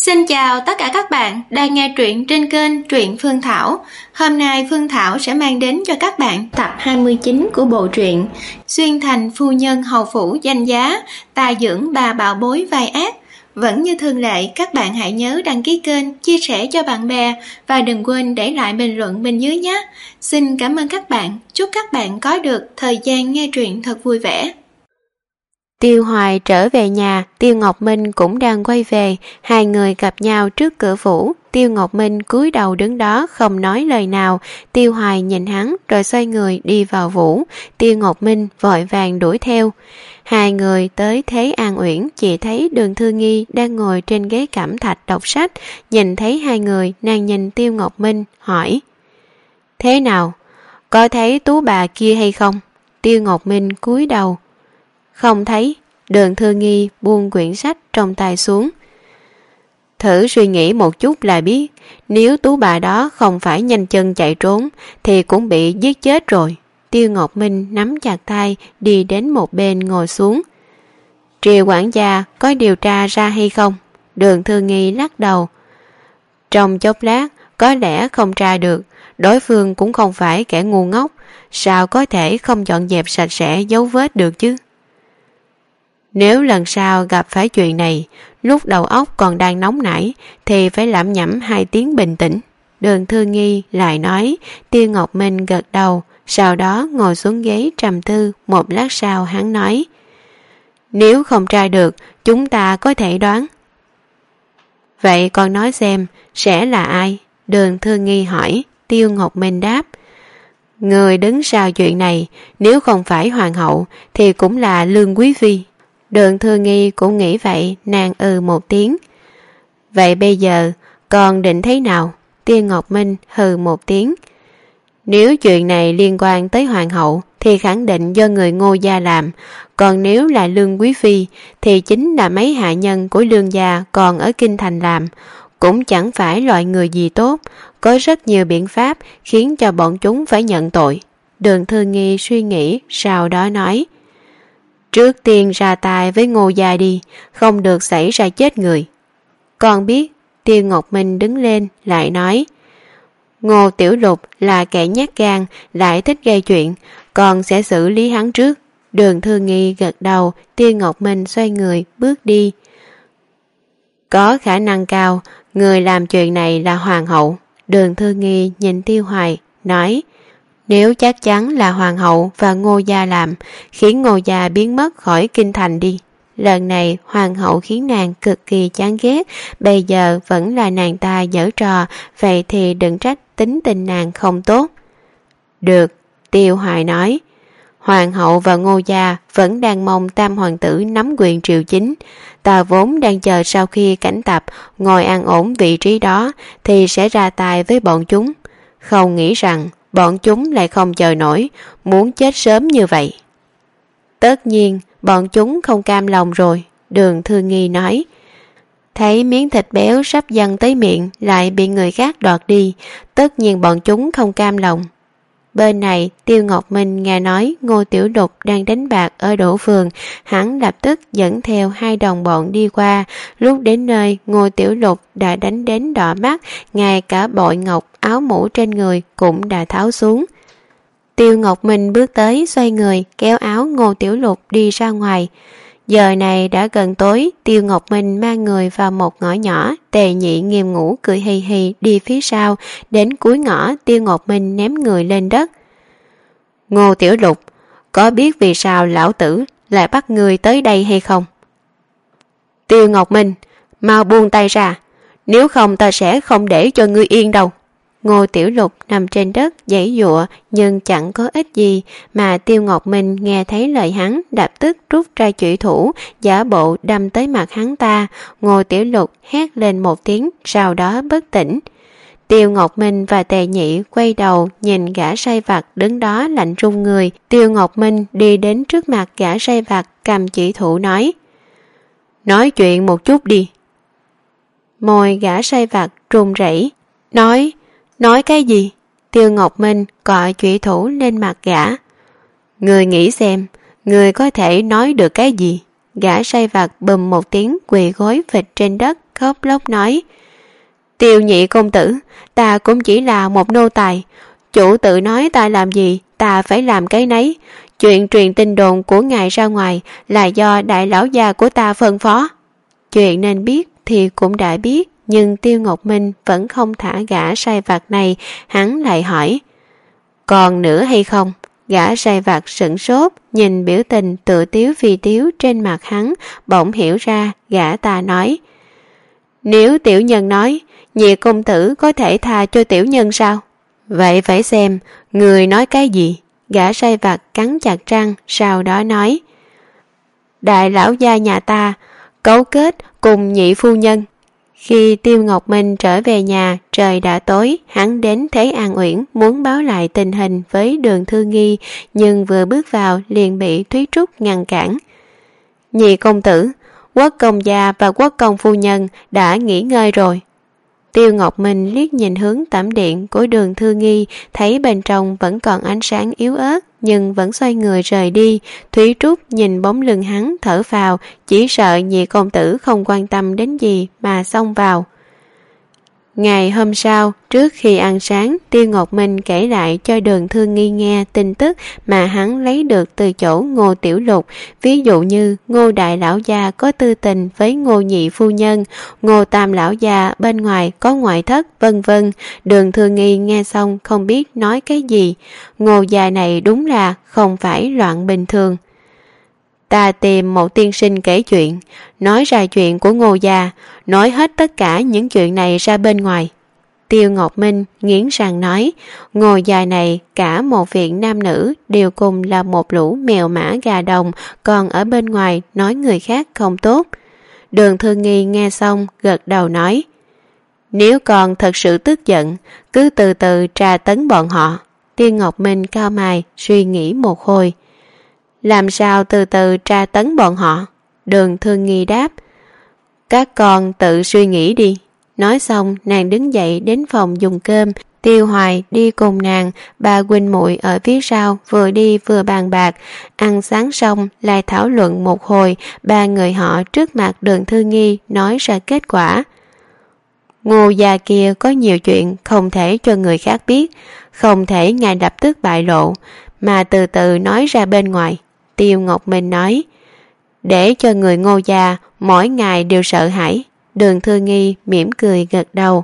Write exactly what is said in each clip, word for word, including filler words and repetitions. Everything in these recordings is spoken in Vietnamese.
Xin chào tất cả các bạn đang nghe truyện trên kênh Truyện Phương Thảo. Hôm nay Phương Thảo sẽ mang đến cho các bạn tập hai mươi chín của bộ truyện Xuyên Thành Phu Nhân Hầu Phủ Danh Giá, tài dưỡng bà bảo bối vai ác. Vẫn như thường lệ, các bạn hãy nhớ đăng ký kênh, chia sẻ cho bạn bè và đừng quên để lại bình luận bên dưới nhé. Xin cảm ơn các bạn, chúc các bạn có được thời gian nghe truyện thật vui vẻ. Tiêu Hoài trở về nhà, Tiêu Ngọc Minh cũng đang quay về, hai người gặp nhau trước cửa phủ. Tiêu Ngọc Minh cúi đầu đứng đó không nói lời nào. Tiêu Hoài nhìn hắn rồi xoay người đi vào phủ. Tiêu Ngọc Minh vội vàng đuổi theo. Hai người tới Thế An Uyển, chỉ thấy Đường Thư Nghi đang ngồi trên ghế cẩm thạch đọc sách. Nhìn thấy hai người, nàng nhìn Tiêu Ngọc Minh hỏi: Thế nào? Có thấy tú bà kia hay không? Tiêu Ngọc Minh cúi đầu: Không thấy. Đường Thư Nghi buông quyển sách trong tay xuống. Thử suy nghĩ một chút là biết, nếu tú bà đó không phải nhanh chân chạy trốn thì cũng bị giết chết rồi. Tiêu Ngọc Minh nắm chặt tay đi đến một bên ngồi xuống. Triều quản gia có điều tra ra hay không? Đường Thư Nghi lắc đầu. Trong chốc lát có lẽ không tra được, đối phương cũng không phải kẻ ngu ngốc, sao có thể không dọn dẹp sạch sẽ dấu vết được chứ? Nếu lần sau gặp phải chuyện này, lúc đầu óc còn đang nóng nảy thì phải lẩm nhẩm hai tiếng bình tĩnh. Đường Thư Nghi lại nói. Tiêu Ngọc Minh gật đầu, sau đó ngồi xuống ghế trầm tư. Một lát sau hắn nói: Nếu không tra được, chúng ta có thể đoán. Vậy con nói xem, sẽ là ai? Đường Thư Nghi hỏi. Tiêu Ngọc Minh đáp: Người đứng sau chuyện này, nếu không phải hoàng hậu thì cũng là Lương Quý Phi. Đường Thư Nghi cũng nghĩ vậy, nàng ừ một tiếng. Vậy bây giờ con định thế nào? Tiêu Ngọc Minh hừ một tiếng. Nếu chuyện này liên quan tới hoàng hậu thì khẳng định do người Ngô gia làm, còn nếu là Lương Quý Phi thì chính là mấy hạ nhân của Lương gia còn ở Kinh Thành làm, cũng chẳng phải loại người gì tốt, có rất nhiều biện pháp khiến cho bọn chúng phải nhận tội. Đường Thư Nghi suy nghĩ, sau đó nói: Trước tiên ra tay với Ngô gia đi, không được xảy ra chết người. Con biết. Tiêu Ngọc Minh đứng lên lại nói: Ngô Tiểu Lục là kẻ nhát gan, lại thích gây chuyện, con sẽ xử lý hắn trước. Đường Thư Nghi gật đầu. Tiêu Ngọc Minh xoay người bước đi. Có khả năng cao người làm chuyện này là hoàng hậu. Đường Thư Nghi nhìn Tiêu Hoài nói: Nếu chắc chắn là hoàng hậu và Ngô gia làm, khiến Ngô gia biến mất khỏi Kinh Thành đi. Lần này hoàng hậu khiến nàng cực kỳ chán ghét, bây giờ vẫn là nàng ta giở trò, vậy thì đừng trách tính tình nàng không tốt. Được. Tiêu Hoài nói: Hoàng hậu và Ngô gia vẫn đang mong tam hoàng tử nắm quyền triều chính. Ta vốn đang chờ sau khi cảnh tập ngồi an ổn vị trí đó thì sẽ ra tay với bọn chúng, không nghĩ rằng bọn chúng lại không chờ nổi, muốn chết sớm như vậy. Tất nhiên bọn chúng không cam lòng rồi. Đường Thư Nghi nói: Thấy miếng thịt béo sắp dâng tới miệng lại bị người khác đoạt đi, tất nhiên bọn chúng không cam lòng. Bên này Tiêu Ngọc Minh nghe nói Ngô Tiểu Lục đang đánh bạc ở Đỗ Phường, hắn lập tức dẫn theo hai đồng bọn đi qua. Lúc đến nơi, Ngô Tiểu Lục đã đánh đến đỏ mắt, ngay cả bội ngọc áo mũ trên người cũng đã tháo xuống. Tiêu Ngọc Minh bước tới, xoay người kéo áo Ngô Tiểu Lục đi ra ngoài. Giờ này đã gần tối, Tiêu Ngọc Minh mang người vào một ngõ nhỏ. Tề Nhị Nghiêm Ngũ cười hì hì đi phía sau. Đến cuối ngõ, Tiêu Ngọc Minh ném người lên đất. Ngô Tiểu Lục, có biết vì sao lão tử lại bắt người tới đây hay không? Tiêu Ngọc Minh, mau buông tay ra, nếu không ta sẽ không để cho ngươi yên đâu. Ngô Tiểu Lục nằm trên đất giãy giụa nhưng chẳng có ích gì, mà Tiêu Ngọc Minh nghe thấy lời hắn lập tức rút ra chủy thủ, giả bộ đâm tới mặt hắn ta. Ngô Tiểu Lục hét lên một tiếng, sau đó bất tỉnh. Tiêu Ngọc Minh và Tề Nhị quay đầu nhìn gã sai vặt đứng đó lạnh run người. Tiêu Ngọc Minh đi đến trước mặt gã sai vặt, cầm chỉ thủ nói: Nói chuyện một chút đi. Môi gã sai vặt run rẩy. Nói, nói cái gì? Tiêu Ngọc Minh cọ chủy thủ lên mặt gã. Người nghĩ xem, người có thể nói được cái gì? Gã sai vặt bùm một tiếng quỳ gối phịch trên đất, khóc lóc nói: Tiêu nhị công tử, ta cũng chỉ là một nô tài, chủ tự nói ta làm gì ta phải làm cái nấy. Chuyện truyền tin đồn của ngài ra ngoài là do đại lão gia của ta phân phó. Chuyện nên biết thì cũng đã biết, nhưng Tiêu Ngọc Minh vẫn không thả gã sai vặt này. Hắn lại hỏi: Còn nữa hay không? Gã sai vặt sửng sốt, nhìn biểu tình tự tiếu phi tiếu trên mặt hắn, bỗng hiểu ra. Gã ta nói: Nếu tiểu nhân nói, nhị công tử có thể tha cho tiểu nhân sao? Vậy phải xem người nói cái gì. Gã sai vặt cắn chặt răng, sau đó nói: Đại lão gia nhà ta cấu kết cùng nhị phu nhân. Khi Tiêu Ngọc Minh trở về nhà, trời đã tối. Hắn đến thấy An Uyển, muốn báo lại tình hình với Đường Thư Nghi, nhưng vừa bước vào liền bị Thúy Trúc ngăn cản. Nhị công tử, Quốc công gia và Quốc công phu nhân đã nghỉ ngơi rồi. Tiêu Ngọc Minh liếc nhìn hướng tẩm điện của Đường Thư Nghi, thấy bên trong vẫn còn ánh sáng yếu ớt, nhưng vẫn xoay người rời đi. Thúy Trúc nhìn bóng lưng hắn thở phào, chỉ sợ nhị công tử không quan tâm đến gì mà xông vào. Ngày hôm sau, trước khi ăn sáng, Tiêu Ngọc Minh kể lại cho Đường Thư Nghi nghe tin tức mà hắn lấy được từ chỗ Ngô Tiểu Lục, ví dụ như Ngô đại lão gia có tư tình với Ngô nhị phu nhân, Ngô tam lão gia bên ngoài có ngoại thất, vân vân. Đường Thư Nghi nghe xong không biết nói cái gì. Ngô gia này đúng là không phải loạn bình thường. Ta tìm một tiên sinh kể chuyện, nói ra chuyện của Ngô gia, nói hết tất cả những chuyện này ra bên ngoài. Tiêu Ngọc Minh nghiến răng nói: Ngô gia này cả một viện nam nữ đều cùng là một lũ mèo mã gà đồng, còn ở bên ngoài nói người khác không tốt. Đường Thư Nghi nghe xong gật đầu nói: Nếu còn thật sự tức giận, cứ từ từ tra tấn bọn họ. Tiêu Ngọc Minh cau mày suy nghĩ một hồi. Làm sao từ từ tra tấn bọn họ? Đường Thư Nghi đáp: Các con tự suy nghĩ đi. Nói xong nàng đứng dậy đến phòng dùng cơm. Tiêu Hoài đi cùng nàng, ba huynh muội ở phía sau vừa đi vừa bàn bạc. Ăn sáng xong lại thảo luận một hồi. Ba người họ trước mặt Đường Thư Nghi nói ra kết quả. Ngô gia kia có nhiều chuyện không thể cho người khác biết, không thể ngay lập tức bại lộ, mà từ từ nói ra bên ngoài. Tiêu Ngọc Minh nói: Để cho người Ngô gia mỗi ngày đều sợ hãi. Đường Thư Nghi mỉm cười gật đầu.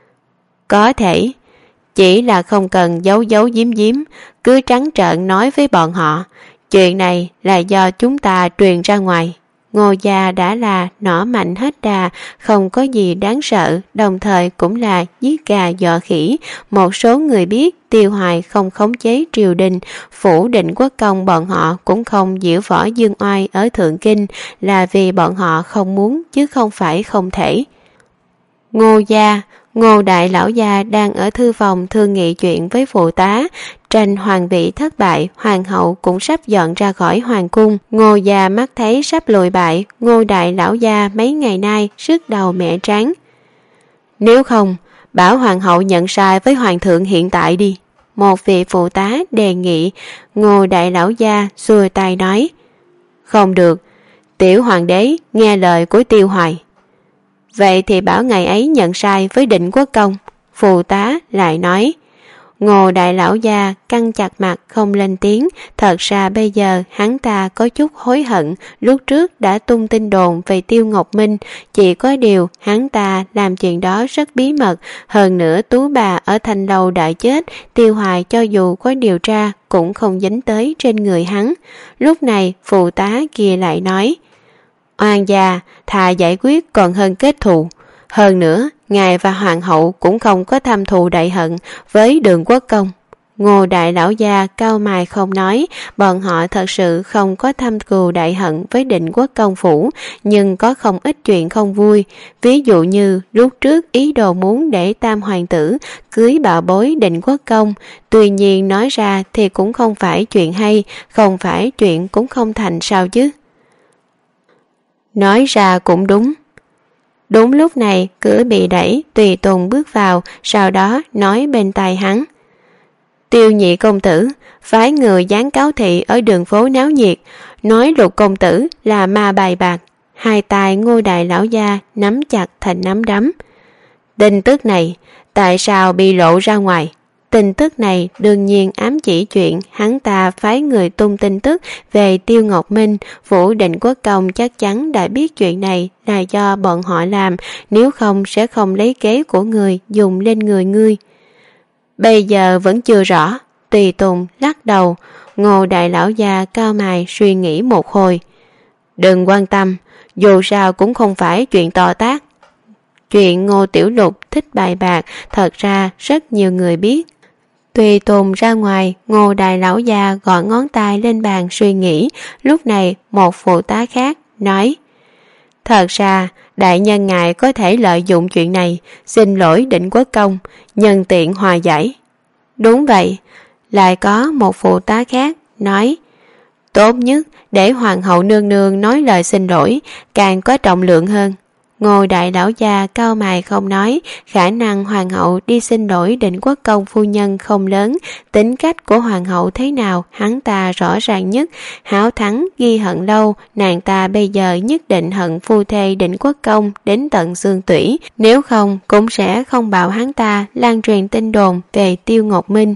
Có thể, chỉ là không cần giấu giấu giếm giếm, cứ trắng trợn nói với bọn họ. Chuyện này là do chúng ta truyền ra ngoài. Ngô gia đã là nỏ mạnh hết đà, không có gì đáng sợ, đồng thời cũng là giết gà dọa khỉ. Một số người biết Tiêu Hoài không khống chế triều đình, phủ định quốc công bọn họ cũng không diễu võ dương oai ở Thượng Kinh, là vì bọn họ không muốn chứ không phải không thể. Ngô gia, Ngô đại lão gia đang ở thư phòng thương nghị chuyện với phụ tá. Tranh hoàng vị thất bại, hoàng hậu cũng sắp dọn ra khỏi hoàng cung. Ngô gia mắt thấy sắp lùi bại, Ngô đại lão gia mấy ngày nay sức đầu mẻ tráng. Nếu không, bảo hoàng hậu nhận sai với hoàng thượng hiện tại đi. Một vị phụ tá đề nghị. Ngô đại lão gia xua tay nói: Không được, tiểu hoàng đế nghe lời của Tiêu Hoài. Vậy thì bảo ngày ấy nhận sai với Định Quốc công. Phụ tá lại nói. Ngô đại lão gia căng chặt mặt không lên tiếng. Thật ra bây giờ hắn ta có chút hối hận lúc trước đã tung tin đồn về Tiêu Ngọc Minh. Chỉ có điều hắn ta làm chuyện đó rất bí mật. Hơn nữa tú bà ở Thanh Lâu đã chết, Tiêu Hoài cho dù có điều tra cũng không dính tới trên người hắn. Lúc này phụ tá kia lại nói: Oan gia thà giải quyết còn hơn kết thù. Hơn nữa ngài và hoàng hậu cũng không có thâm thù đại hận với Đường Quốc công. Ngô đại lão gia cau mày không nói. Bọn họ thật sự không có thâm cừu đại hận với Định Quốc công phủ, nhưng có không ít chuyện không vui. Ví dụ như lúc trước ý đồ muốn để tam hoàng tử cưới bảo bối Định Quốc công. Tuy nhiên nói ra thì cũng không phải chuyện hay, không phải chuyện cũng không thành sao chứ. Nói ra cũng đúng. Đúng lúc này cửa bị đẩy, Tùy Tùng bước vào, sau đó nói bên tai hắn: Tiêu nhị công tử phái người dán cáo thị ở đường phố náo nhiệt, nói Lục công tử là ma bài bạc. Hai tay Ngô đại lão gia nắm chặt thành nắm đấm. Tin tức này tại sao bị lộ ra ngoài? Tin tức này đương nhiên ám chỉ chuyện hắn ta phái người tung tin tức về Tiêu Ngọc Minh. Vũ Định Quốc Công chắc chắn đã biết chuyện này là do bọn họ làm, nếu không sẽ không lấy kế của người dùng lên người ngươi. Bây giờ vẫn chưa rõ. Tùy Tùng lắc đầu. Ngô đại lão gia cao mày suy nghĩ một hồi. Đừng quan tâm, dù sao cũng không phải chuyện to tát. Chuyện Ngô Tiểu Lục thích bài bạc thật ra rất nhiều người biết. Tùy Tùng ra ngoài, Ngô đại lão gia gõ ngón tay lên bàn suy nghĩ. Lúc này một phụ tá khác nói: Thật ra đại nhân ngài có thể lợi dụng chuyện này xin lỗi Định Quốc Công, nhân tiện hòa giải. Đúng vậy. Lại có một phụ tá khác nói: Tốt nhất để hoàng hậu nương nương nói lời xin lỗi, càng có trọng lượng hơn. Ngô đại lão gia cau mày không nói. Khả năng hoàng hậu đi xin lỗi Định Quốc Công phu nhân không lớn. Tính cách của hoàng hậu thế nào hắn ta rõ ràng nhất. Hảo thắng ghi hận lâu, nàng ta bây giờ nhất định hận phu thê Định Quốc Công đến tận xương tủy, nếu không cũng sẽ không bảo hắn ta lan truyền tin đồn về Tiêu Ngọc Minh.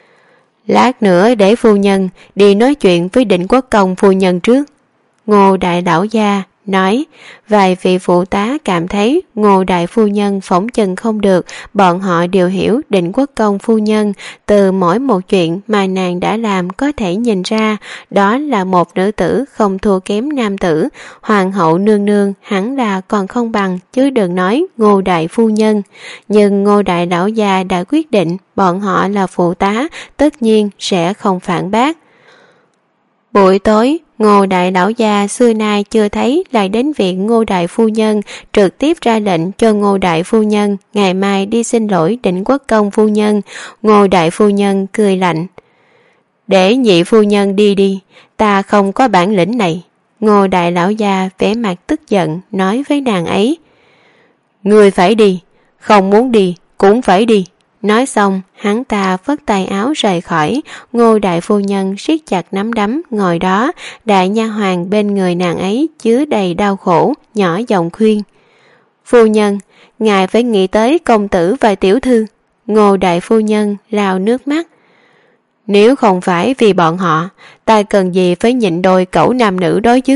Lát nữa để phu nhân đi nói chuyện với Định Quốc Công phu nhân trước. Ngô đại lão gia nói. Vài vị phụ tá cảm thấy Ngô đại phu nhân phỏng chừng không được. Bọn họ đều hiểu Định Quốc Công phu nhân, từ mỗi một chuyện mà nàng đã làm có thể nhìn ra đó là một nữ tử không thua kém nam tử. Hoàng hậu nương nương hẳn là còn không bằng, chứ đừng nói Ngô đại phu nhân. Nhưng Ngô đại lão gia đã quyết định bọn họ là phụ tá, tất nhiên sẽ không phản bác. Buổi tối, Ngô đại lão gia xưa nay chưa thấy lại đến viện Ngô đại phu nhân, trực tiếp ra lệnh cho Ngô đại phu nhân ngày mai đi xin lỗi Định Quốc Công phu nhân. Ngô đại phu nhân cười lạnh: Để nhị phu nhân đi đi, ta không có bản lĩnh này. Ngô đại lão gia vẻ mặt tức giận nói với nàng ấy: Ngươi phải đi, không muốn đi cũng phải đi. Nói xong, hắn ta phất tay áo rời khỏi. Ngô đại phu nhân siết chặt nắm đấm ngồi đó. Đại nha hoàn bên người nàng ấy chứa đầy đau khổ, nhỏ giọng khuyên: Phu nhân, ngài phải nghĩ tới công tử và tiểu thư. Ngô đại phu nhân lau nước mắt: Nếu không phải vì bọn họ, ta cần gì phải nhịn đôi cẩu nam nữ đó chứ.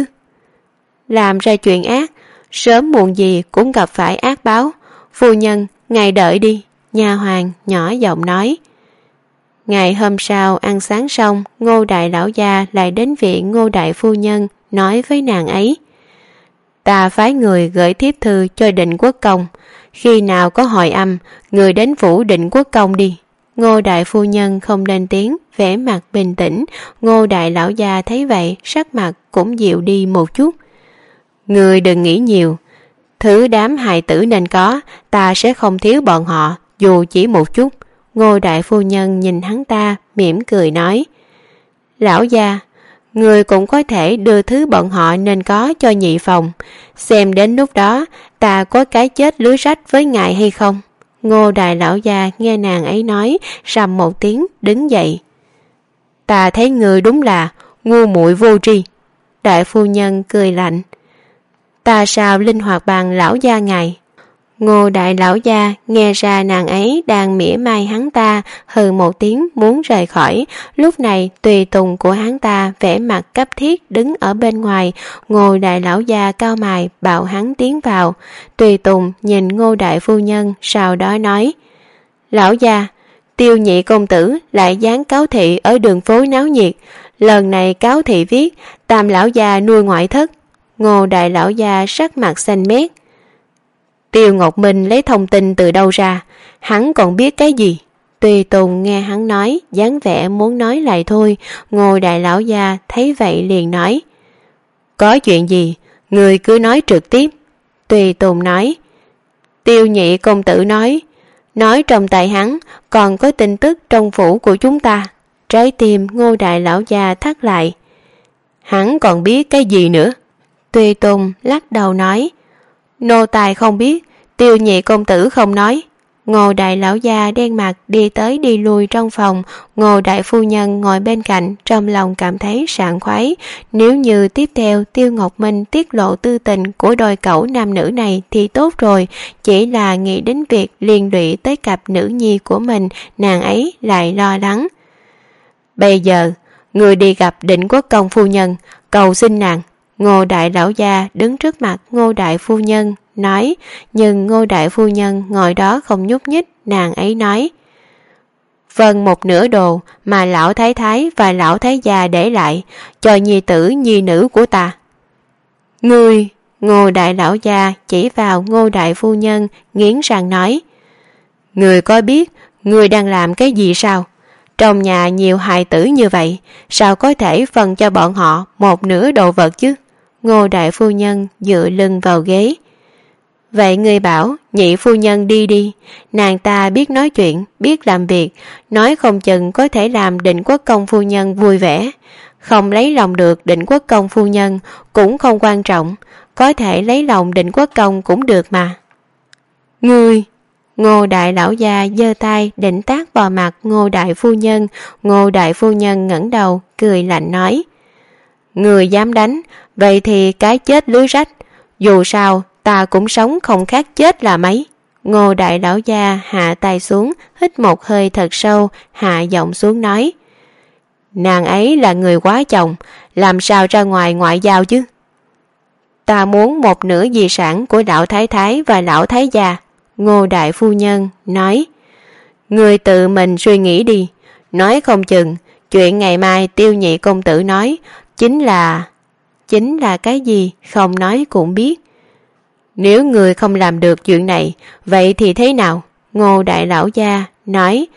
Làm ra chuyện ác, sớm muộn gì cũng gặp phải ác báo. Phu nhân, ngài đợi đi. Nha hoàn nhỏ giọng nói. Ngày hôm sau ăn sáng xong, Ngô đại lão gia lại đến viện Ngô đại phu nhân, nói với nàng ấy: Ta phái người gửi thiếp thư cho Định Quốc Công, khi nào có hồi âm, người đến phủ Định Quốc Công đi. Ngô đại phu nhân không lên tiếng, vẻ mặt bình tĩnh. Ngô đại lão gia thấy vậy, sắc mặt cũng dịu đi một chút. Người đừng nghĩ nhiều, thứ đám hài tử nên có, ta sẽ không thiếu bọn họ, dù chỉ một chút. Ngô đại phu nhân nhìn hắn ta, mỉm cười nói: Lão gia, người cũng có thể đưa thứ bọn họ nên có cho nhị phòng, xem đến lúc đó ta có cái chết lưới rách với ngài hay không. Ngô đại lão gia nghe nàng ấy nói, rầm một tiếng đứng dậy. Ta thấy người đúng là ngu muội vô tri. Đại phu nhân cười lạnh: Ta sao linh hoạt bằng lão gia ngài. Ngô đại lão gia nghe ra nàng ấy đang mỉa mai hắn ta, hừ một tiếng muốn rời khỏi. Lúc này tùy tùng của hắn ta vẻ mặt cấp thiết đứng ở bên ngoài. Ngô đại lão gia cao mày bảo hắn tiến vào. Tùy tùng nhìn Ngô đại phu nhân, sau đó nói: Lão gia, Tiêu nhị công tử lại dán cáo thị ở đường phố náo nhiệt. Lần này cáo thị viết Tam lão gia nuôi ngoại thất. Ngô đại lão gia sắc mặt xanh mét. Tiêu Ngọc Minh lấy thông tin từ đâu ra, hắn còn biết cái gì? Tùy Tùng nghe hắn nói, dáng vẻ muốn nói lại thôi. Ngô đại lão gia thấy vậy liền nói: Có chuyện gì, người cứ nói trực tiếp. Tùy Tùng nói: Tiêu nhị công tử nói, nói trong tay hắn còn có tin tức trong phủ của chúng ta. Trái tim Ngô đại lão gia thắt lại. Hắn còn biết cái gì nữa? Tùy Tùng lắc đầu nói: Nô tài không biết, Tiêu nhị công tử không nói. Ngô đại lão gia đen mặt đi tới đi lui trong phòng. Ngô đại phu nhân ngồi bên cạnh, trong lòng cảm thấy sảng khoái. Nếu như tiếp theo Tiêu Ngọc Minh tiết lộ tư tình của đôi cẩu nam nữ này thì tốt rồi, chỉ là nghĩ đến việc liên lụy tới cặp nữ nhi của mình, nàng ấy lại lo lắng. Bây giờ người đi gặp Định Quốc công phu nhân, cầu xin nàng. Ngô đại lão gia đứng trước mặt Ngô đại phu nhân nói, nhưng Ngô đại phu nhân ngồi đó không nhúc nhích. Nàng ấy nói, vâng, một nửa đồ mà lão thái thái và lão thái gia để lại cho nhi tử nhi nữ của ta. Ngươi, Ngô đại lão gia chỉ vào Ngô đại phu nhân nghiến răng nói, ngươi có biết ngươi đang làm cái gì sao? Trong nhà nhiều hài tử như vậy, sao có thể phân cho bọn họ một nửa đồ vật chứ? Ngô đại phu nhân dựa lưng vào ghế. Vậy ngươi bảo nhị phu nhân đi đi, nàng ta biết nói chuyện, biết làm việc, nói không chừng có thể làm Định Quốc công phu nhân vui vẻ. Không lấy lòng được Định Quốc công phu nhân cũng không quan trọng, có thể lấy lòng Định Quốc công cũng được mà. Ngươi! Ngô đại lão gia giơ tay định tát vào mặt Ngô đại phu nhân. Ngô đại phu nhân ngẩng đầu cười lạnh nói, người dám đánh, vậy thì cái chết lưới rách, dù sao ta cũng sống không khác chết là mấy. Ngô đại lão gia hạ tay xuống, hít một hơi thật sâu, hạ giọng xuống nói, nàng ấy là người quá chồng, làm sao ra ngoài ngoại giao chứ? Ta muốn một nửa di sản của lão thái thái và lão thái gia. Ngô đại phu nhân nói, người tự mình suy nghĩ đi, nói không chừng chuyện ngày mai Tiêu nhị công tử nói chính là... Chính là cái gì không nói cũng biết. Nếu người không làm được chuyện này, vậy thì thế nào? Ngô đại lão gia nói,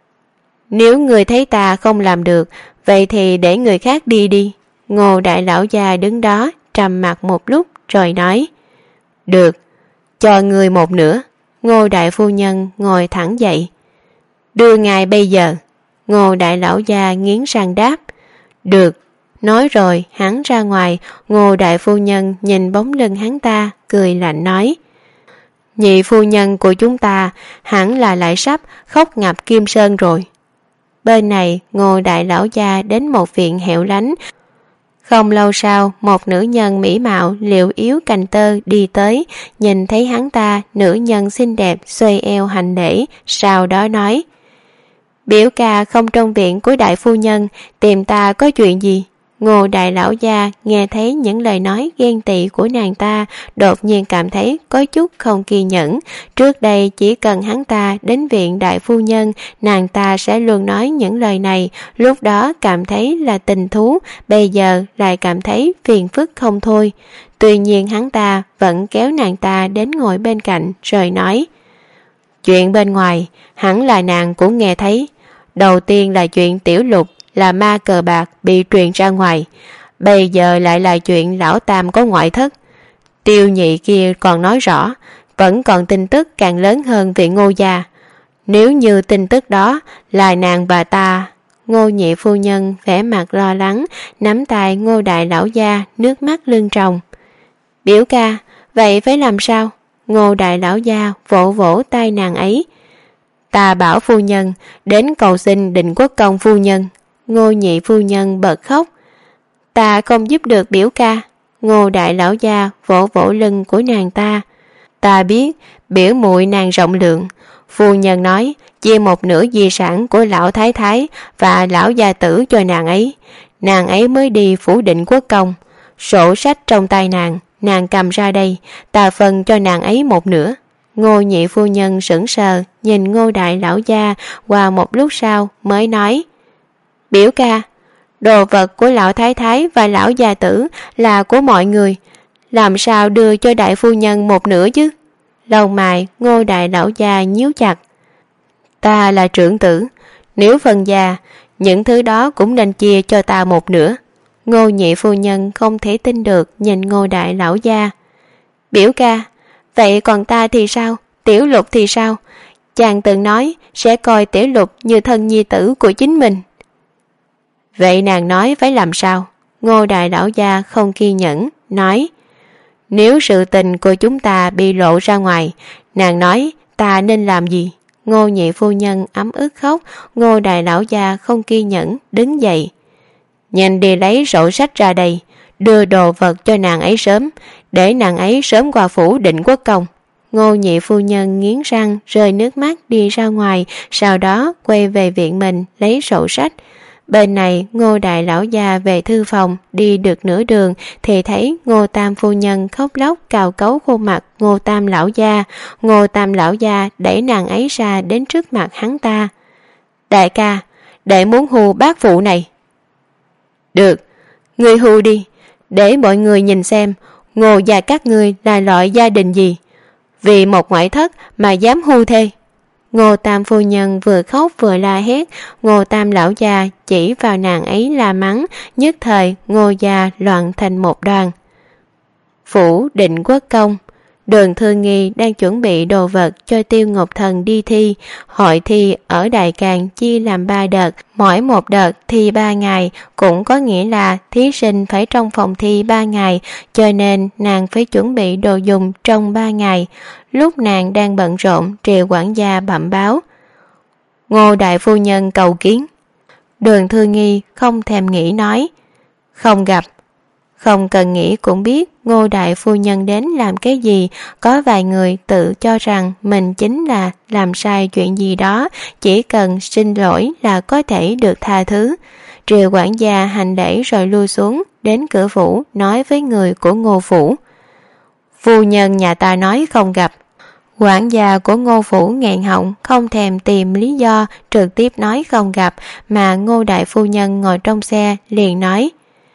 nếu người thấy ta không làm được, vậy thì để người khác đi đi. Ngô đại lão gia đứng đó trầm mặc một lúc rồi nói, được, cho người một nửa. Ngô đại phu nhân ngồi thẳng dậy. Đưa ngài bây giờ. Ngô đại lão gia nghiến răng đáp, được. Nói rồi hắn ra ngoài. Ngô đại phu nhân nhìn bóng lưng hắn ta, cười lạnh nói, nhị phu nhân của chúng ta hẳn là lại sắp khóc ngập Kim Sơn rồi. Bên này Ngô đại lão gia đến một viện hẻo lánh. Không lâu sau, một nữ nhân mỹ mạo liễu yếu cành tơ đi tới, nhìn thấy hắn ta, nữ nhân xinh đẹp xoay eo hành lễ, sau đó nói, biểu ca không trong viện của đại phu nhân, tìm ta có chuyện gì? Ngô đại lão gia nghe thấy những lời nói ghen tị của nàng ta, đột nhiên cảm thấy có chút không kiên nhẫn. Trước đây chỉ cần hắn ta đến viện đại phu nhân, nàng ta sẽ luôn nói những lời này, lúc đó cảm thấy là tình thú, bây giờ lại cảm thấy phiền phức không thôi. Tuy nhiên hắn ta vẫn kéo nàng ta đến ngồi bên cạnh rồi nói, chuyện bên ngoài hẳn là nàng cũng nghe thấy. Đầu tiên là chuyện Tiểu Lục là ma cờ bạc bị truyền ra ngoài, bây giờ lại là chuyện lão tam có ngoại thất. Tiêu nhị kia còn nói rõ, vẫn còn tin tức càng lớn hơn viện Ngô gia. Nếu như tin tức đó là nàng và ta... Ngô nhị phu nhân vẻ mặt lo lắng, nắm tay Ngô đại lão gia, nước mắt lưng tròng. Biểu ca, vậy phải làm sao? Ngô đại lão gia vỗ vỗ tay nàng ấy. Ta bảo phu nhân đến cầu xin Định Quốc công phu nhân. Ngô nhị phu nhân bật khóc. Ta không giúp được biểu ca. Ngô đại lão gia vỗ vỗ lưng của nàng ta. Ta biết biểu muội nàng rộng lượng. Phu nhân nói chia một nửa di sản của lão thái thái và lão gia tử cho nàng ấy. Nàng ấy mới đi phủ Định Quốc công. Sổ sách trong tay nàng, nàng cầm ra đây, ta phân cho nàng ấy một nửa. Ngô nhị phu nhân sững sờ nhìn Ngô đại lão gia, qua một lúc sau mới nói, biểu ca, đồ vật của lão thái thái và lão gia tử là của mọi người, làm sao đưa cho đại phu nhân một nửa chứ? Lông mày Ngô đại lão gia nhíu chặt. Ta là trưởng tử, nếu phân gia, những thứ đó cũng nên chia cho ta một nửa. Ngô nhị phu nhân không thể tin được nhìn Ngô đại lão gia. Biểu ca, vậy còn ta thì sao? Tiểu Lục thì sao? Chàng từng nói sẽ coi Tiểu Lục như thân nhi tử của chính mình. Vậy nàng nói phải làm sao? Ngô đại lão gia không kiên nhẫn nói, nếu sự tình của chúng ta bị lộ ra ngoài, nàng nói ta nên làm gì? Ngô nhị phu nhân ấm ức khóc. Ngô đại lão gia không kiên nhẫn đứng dậy. Nhanh đi lấy sổ sách ra đây, đưa đồ vật cho nàng ấy sớm, để nàng ấy sớm qua phủ Định Quốc Công. Ngô nhị phu nhân nghiến răng rơi nước mắt đi ra ngoài, sau đó quay về viện mình lấy sổ sách. Bên này Ngô đại lão gia về thư phòng, đi được nửa đường thì thấy Ngô tam phu nhân khóc lóc cào cấu khuôn mặt Ngô tam lão gia. Ngô tam lão gia đẩy nàng ấy ra đến trước mặt hắn ta. Đại ca, đệ muốn hù bác phụ này. Được, ngươi hù đi, để mọi người nhìn xem Ngô gia các ngươi là loại gia đình gì, vì một ngoại thất mà dám hù thê. Ngô tam phu nhân vừa khóc vừa la hét. Ngô tam lão gia chỉ vào nàng ấy la mắng, nhất thời Ngô gia loạn thành một đoàn. Phủ Định Quốc Công, Đường Thư Nghi đang chuẩn bị đồ vật cho Tiêu Ngọc Thần đi thi. Hội thi ở Đại Càn chia làm ba đợt, mỗi một đợt thi ba ngày, cũng có nghĩa là thí sinh phải trong phòng thi ba ngày, cho nên nàng phải chuẩn bị đồ dùng trong ba ngày. Lúc nàng đang bận rộn, Triệu quản gia bẩm báo: Ngô đại phu nhân cầu kiến. Đường Thư Nghi không thèm nghĩ nói: Không gặp. Không cần nghĩ cũng biết Ngô đại phu nhân đến làm cái gì. Có vài người tự cho rằng mình chính là làm sai chuyện gì đó, chỉ cần xin lỗi là có thể được tha thứ. Triệu quản gia hành lễ rồi lui xuống, đến cửa phủ nói với người của Ngô phủ: Phu nhân nhà ta nói không gặp. Quản gia của Ngô phủ nghẹn họng, không thèm tìm lý do, trực tiếp nói không gặp, mà Ngô đại phu nhân ngồi trong xe liền nói: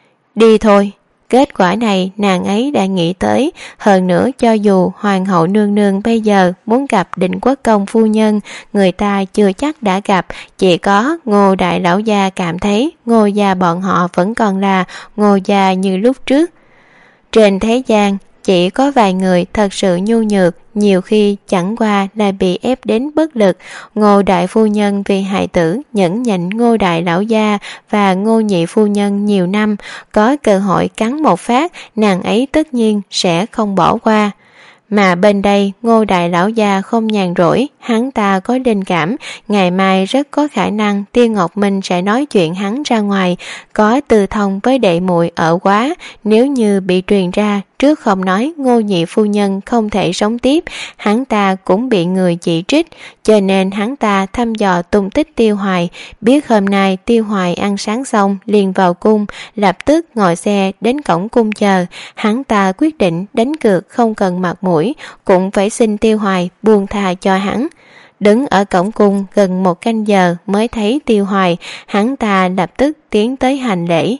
Đi thôi. Kết quả này nàng ấy đã nghĩ tới. Hơn nữa, cho dù hoàng hậu nương nương bây giờ muốn gặp Định Quốc Công phu nhân, người ta chưa chắc đã gặp. Chỉ có Ngô đại lão gia cảm thấy Ngô gia bọn họ vẫn còn là Ngô gia như lúc trước. Trên thế gian chỉ có vài người thật sự nhu nhược, nhiều khi chẳng qua là bị ép đến bất lực. Ngô đại phu nhân vì hài tử nhẫn nhịn Ngô đại lão gia và Ngô nhị phu nhân nhiều năm, có cơ hội cắn một phát, nàng ấy tất nhiên sẽ không bỏ qua. Mà bên đây Ngô đại lão gia không nhàn rỗi, hắn ta có linh cảm, ngày mai rất có khả năng Tiêu Ngọc Minh sẽ nói chuyện hắn ra ngoài, có tư thông với đệ muội ở Quá. Nếu như bị truyền ra, trước không nói Ngô nhị phu nhân không thể sống tiếp, hắn ta cũng bị người chỉ trích, cho nên hắn ta thăm dò tung tích Tiêu Hoài, biết hôm nay Tiêu Hoài ăn sáng xong liền vào cung, lập tức ngồi xe đến cổng cung chờ. Hắn ta quyết định đánh cược không cần mặt mũi, cũng phải xin Tiêu Hoài buông tha cho hắn. Đứng ở cổng cung gần một canh giờ mới thấy Tiêu Hoài, hắn ta lập tức tiến tới hành lễ.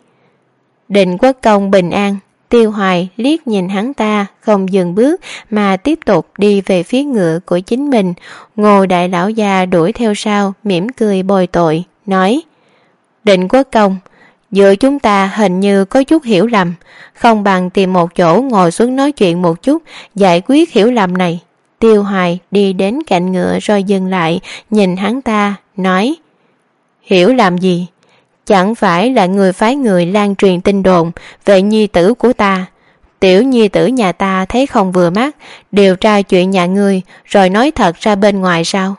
Định Quốc Công bình an. Tiêu Hoài liếc nhìn hắn ta, không dừng bước mà tiếp tục đi về phía ngựa của chính mình. Ngô đại lão già đuổi theo sau, mỉm cười bồi tội, nói: Định Quốc Công, giữa chúng ta hình như có chút hiểu lầm, không bằng tìm một chỗ ngồi xuống nói chuyện một chút, giải quyết hiểu lầm này. Tiêu Hoài đi đến cạnh ngựa rồi dừng lại, nhìn hắn ta, nói: Hiểu lầm gì? Chẳng phải là người phái người lan truyền tin đồn về nhi tử của ta. Tiểu nhi tử nhà ta thấy không vừa mắt, điều tra chuyện nhà ngươi rồi nói thật ra bên ngoài sao?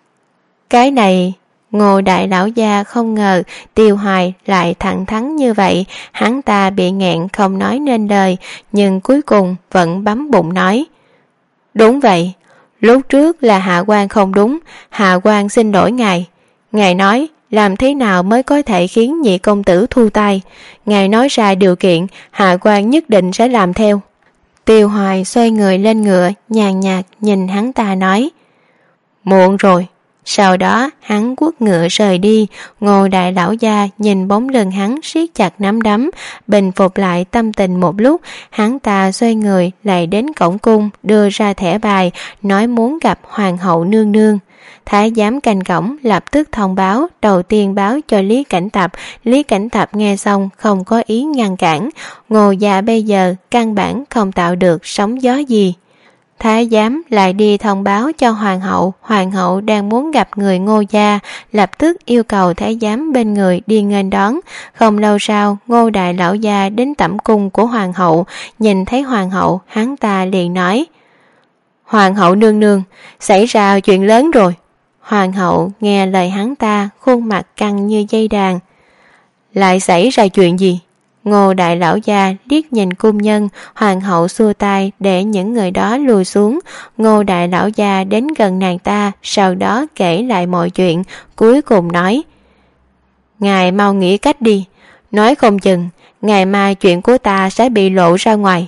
Cái này... Ngô đại lão gia không ngờ Tiêu Hoài lại thẳng thắn như vậy. Hắn ta bị nghẹn không nói nên lời, nhưng cuối cùng vẫn bấm bụng nói: Đúng vậy, lúc trước là Hạ quan không đúng, Hạ quan xin lỗi ngài. Ngài nói làm thế nào mới có thể khiến nhị công tử thu tay, ngài nói ra điều kiện, Hạ quan nhất định sẽ làm theo. Tiêu Hoài xoay người lên ngựa, nhàn nhạt nhìn hắn ta nói: Muộn rồi. Sau đó hắn quất ngựa rời đi. Ngô đại lão gia nhìn bóng lưng hắn siết chặt nắm đấm, bình phục lại tâm tình một lúc, hắn ta xoay người lại đến cổng cung, đưa ra thẻ bài, nói muốn gặp hoàng hậu nương nương. Thái giám canh cổng lập tức thông báo, đầu tiên báo cho Lý Cảnh Tập. Lý Cảnh Tập nghe xong không có ý ngăn cản. Ngô gia bây giờ căn bản không tạo được sóng gió gì. Thái giám lại đi thông báo cho hoàng hậu, hoàng hậu đang muốn gặp người Ngô gia, lập tức yêu cầu thái giám bên người đi nghênh đón. Không lâu sau, Ngô đại lão gia đến tẩm cung của hoàng hậu, nhìn thấy hoàng hậu, hắn ta liền nói: Hoàng hậu nương nương, xảy ra chuyện lớn rồi. Hoàng hậu nghe lời hắn ta, khuôn mặt căng như dây đàn. Lại xảy ra chuyện gì? Ngô đại lão gia liếc nhìn cung nhân, hoàng hậu xua tay để những người đó lùi xuống. Ngô đại lão gia đến gần nàng ta, sau đó kể lại mọi chuyện, cuối cùng nói: Ngài mau nghĩ cách đi, nói không chừng ngày mai chuyện của ta sẽ bị lộ ra ngoài.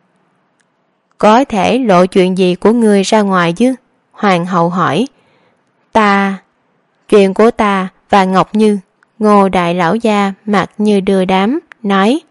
Có thể lộ chuyện gì của ngươi ra ngoài chứ? Hoàng hậu hỏi. Ta... Chuyện của ta và Ngọc Như. Ngô đại lão gia mặt như đưa đám, nói: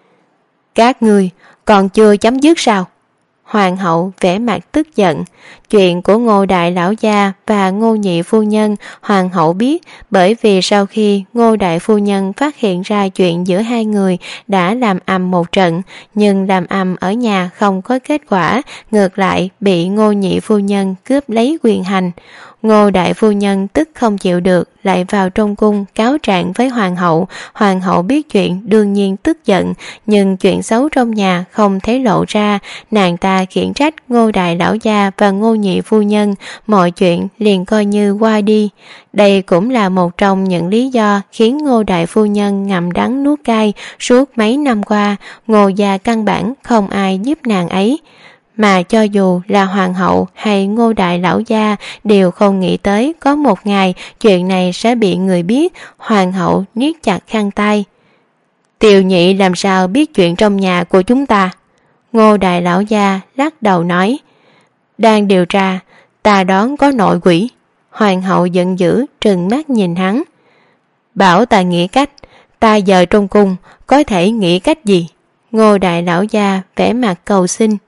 Các ngươi còn chưa chấm dứt sao? Hoàng hậu vẻ mặt tức giận. Chuyện của Ngô đại lão gia và Ngô nhị phu nhân hoàng hậu biết, bởi vì sau khi Ngô đại phu nhân phát hiện ra chuyện giữa hai người đã làm ầm một trận, nhưng làm ầm ở nhà không có kết quả, ngược lại bị Ngô nhị phu nhân cướp lấy quyền hành. Ngô đại phu nhân tức không chịu được, lại vào trong cung cáo trạng với hoàng hậu. Hoàng hậu biết chuyện đương nhiên tức giận, nhưng chuyện xấu trong nhà không thể lộ ra. Nàng ta khiển trách Ngô đại lão gia và Ngô nhị phu nhân, mọi chuyện liền coi như qua đi. Đây cũng là một trong những lý do khiến Ngô đại phu nhân ngậm đắng nuốt cay suốt mấy năm qua. Ngô gia căn bản không ai giúp nàng ấy, mà cho dù là hoàng hậu hay Ngô đại lão gia đều không nghĩ tới có một ngày chuyện này sẽ bị người biết. Hoàng hậu niết chặt khăn tay. Tiều nhị làm sao biết chuyện trong nhà của chúng ta? Ngô đại lão gia lắc đầu nói: Đang điều tra, ta đoán có nội quỷ. Hoàng hậu giận dữ trừng mắt nhìn hắn. Bảo ta nghĩ cách, ta giờ trong cung có thể nghĩ cách gì? Ngô đại lão gia vẻ mặt cầu xin.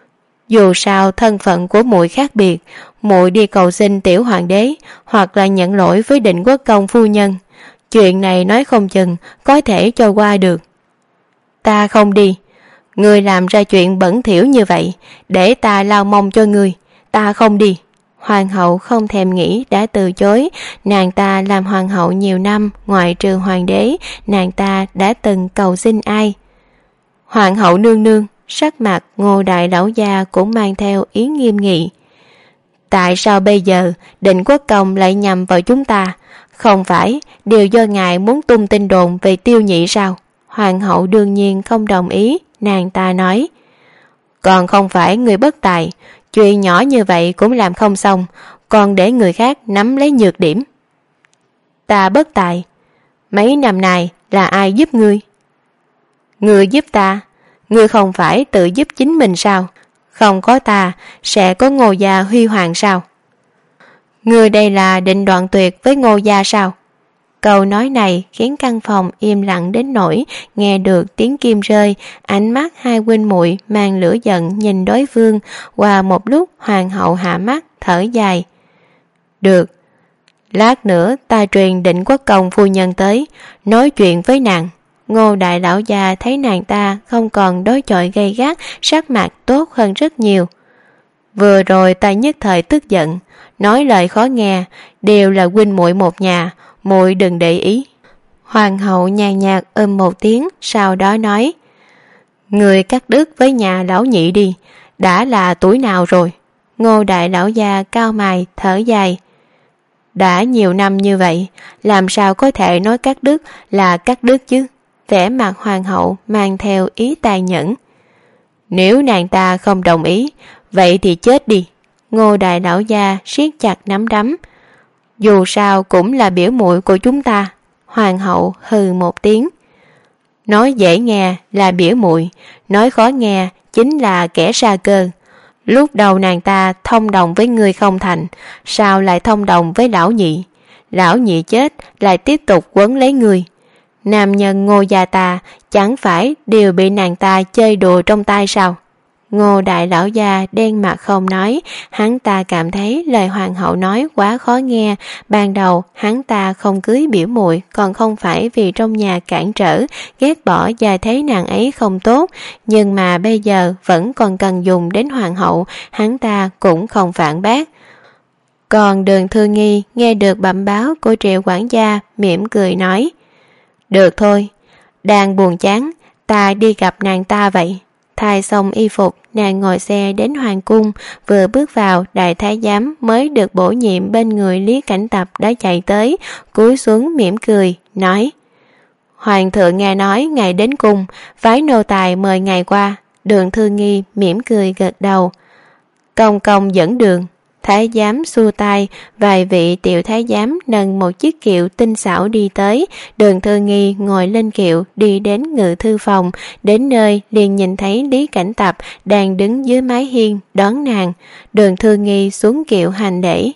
Dù sao thân phận của muội khác biệt, muội đi cầu xin tiểu hoàng đế hoặc là nhận lỗi với Định Quốc công phu nhân, chuyện này nói không chừng có thể cho qua được. Ta không đi. Ngươi làm ra chuyện bẩn thỉu như vậy, để ta lau mông cho ngươi. Ta không đi. Hoàng hậu không thèm nghĩ đã từ chối. Nàng ta làm hoàng hậu nhiều năm, ngoại trừ hoàng đế, nàng ta đã từng cầu xin ai? Hoàng hậu nương nương. Sắc mặt Ngô đại lão gia cũng mang theo ý nghiêm nghị. Tại sao bây giờ Định Quốc công lại nhằm vào chúng ta? Không phải đều do ngài muốn tung tin đồn về Tiêu nhị sao? Hoàng hậu đương nhiên không đồng ý. Nàng ta nói: Còn không phải người bất tài, chuyện nhỏ như vậy cũng làm không xong, còn để người khác nắm lấy nhược điểm. Ta bất tài? Mấy năm nay là ai giúp ngươi? Ngươi giúp ta? Ngươi không phải tự giúp chính mình sao? Không có ta sẽ có Ngô gia huy hoàng sao? Ngươi đây là định đoạn tuyệt với Ngô gia sao? Câu nói này khiến căn phòng im lặng đến nỗi nghe được tiếng kim rơi. Ánh mắt hai huynh muội mang lửa giận nhìn đối phương. Qua một lúc hoàng hậu hạ mắt thở dài. Được, lát nữa ta truyền Định Quốc công phu nhân tới nói chuyện với nàng. Ngô đại lão gia thấy nàng ta không còn đối chọi gay gắt, sắc mặt tốt hơn rất nhiều. Vừa rồi ta nhất thời tức giận, nói lời khó nghe, đều là huynh muội một nhà, muội đừng để ý. Hoàng hậu nhàn nhạt ưm một tiếng, sau đó nói: Người cắt đứt với nhà lão nhị đi, đã là tuổi nào rồi? Ngô đại lão gia cao mày thở dài. Đã nhiều năm như vậy, làm sao có thể nói cắt đứt là cắt đứt chứ? Vẻ mặt hoàng hậu mang theo ý tàn nhẫn. Nếu nàng ta không đồng ý, vậy thì chết đi. Ngô đại lão gia siết chặt nắm đấm. Dù sao cũng là biểu muội của chúng ta. Hoàng hậu hừ một tiếng. Nói dễ nghe là biểu muội, nói khó nghe chính là kẻ sa cơ. Lúc đầu nàng ta thông đồng với người không thành, sao lại thông đồng với lão nhị? Lão nhị chết lại tiếp tục quấn lấy người. Nam nhân Ngô gia ta chẳng phải đều bị nàng ta chơi đùa trong tay sao? Ngô đại lão gia đen mặt không nói. Hắn ta cảm thấy lời hoàng hậu nói quá khó nghe. Ban đầu hắn ta không cưới biểu muội còn không phải vì trong nhà cản trở, ghét bỏ và thấy nàng ấy không tốt, nhưng mà bây giờ vẫn còn cần dùng đến hoàng hậu, hắn ta cũng không phản bác. Còn Đường Thư Nghi nghe được bẩm báo của Triệu quản gia, mỉm cười nói: Được thôi, đang buồn chán, ta đi gặp nàng ta vậy. Thay xong y phục, nàng ngồi xe đến hoàng cung, vừa bước vào, đại thái giám mới được bổ nhiệm bên người Lý Cảnh Tập đã chạy tới, cúi xuống mỉm cười, nói: Hoàng thượng nghe nói ngài đến cung, phái nô tài mời ngài qua. Đường Thư Nghi mỉm cười gật đầu. Công công dẫn đường. Thái giám xua tay, vài vị tiểu thái giám nâng một chiếc kiệu tinh xảo đi tới. Đường Thư Nghi ngồi lên kiệu đi đến ngự thư phòng, đến nơi liền nhìn thấy Lý Cảnh Tập đang đứng dưới mái hiên đón nàng. Đường Thư Nghi xuống kiệu hành lễ.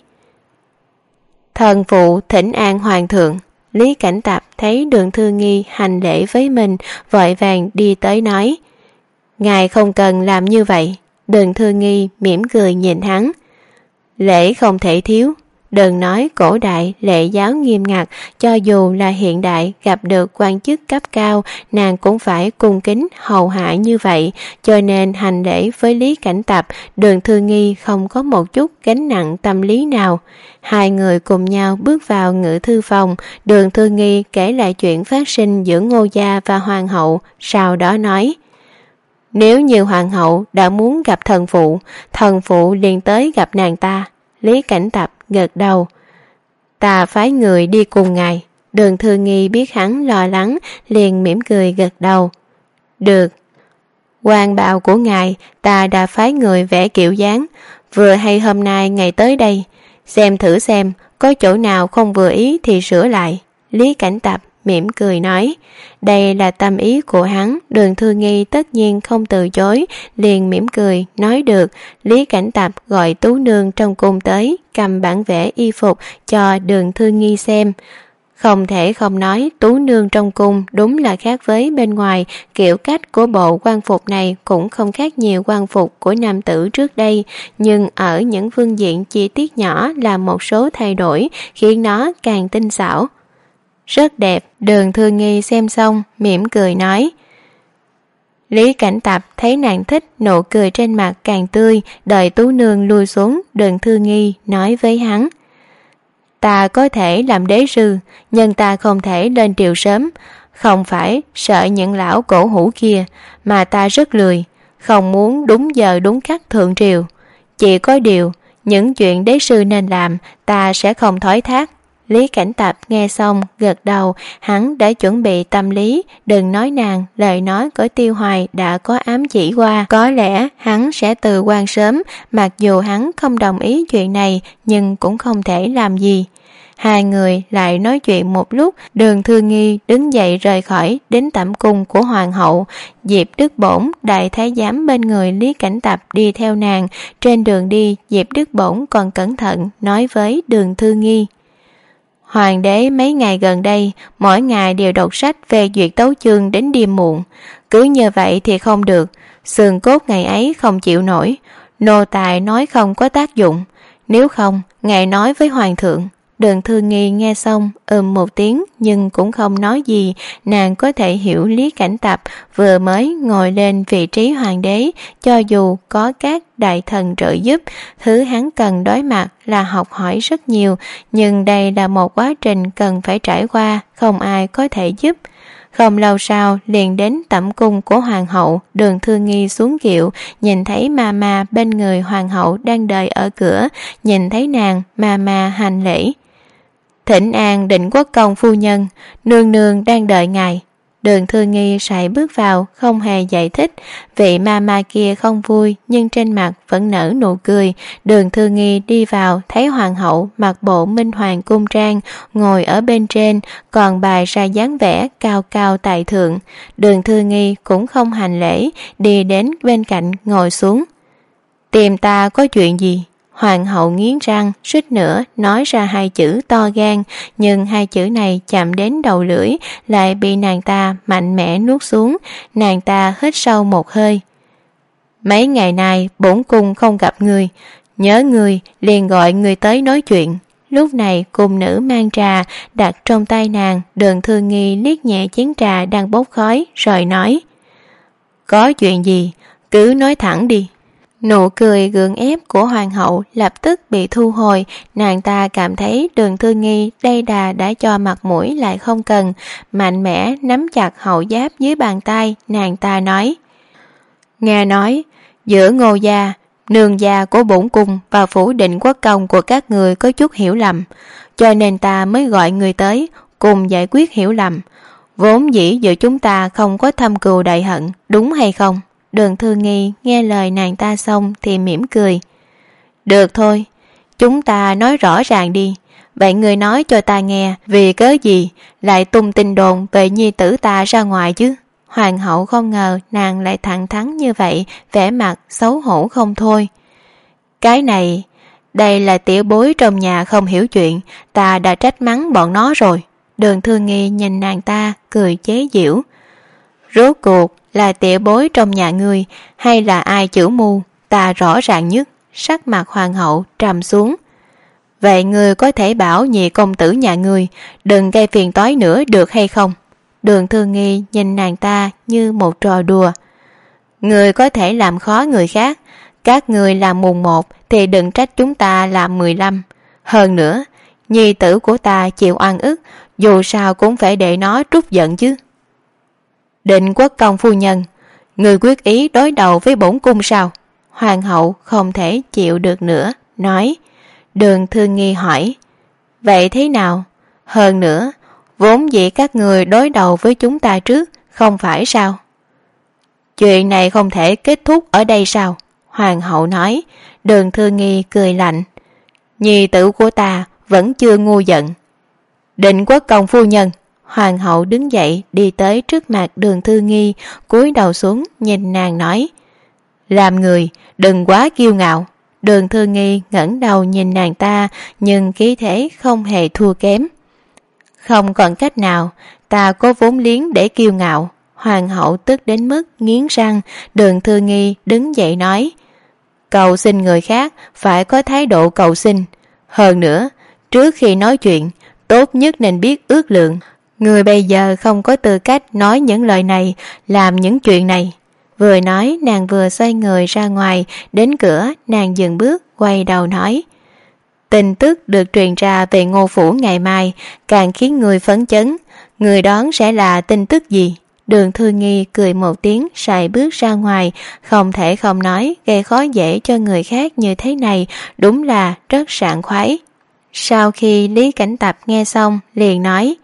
Thần phụ thỉnh an hoàng thượng. Lý Cảnh Tập thấy Đường Thư Nghi hành lễ với mình, vội vàng đi tới nói: Ngài không cần làm như vậy. Đường Thư Nghi mỉm cười nhìn hắn. Lễ không thể thiếu. Đừng nói cổ đại lễ giáo nghiêm ngặt, cho dù là hiện đại gặp được quan chức cấp cao, nàng cũng phải cung kính hầu hạ như vậy. Cho nên hành lễ với Lý Cảnh Tập, Đường Thư Nghi không có một chút gánh nặng tâm lý nào. Hai người cùng nhau bước vào ngự thư phòng. Đường Thư Nghi kể lại chuyện phát sinh giữa Ngô gia và hoàng hậu, sau đó nói: Nếu như hoàng hậu đã muốn gặp thần phụ, thần phụ liền tới gặp nàng ta. Lý Cảnh Tập gật đầu. Ta phái người đi cùng ngài. Đường Thư Nghi biết hắn lo lắng, liền mỉm cười gật đầu. Được. Quan bào của ngài ta đã phái người vẽ kiểu dáng, vừa hay hôm nay ngài tới đây, xem thử xem có chỗ nào không vừa ý thì sửa lại. Lý Cảnh Tập mỉm cười nói. Đây là tâm ý của hắn. Đường Thư Nghi tất nhiên không từ chối, liền mỉm cười nói được. Lý Cảnh Tập gọi tú nương trong cung tới, cầm bản vẽ y phục cho Đường Thư Nghi xem. Không thể không nói, tú nương trong cung đúng là khác với bên ngoài. Kiểu cách của bộ quan phục này cũng không khác nhiều quan phục của nam tử trước đây, nhưng ở những phương diện chi tiết nhỏ là một số thay đổi, khiến nó càng tinh xảo. Rất đẹp. Đường Thư Nghi xem xong mỉm cười nói. Lý Cảnh Tập thấy nàng thích, nụ cười trên mặt càng tươi. Đợi tú nương lui xuống, Đường Thư Nghi nói với hắn: Ta có thể làm đế sư, nhưng ta không thể lên triều sớm. Không phải sợ những lão cổ hủ kia, mà ta rất lười, không muốn đúng giờ đúng khắc thượng triều. Chỉ có điều, những chuyện đế sư nên làm, ta sẽ không thoái thác. Lý Cảnh Tập nghe xong gật đầu. Hắn đã chuẩn bị tâm lý. Đừng nói nàng, lời nói của Tiêu Hoài đã có ám chỉ qua. Có lẽ hắn sẽ từ quan sớm. Mặc dù hắn không đồng ý chuyện này, nhưng cũng không thể làm gì. Hai người lại nói chuyện một lúc. Đường Thư Nghi đứng dậy rời khỏi, đến tẩm cung của hoàng hậu. Diệp Đức Bổn, đại thái giám bên người Lý Cảnh Tập, đi theo nàng. Trên đường đi, Diệp Đức Bổn còn cẩn thận nói với Đường Thư Nghi: Hoàng đế mấy ngày gần đây mỗi ngày đều đọc sách về duyệt tấu chương đến đêm muộn. Cứ như vậy thì không được. Xương cốt ngày ấy không chịu nổi. Nô tài nói không có tác dụng. Nếu không, ngài nói với hoàng thượng. Đường Thư Nghi nghe xong ừm một tiếng, nhưng cũng không nói gì. Nàng có thể hiểu Lý Cảnh Tập vừa mới ngồi lên vị trí hoàng đế, cho dù có các đại thần trợ giúp, thứ hắn cần đối mặt là học hỏi rất nhiều, nhưng đây là một quá trình cần phải trải qua, không ai có thể giúp. Không lâu sau liền đến tẩm cung của hoàng hậu. Đường Thư Nghi xuống kiệu, nhìn thấy Mama bên người hoàng hậu đang đợi ở cửa. Nhìn thấy nàng, Mama hành lễ: Thỉnh an Định Quốc công phu nhân, nương nương đang đợi ngài. Đường Thư Nghi sải bước vào, không hề giải thích. Vị Mama kia không vui, nhưng trên mặt vẫn nở nụ cười. Đường Thư Nghi đi vào, thấy hoàng hậu mặc bộ minh hoàng cung trang, ngồi ở bên trên, còn bày ra dáng vẻ cao cao tại thượng. Đường Thư Nghi cũng không hành lễ, đi đến bên cạnh ngồi xuống. Tìm ta có chuyện gì? Hoàng hậu nghiến răng, suýt nữa nói ra hai chữ to gan, nhưng hai chữ này chạm đến đầu lưỡi, lại bị nàng ta mạnh mẽ nuốt xuống. Nàng ta hít sâu một hơi. Mấy ngày nay bổn cung không gặp người, nhớ người liền gọi người tới nói chuyện. Lúc này cung nữ mang trà đặt trong tay nàng. Đường Thư Nghi liếc nhẹ chén trà đang bốc khói rồi nói: Có chuyện gì cứ nói thẳng đi. Nụ cười gượng ép của hoàng hậu lập tức bị thu hồi. Nàng ta cảm thấy Đường Thư Nghi đây đà đã cho mặt mũi lại không cần, mạnh mẽ nắm chặt hậu giáp dưới bàn tay. Nàng ta nói: Nghe nói Giữa Ngô gia, nương gia của bổn cung và phủ Định Quốc công của các người có chút hiểu lầm, cho nên ta mới gọi người tới cùng giải quyết hiểu lầm. Vốn dĩ giữa chúng ta không có thâm cừu đại hận, đúng hay không? Đường Thư Nghi nghe lời nàng ta xong thì mỉm cười. Được thôi, chúng ta nói rõ ràng đi. Vậy người nói cho ta nghe, vì cớ gì lại tung tin đồn về nhi tử ta ra ngoài chứ? Hoàng hậu không ngờ nàng lại thẳng thắn như vậy, vẻ mặt xấu hổ không thôi. Cái này, đây là tiểu bối trong nhà không hiểu chuyện, ta đã trách mắng bọn nó rồi. Đường Thư Nghi nhìn nàng ta cười chế giễu. Rốt cuộc là tiểu bối trong nhà ngươi hay là ai chữ mưu, ta rõ ràng nhất. Sắc mặt hoàng hậu trầm xuống. Vậy ngươi có thể bảo nhị công tử nhà ngươi đừng gây phiền toái nữa được hay không? Đường Thư Nghi nhìn nàng ta như một trò đùa. Ngươi có thể làm khó người khác, các ngươi làm mùng một thì đừng trách chúng ta làm mười lăm. Hơn nữa, nhi tử của ta chịu oan ức, dù sao cũng phải để nó trút giận chứ. Định Quốc công phu nhân, ngươi quyết ý đối đầu với bổn cung sao? Hoàng hậu không thể chịu được nữa, nói. Đường Thư Nghi hỏi, vậy thế nào? Hơn nữa, vốn dĩ các người đối đầu với chúng ta trước, không phải sao? Chuyện này không thể kết thúc ở đây sao? Hoàng hậu nói. Đường Thư Nghi cười lạnh. Nhi tử của ta vẫn chưa ngu giận. Định Quốc công phu nhân. Hoàng hậu đứng dậy đi tới trước mặt Đường Thư Nghi, cúi đầu xuống nhìn nàng nói, làm người đừng quá kiêu ngạo. Đường Thư Nghi ngẩng đầu nhìn nàng ta, nhưng khí thế không hề thua kém. Không còn cách nào, ta có vốn liếng để kiêu ngạo. Hoàng hậu tức đến mức nghiến răng. Đường Thư Nghi đứng dậy nói, cầu xin người khác phải có thái độ cầu xin. Hơn nữa, trước khi nói chuyện, tốt nhất nên biết ước lượng. Người bây giờ không có tư cách nói những lời này, làm những chuyện này. Vừa nói nàng vừa xoay người ra ngoài, đến cửa nàng dừng bước quay đầu nói, tin tức được truyền ra về Ngô phủ ngày mai càng khiến người phấn chấn, người đoán sẽ là tin tức gì? Đường Thư Nghi cười một tiếng sải bước ra ngoài, không thể không nói gây khó dễ cho người khác như thế này đúng là rất sảng khoái. Sau khi Lý Cảnh Tập nghe xong liền nói,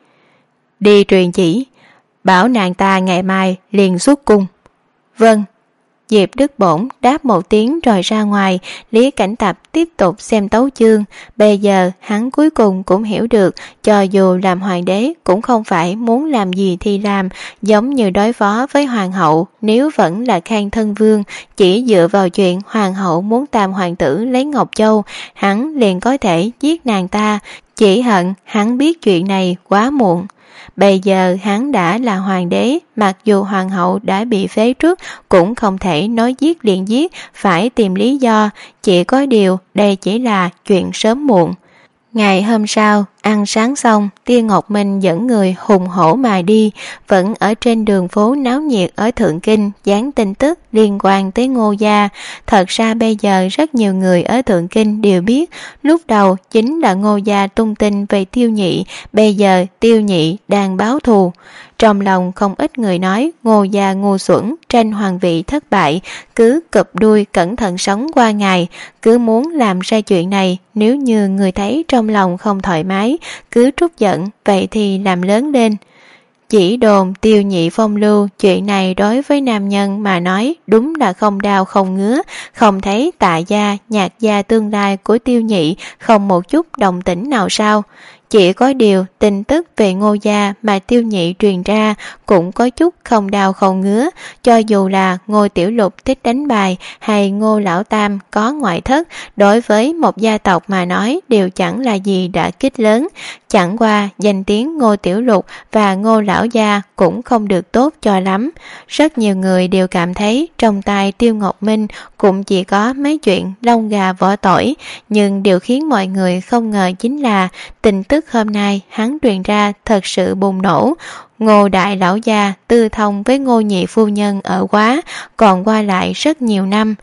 đi truyền chỉ, bảo nàng ta ngày mai liền xuất cung. Vâng. Diệp Đức Bổn đáp một tiếng rồi ra ngoài. Lý Cảnh Tập tiếp tục xem tấu chương. Bây giờ hắn cuối cùng cũng hiểu được, cho dù làm hoàng đế cũng không phải muốn làm gì thì làm, giống như đối phó với hoàng hậu. Nếu vẫn là Khang thân vương, chỉ dựa vào chuyện hoàng hậu muốn tam hoàng tử lấy Ngọc Châu, hắn liền có thể giết nàng ta. Chỉ hận hắn biết chuyện này quá muộn. Bây giờ hắn đã là hoàng đế, mặc dù hoàng hậu đã bị phế truất cũng không thể nói giết liền giết, phải tìm lý do. Chỉ có điều đây chỉ là chuyện sớm muộn. Ngày hôm sau, ăn sáng xong, Tiêu Ngọc Minh dẫn người hùng hổ mà đi, vẫn ở trên đường phố náo nhiệt ở Thượng Kinh dán tin tức liên quan tới Ngô gia. Thật ra bây giờ rất nhiều người ở Thượng Kinh đều biết, lúc đầu chính là Ngô gia tung tin về Tiêu Nhị, bây giờ Tiêu Nhị đang báo thù. Trong lòng không ít người nói Ngô gia ngu xuẩn, tranh hoàng vị thất bại, cứ cụp đuôi cẩn thận sống qua ngày, cứ muốn làm ra chuyện này. Nếu như người thấy trong lòng không thoải mái, cứ trút giận, vậy thì làm lớn lên. Chỉ đồn Tiêu Nhị phong lưu, chuyện này đối với nam nhân mà nói đúng là không đau không ngứa, không thấy Tạ gia, Nhạc gia tương lai của Tiêu Nhị không một chút đồng tĩnh nào sao? Chỉ có điều tin tức về Ngô gia mà Tiêu Nhị truyền ra cũng có chút không đau không ngứa, cho dù là Ngô Tiểu Lục thích đánh bài hay Ngô Lão Tam có ngoại thất, đối với một gia tộc mà nói đều chẳng là gì đã kích lớn. Chẳng qua danh tiếng Ngô Tiểu Lục và Ngô Lão gia cũng không được tốt cho lắm. Rất nhiều người đều cảm thấy trong tay Tiêu Ngọc Minh cũng chỉ có mấy chuyện lông gà vỏ tỏi, nhưng điều khiến mọi người không ngờ chính là tin tức hôm nay hắn truyền ra thật sự bùng nổ. Ngô đại lão gia tư thông với Ngô nhị phu nhân ở Quá, còn qua lại rất nhiều năm.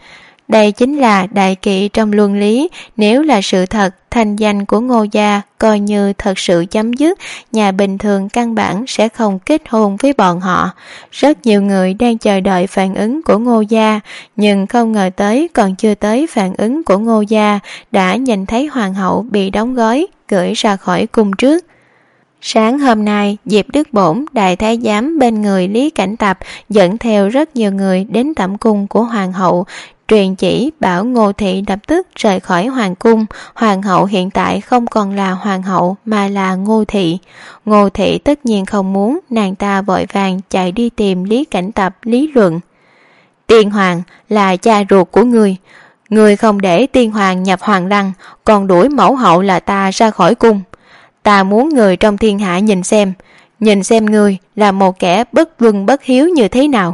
đây chính là đại kỵ trong luân lý. Nếu là sự thật, thanh danh của Ngô gia coi như thật sự chấm dứt, nhà bình thường căn bản sẽ không kết hôn với bọn họ. Rất nhiều người đang chờ đợi phản ứng của Ngô gia, nhưng không ngờ tới còn chưa tới phản ứng của Ngô gia, đã nhìn thấy hoàng hậu bị đóng gói, gửi ra khỏi cung trước. Sáng hôm nay, Diệp Đức Bổn, đại thái giám bên người Lý Cảnh Tập, dẫn theo rất nhiều người đến tẩm cung của hoàng hậu, truyền chỉ bảo Ngô thị lập tức rời khỏi hoàng cung. Hoàng hậu hiện tại không còn là hoàng hậu mà là Ngô thị. Ngô thị tất nhiên không muốn, nàng ta vội vàng chạy đi tìm Lý Cảnh Tập lý luận. Tiên hoàng là cha ruột của ngươi, ngươi không để tiên hoàng nhập hoàng lăng, còn đuổi mẫu hậu là ta ra khỏi cung. Ta muốn người trong thiên hạ nhìn xem, nhìn xem ngươi là một kẻ bất luân bất hiếu như thế nào.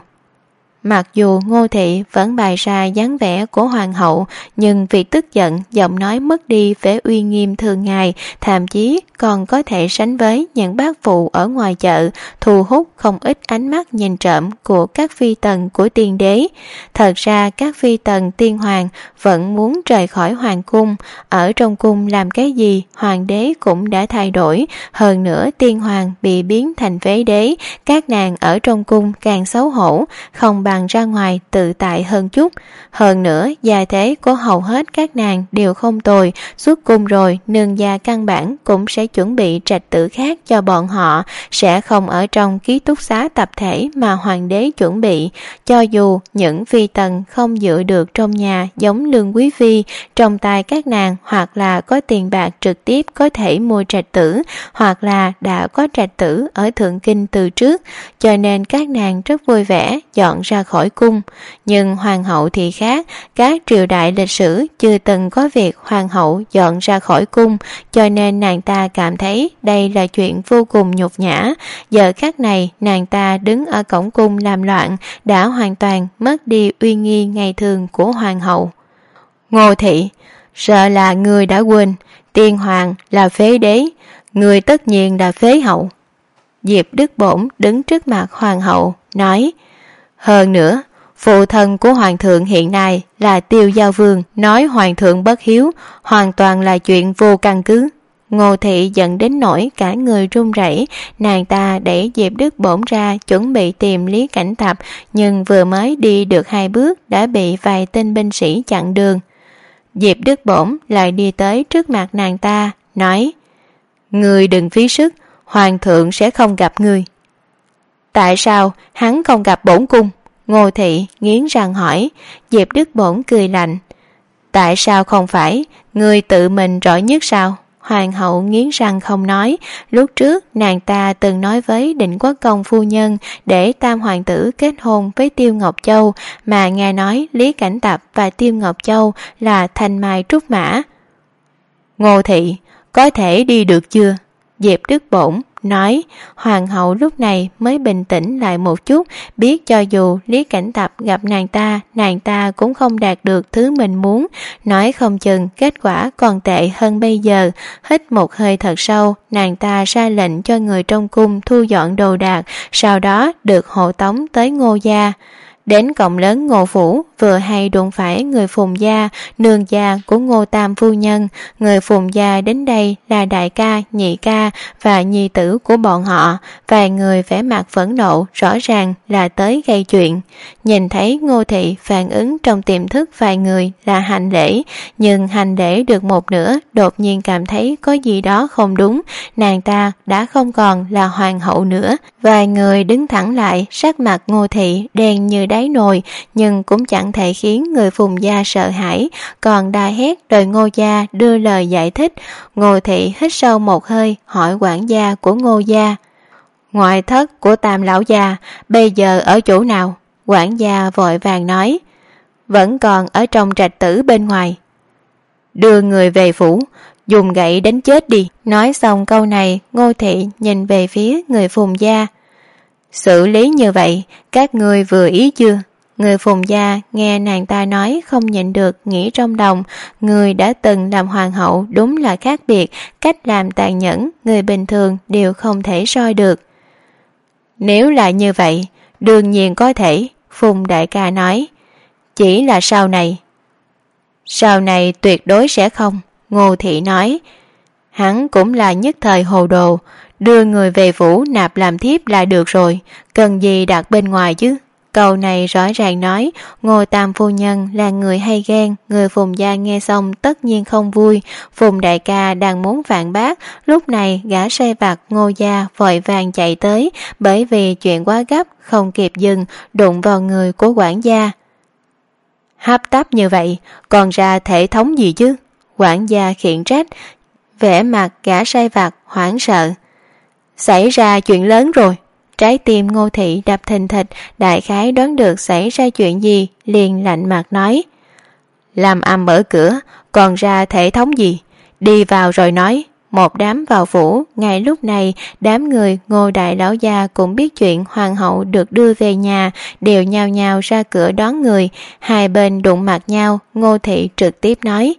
Mặc dù Ngô thị vẫn bày ra dáng vẻ của hoàng hậu, nhưng vì tức giận, giọng nói mất đi vẻ uy nghiêm thường ngày, thậm chí còn có thể sánh với những bác phụ ở ngoài chợ, thu hút không ít ánh mắt nhìn trộm của các phi tần của tiên đế. Thật ra các phi tần tiên hoàng vẫn muốn rời khỏi hoàng cung, ở trong cung làm cái gì hoàng đế cũng đã thay đổi, hơn nữa tiên hoàng bị biến thành phế đế, các nàng ở trong cung càng xấu hổ, không bằng ra ngoài tự tại hơn chút. Hơn nữa gia thế của hầu hết các nàng đều không tồi, xuất cung rồi nương gia căn bản cũng sẽ chuẩn bị trạch tử khác cho bọn họ, sẽ không ở trong ký túc xá tập thể mà hoàng đế chuẩn bị. Cho dù những phi tần không giữ được trong nhà giống Lương Quý Phi, trong tay các nàng hoặc là có tiền bạc trực tiếp có thể mua trạch tử, hoặc là đã có trạch tử ở Thượng Kinh từ trước, cho nên các nàng rất vui vẻ dọn ra khỏi cung. Nhưng hoàng hậu thì khác, các triều đại lịch sử chưa từng có việc hoàng hậu dọn ra khỏi cung, cho nên nàng ta cảm thấy đây là chuyện vô cùng nhục nhã. Giờ khắc này nàng ta đứng ở cổng cung làm loạn, đã hoàn toàn mất đi uy nghi ngày thường của hoàng hậu. Ngô thị, sợ là người đã quên, tiên hoàng là phế đế, người tất nhiên là phế hậu. Diệp Đức Bổn đứng trước mặt hoàng hậu nói, hơn nữa phụ thân của hoàng thượng hiện nay là Tiêu Giao Vương, nói hoàng thượng bất hiếu hoàn toàn là chuyện vô căn cứ. Ngô thị giận đến nỗi cả người run rẩy, nàng ta đẩy Diệp Đức Bổn ra chuẩn bị tìm Lý Cảnh Tập, nhưng vừa mới đi được hai bước đã bị vài tên binh sĩ chặn đường. Diệp Đức Bổn lại đi tới trước mặt nàng ta, nói, ngươi đừng phí sức, hoàng thượng sẽ không gặp ngươi. Tại sao hắn không gặp bổn cung? Ngô thị nghiến răng hỏi. Diệp Đức Bổn cười lạnh, tại sao không phải, ngươi tự mình rõ nhất sao? Hoàng hậu nghiến răng không nói. Lúc trước nàng ta từng nói với Định Quốc Công phu nhân để tam hoàng tử kết hôn với Tiêu Ngọc Châu, mà nghe nói Lý Cảnh Tập và Tiêu Ngọc Châu là thanh mai trúc mã. Ngô thị, có thể đi được chưa? Diệp Đức Bổn nói. Hoàng hậu lúc này mới bình tĩnh lại một chút, biết cho dù Lý Cảnh Tập gặp nàng ta, nàng ta cũng không đạt được thứ mình muốn, nói không chừng kết quả còn tệ hơn bây giờ. Hít một hơi thật sâu, nàng ta ra lệnh cho người trong cung thu dọn đồ đạc, sau đó được hộ tống tới Ngô gia. Đến cổng lớn Ngô phủ, vừa hay đụng phải người Phùng gia, nương gia của Ngô Tam phu nhân. Người Phùng gia đến đây là đại ca, nhị ca và nhi tử của bọn họ. Vài người vẻ mặt phẫn nộ, rõ ràng là tới gây chuyện. Nhìn thấy Ngô thị phản ứng trong tiềm thức vài người là hành lễ, nhưng hành lễ được một nửa, đột nhiên cảm thấy có gì đó không đúng, nàng ta đã không còn là hoàng hậu nữa. Vài người đứng thẳng lại, sắc mặt Ngô thị đen như đáy nồi, nhưng cũng chẳng thể khiến người Phùng gia sợ hãi, còn đa hét đòi Ngô gia đưa lời giải thích. Ngô thị hít sâu một hơi, hỏi quản gia của Ngô gia, ngoại thất của Tam lão gia bây giờ ở chỗ nào? Quản gia vội vàng nói, vẫn còn ở trong trạch tử bên ngoài. Đưa người về phủ, dùng gậy đánh chết đi. Nói xong câu này, Ngô thị nhìn về phía người Phùng gia, xử lý như vậy các ngươi vừa ý chưa? Người Phùng gia nghe nàng ta nói không nhịn được, nghĩ trong lòng, người đã từng làm hoàng hậu đúng là khác biệt, cách làm tàn nhẫn người bình thường đều không thể soi được. Nếu là như vậy, đương nhiên có thể, Phùng đại ca nói, chỉ là sau này. Sau này tuyệt đối sẽ không, Ngô Thị nói. Hắn cũng là nhất thời hồ đồ, đưa người về phủ nạp làm thiếp là được rồi, cần gì đặt bên ngoài chứ. Câu này rõ ràng nói Ngô Tam phu nhân là người hay ghen. Người Phùng gia nghe xong tất nhiên không vui. Phùng đại ca đang muốn phản bác, lúc này gã sai vặt Ngô gia vội vàng chạy tới, bởi vì chuyện quá gấp không kịp dừng, đụng vào người của quản gia. Hấp tấp như vậy còn ra thể thống gì chứ? Quản gia khiển trách. Vẻ mặt gã sai vặt hoảng sợ. Xảy ra chuyện lớn rồi. Trái tim Ngô Thị đập thình thịch, đại khái đoán được xảy ra chuyện gì, liền lạnh mặt nói. Làm ầm ở cửa, còn ra thể thống gì? Đi vào rồi nói. Một đám vào phủ. Ngay lúc này đám người Ngô đại lão gia cũng biết chuyện hoàng hậu được đưa về nhà, đều nhao nhao ra cửa đón người. Hai bên đụng mặt nhau, Ngô Thị trực tiếp nói.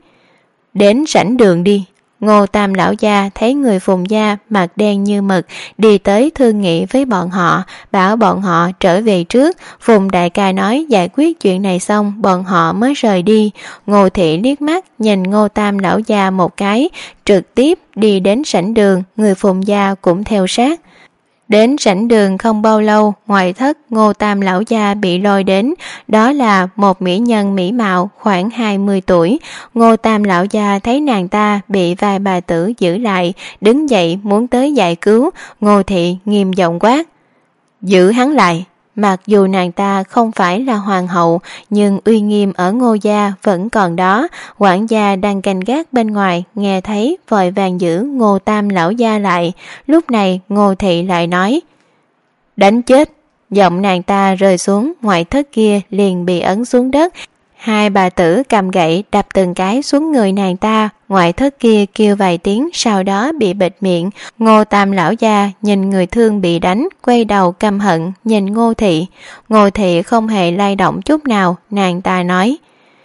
Đến sảnh đường đi. Ngô Tam lão gia thấy người Phùng gia mặt đen như mực, đi tới thương nghị với bọn họ, bảo bọn họ trở về trước. Phùng đại ca nói giải quyết chuyện này xong bọn họ mới rời đi. Ngô Thị liếc mắt nhìn Ngô Tam lão gia một cái, trực tiếp đi đến sảnh đường. Người Phùng gia cũng theo sát. Đến sảnh đường không bao lâu, ngoại thất Ngô Tam lão gia bị lôi đến. Đó là một mỹ nhân mỹ mạo khoảng hai mươi tuổi. Ngô Tam lão gia thấy nàng ta bị vài bà tử giữ lại, đứng dậy muốn tới giải cứu. Ngô Thị nghiêm giọng quát. Giữ hắn lại. Mặc dù nàng ta không phải là hoàng hậu, nhưng uy nghiêm ở Ngô gia vẫn còn đó. Quản gia đang canh gác bên ngoài nghe thấy vội vàng giữ Ngô Tam lão gia lại. Lúc này Ngô Thị lại nói. Đánh chết. Giọng nàng ta rơi xuống, ngoại thất kia liền bị ấn xuống đất. Hai bà tử cầm gậy đập từng cái xuống người nàng ta. Ngoại thất kia kêu vài tiếng, sau đó bị bịt miệng. Ngô Tam lão gia nhìn người thương bị đánh, quay đầu căm hận nhìn Ngô Thị. Ngô Thị không hề lay động chút nào. Nàng ta nói.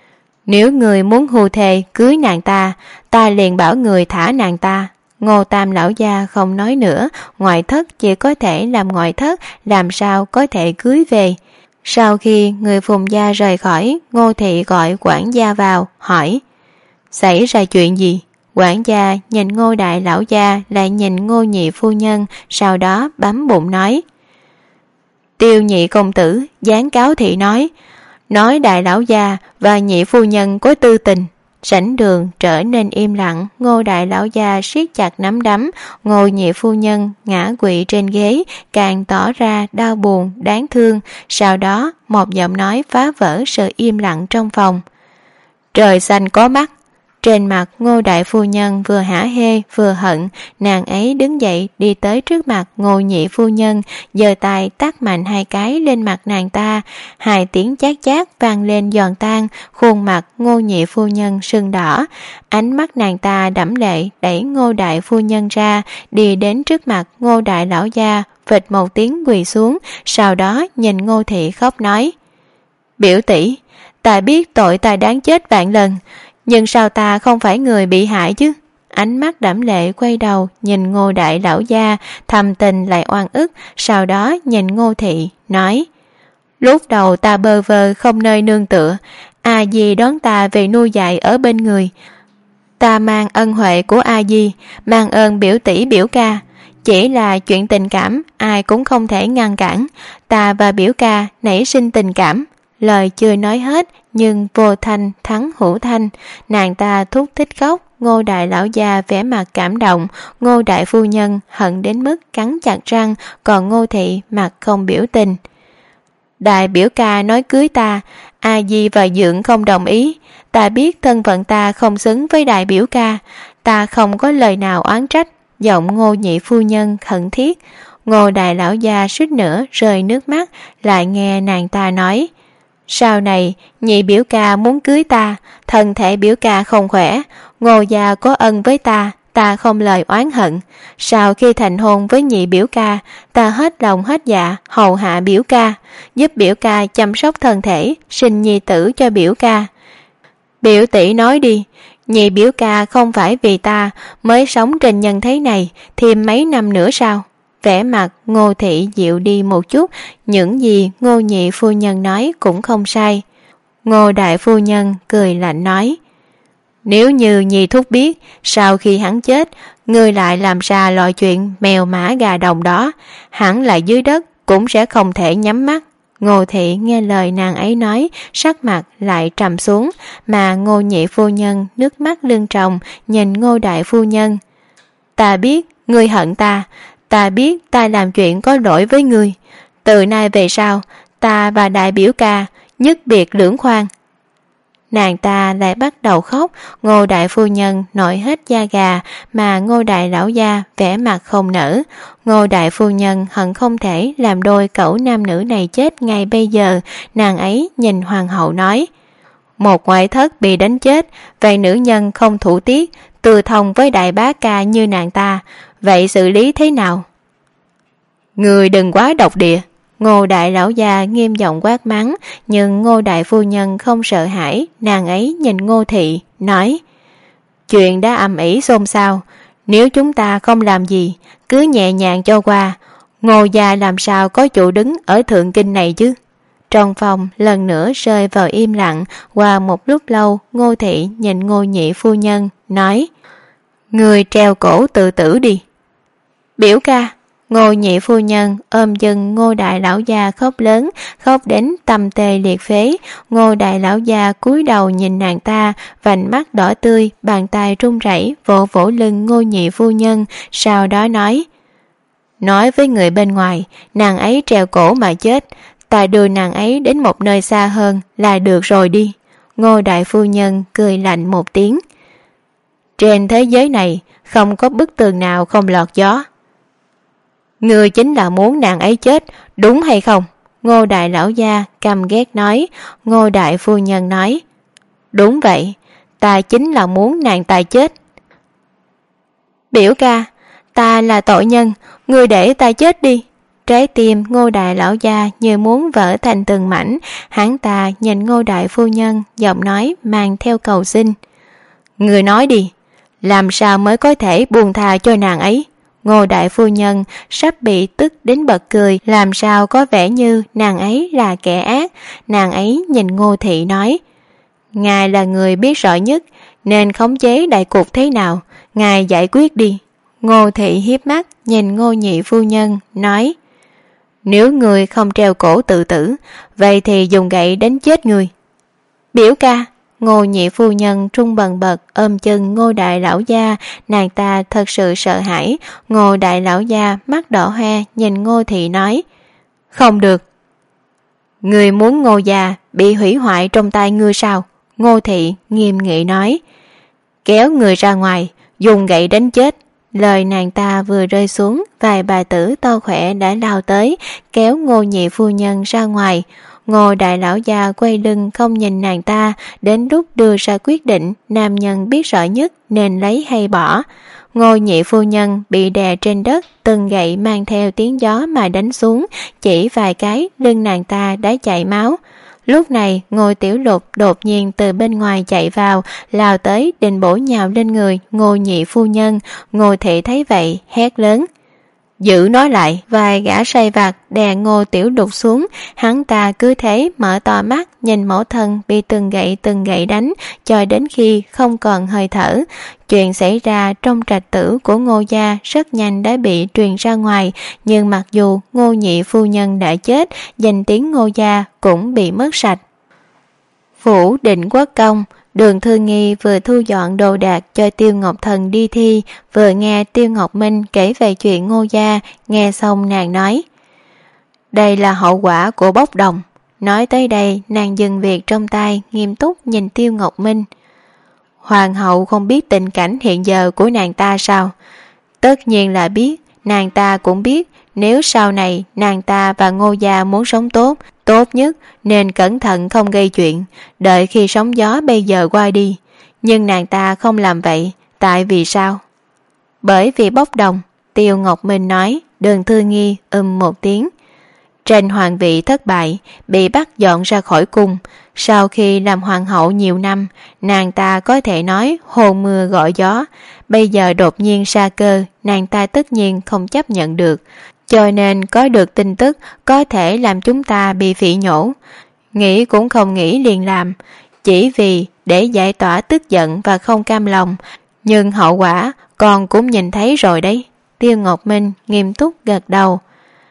Nếu người muốn hưu thề cưới nàng ta, ta liền bảo người thả nàng ta. Ngô Tam lão gia không nói nữa. Ngoại thất chỉ có thể làm ngoại thất, làm sao có thể cưới về. Sau khi người Phùng gia rời khỏi, Ngô Thị gọi quản gia vào, hỏi. Xảy ra chuyện gì? Quản gia nhìn Ngô đại lão gia lại nhìn Ngô nhị phu nhân, sau đó bấm bụng nói. Tiêu nhị công tử gián cáo thị nói. Nói đại lão gia và nhị phu nhân có tư tình. Sảnh đường trở nên im lặng. Ngô đại lão gia siết chặt nắm đấm. Ngô nhị phu nhân ngã quỵ trên ghế, càng tỏ ra đau buồn đáng thương. Sau đó một giọng nói phá vỡ sự im lặng trong phòng. Trời xanh có mắt. Trên mặt Ngô đại phu nhân vừa hả hê vừa hận. Nàng ấy đứng dậy đi tới trước mặt Ngô nhị phu nhân, giơ tay tát mạnh hai cái lên mặt nàng ta. Hai tiếng chát chát vang lên giòn tan. Khuôn mặt Ngô nhị phu nhân sưng đỏ. Ánh mắt nàng ta đẫm lệ đẩy Ngô đại phu nhân ra, đi đến trước mặt Ngô đại lão gia, phịch một tiếng quỳ xuống. Sau đó nhìn Ngô Thị khóc nói. Biểu tỷ, ta biết tội ta đáng chết vạn lần, nhưng sao ta không phải người bị hại chứ? Ánh mắt đẫm lệ quay đầu nhìn Ngô đại lão gia, thầm tình lại oan ức. Sau đó nhìn Ngô Thị nói. Lúc đầu ta bơ vơ không nơi nương tựa, A Di đón ta về nuôi dạy ở bên người. Ta mang ân huệ của A Di, mang ơn biểu tỷ biểu ca. Chỉ là chuyện tình cảm ai cũng không thể ngăn cản. Ta và biểu ca nảy sinh tình cảm. Lời chưa nói hết, nhưng vô thanh thắng hữu thanh. Nàng ta thúc thích khóc. Ngô đại lão gia vẻ mặt cảm động. Ngô đại phu nhân hận đến mức cắn chặt răng, còn Ngô Thị mặt không biểu tình. Đại biểu ca nói cưới ta, A Di và Dượng không đồng ý. Ta biết thân phận ta không xứng với đại biểu ca, ta không có lời nào oán trách. Giọng Ngô nhị phu nhân khẩn thiết. Ngô đại lão gia suýt nữa rơi nước mắt, lại nghe nàng ta nói. Sau này nhị biểu ca muốn cưới ta, thân thể biểu ca không khỏe, Ngô gia có ân với ta, ta không lời oán hận. Sau khi thành hôn với nhị biểu ca, ta hết lòng hết dạ hầu hạ biểu ca, giúp biểu ca chăm sóc thân thể, sinh nhi tử cho biểu ca. Biểu tỷ nói đi, nhị biểu ca không phải vì ta mới sống trên nhân thế này thêm mấy năm nữa sao? Vẻ mặt Ngô Thị dịu đi một chút, những gì Ngô nhị phu nhân nói cũng không sai. Ngô đại phu nhân cười lạnh nói. Nếu như Nhi thúc biết sau khi hắn chết ngươi lại làm ra loại chuyện mèo mã gà đồng đó, hẳn là dưới đất cũng sẽ không thể nhắm mắt. Ngô thị nghe lời nàng ấy nói, sắc mặt lại trầm xuống, mà Ngô nhị phu nhân nước mắt lưng tròng nhìn Ngô đại phu nhân. Ta biết ngươi hận ta, ta biết ta làm chuyện có lỗi với ngươi. Từ nay về sau, ta và đại biểu ca nhất biệt lưỡng khoan. Nàng ta lại bắt đầu khóc. Ngô đại phu nhân nổi hết da gà, mà Ngô đại lão gia vẻ mặt không nở. Ngô đại phu nhân hận không thể làm đôi cẩu nam nữ này chết ngay bây giờ. Nàng ấy nhìn hoàng hậu nói, một ngoại thất bị đánh chết, vậy nữ nhân không thủ tiết từ thông với đại bá ca như nàng ta, vậy xử lý thế nào? Người đừng quá độc địa. Ngô đại lão gia nghiêm giọng quát mắng, nhưng Ngô đại phu nhân không sợ hãi. Nàng ấy nhìn Ngô thị nói, chuyện đã ầm ĩ xôn xao, nếu chúng ta không làm gì, cứ nhẹ nhàng cho qua, Ngô gia làm sao có chỗ đứng ở thượng kinh này chứ? Trong phòng lần nữa rơi vào im lặng. Qua một lúc lâu, Ngô thị nhìn Ngô nhị phu nhân nói, người treo cổ tự tử đi. Biểu ca. Ngô nhị phu nhân ôm chân Ngô đại lão gia khóc lớn, khóc đến tâm tê liệt phế. Ngô đại lão gia cúi đầu nhìn nàng ta, vành mắt đỏ tươi, bàn tay run rẩy vỗ vỗ lưng Ngô nhị phu nhân, sau đó nói, nói với người bên ngoài, nàng ấy treo cổ mà chết, ta đưa nàng ấy đến một nơi xa hơn là được rồi đi. Ngô đại phu nhân cười lạnh một tiếng, trên thế giới này không có bức tường nào không lọt gió. Ngươi chính là muốn nàng ấy chết, đúng hay không? Ngô đại lão gia căm ghét nói. Ngô đại phu nhân nói, đúng vậy, ta chính là muốn nàng ta chết. Biểu ca, ta là tội nhân, ngươi để ta chết đi. Trái tim Ngô đại lão gia như muốn vỡ thành từng mảnh. Hắn ta nhìn Ngô đại phu nhân, giọng nói mang theo cầu xin, ngươi nói đi, làm sao mới có thể buông tha cho nàng ấy? Ngô đại phu nhân sắp bị tức đến bật cười, làm sao có vẻ như nàng ấy là kẻ ác. Nàng ấy nhìn Ngô thị nói, ngài là người biết rõ nhất, nên khống chế đại cục thế nào, ngài giải quyết đi. Ngô thị hiếp mắt nhìn Ngô nhị phu nhân nói, nếu người không treo cổ tự tử, vậy thì dùng gậy đánh chết người. Biểu ca. Ngô nhị phu nhân trung bần bật ôm chân Ngô đại lão gia, nàng ta thật sự sợ hãi. Ngô đại lão gia mắt đỏ hoe nhìn Ngô thị nói, không được. Người muốn Ngô gia bị hủy hoại trong tay ngươi sao? Ngô thị nghiêm nghị nói, kéo người ra ngoài, dùng gậy đánh chết. Lời nàng ta vừa rơi xuống, vài bà tử to khỏe đã lao tới kéo Ngô nhị phu nhân ra ngoài. Ngô đại lão gia quay lưng không nhìn nàng ta, đến lúc đưa ra quyết định, nam nhân biết rõ nhất nên lấy hay bỏ. Ngô nhị phu nhân bị đè trên đất, từng gậy mang theo tiếng gió mà đánh xuống, chỉ vài cái lưng nàng ta đã chảy máu. Lúc này Ngô Tiểu Lục đột nhiên từ bên ngoài chạy vào, lao tới định bổ nhào lên người Ngô nhị phu nhân. Ngô thị thấy vậy hét lớn, giữ nó lại. Vài gã sai vặt đè Ngô Tiểu Lục xuống, hắn ta cứ thế mở to mắt nhìn mẫu thân bị từng gậy từng gậy đánh cho đến khi không còn hơi thở. Chuyện xảy ra trong trạch tử của Ngô gia rất nhanh đã bị truyền ra ngoài, nhưng mặc dù Ngô nhị phu nhân đã chết, danh tiếng Ngô gia cũng bị mất sạch. Phủ Định Quốc công, Đường Thư Nghi vừa thu dọn đồ đạc cho Tiêu Ngọc Thần đi thi, vừa nghe Tiêu Ngọc Minh kể về chuyện Ngô gia. Nghe xong nàng nói, đây là hậu quả của bốc đồng. Nói tới đây, nàng dừng việc trong tay, nghiêm túc nhìn Tiêu Ngọc Minh. Hoàng hậu không biết tình cảnh hiện giờ của nàng ta sao? Tất nhiên là biết. Nàng ta cũng biết, nếu sau này nàng ta và Ngô gia muốn sống tốt, tốt nhất nên cẩn thận không gây chuyện, đợi khi sóng gió bây giờ qua đi. Nhưng nàng ta không làm vậy, tại vì sao? Bởi vì bốc đồng. Tiêu Ngọc Minh nói. Đường Thư Nghi ừm một tiếng. Tranh hoàng vị thất bại, bị bắt dọn ra khỏi cung. Sau khi làm hoàng hậu nhiều năm, nàng ta có thể nói hồn mưa gọi gió. Bây giờ đột nhiên sa cơ, nàng ta tất nhiên không chấp nhận được, cho nên có được tin tức có thể làm chúng ta bị phỉ nhổ. Nghĩ cũng không nghĩ liền làm, chỉ vì để giải tỏa tức giận và không cam lòng, nhưng hậu quả con cũng nhìn thấy rồi đấy. Tiêu Ngọc Minh nghiêm túc gật đầu.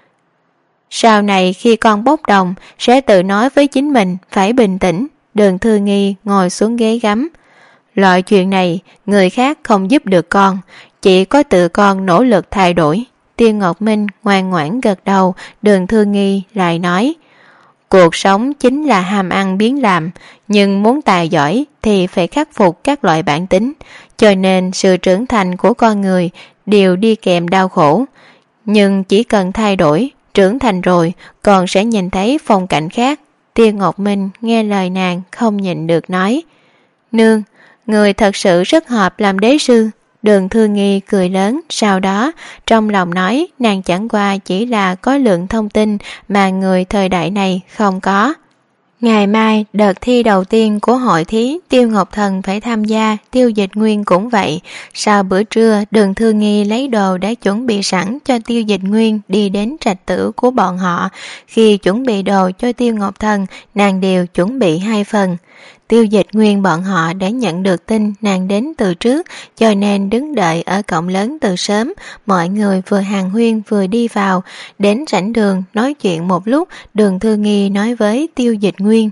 Sau này khi con bốc đồng sẽ tự nói với chính mình phải bình tĩnh. Đường Thư Nghi ngồi xuống ghế gắm. Loại chuyện này người khác không giúp được con, chỉ có tự con nỗ lực thay đổi. Tiêu Ngọc Minh ngoan ngoãn gật đầu. Đường Thư Nghi lại nói, cuộc sống chính là ham ăn biến làm, nhưng muốn tài giỏi thì phải khắc phục các loại bản tính, cho nên sự trưởng thành của con người đều đi kèm đau khổ. Nhưng chỉ cần thay đổi, trưởng thành rồi còn sẽ nhìn thấy phong cảnh khác. Tiêu Ngọc Minh nghe lời nàng không nhịn được nói, nương, người thật sự rất hợp làm đế sư. Đường Thư Nghi cười lớn, sau đó trong lòng nói nàng chẳng qua chỉ là có lượng thông tin mà người thời đại này không có. Ngày mai đợt thi đầu tiên của hội thí, Tiêu Ngọc Thần phải tham gia, Tiêu Dịch Nguyên cũng vậy. Sau bữa trưa, Đường Thư Nghi lấy đồ đã chuẩn bị sẵn cho Tiêu Dịch Nguyên đi đến trạch tử của bọn họ. Khi chuẩn bị đồ cho Tiêu Ngọc Thần, nàng đều chuẩn bị hai phần. Tiêu Dịch Nguyên bọn họ đã nhận được tin nàng đến từ trước, cho nên đứng đợi ở cổng lớn từ sớm. Mọi người vừa hàn huyên vừa đi vào, đến rảnh đường nói chuyện một lúc. Đường Thư Nghi nói với Tiêu Dịch Nguyên,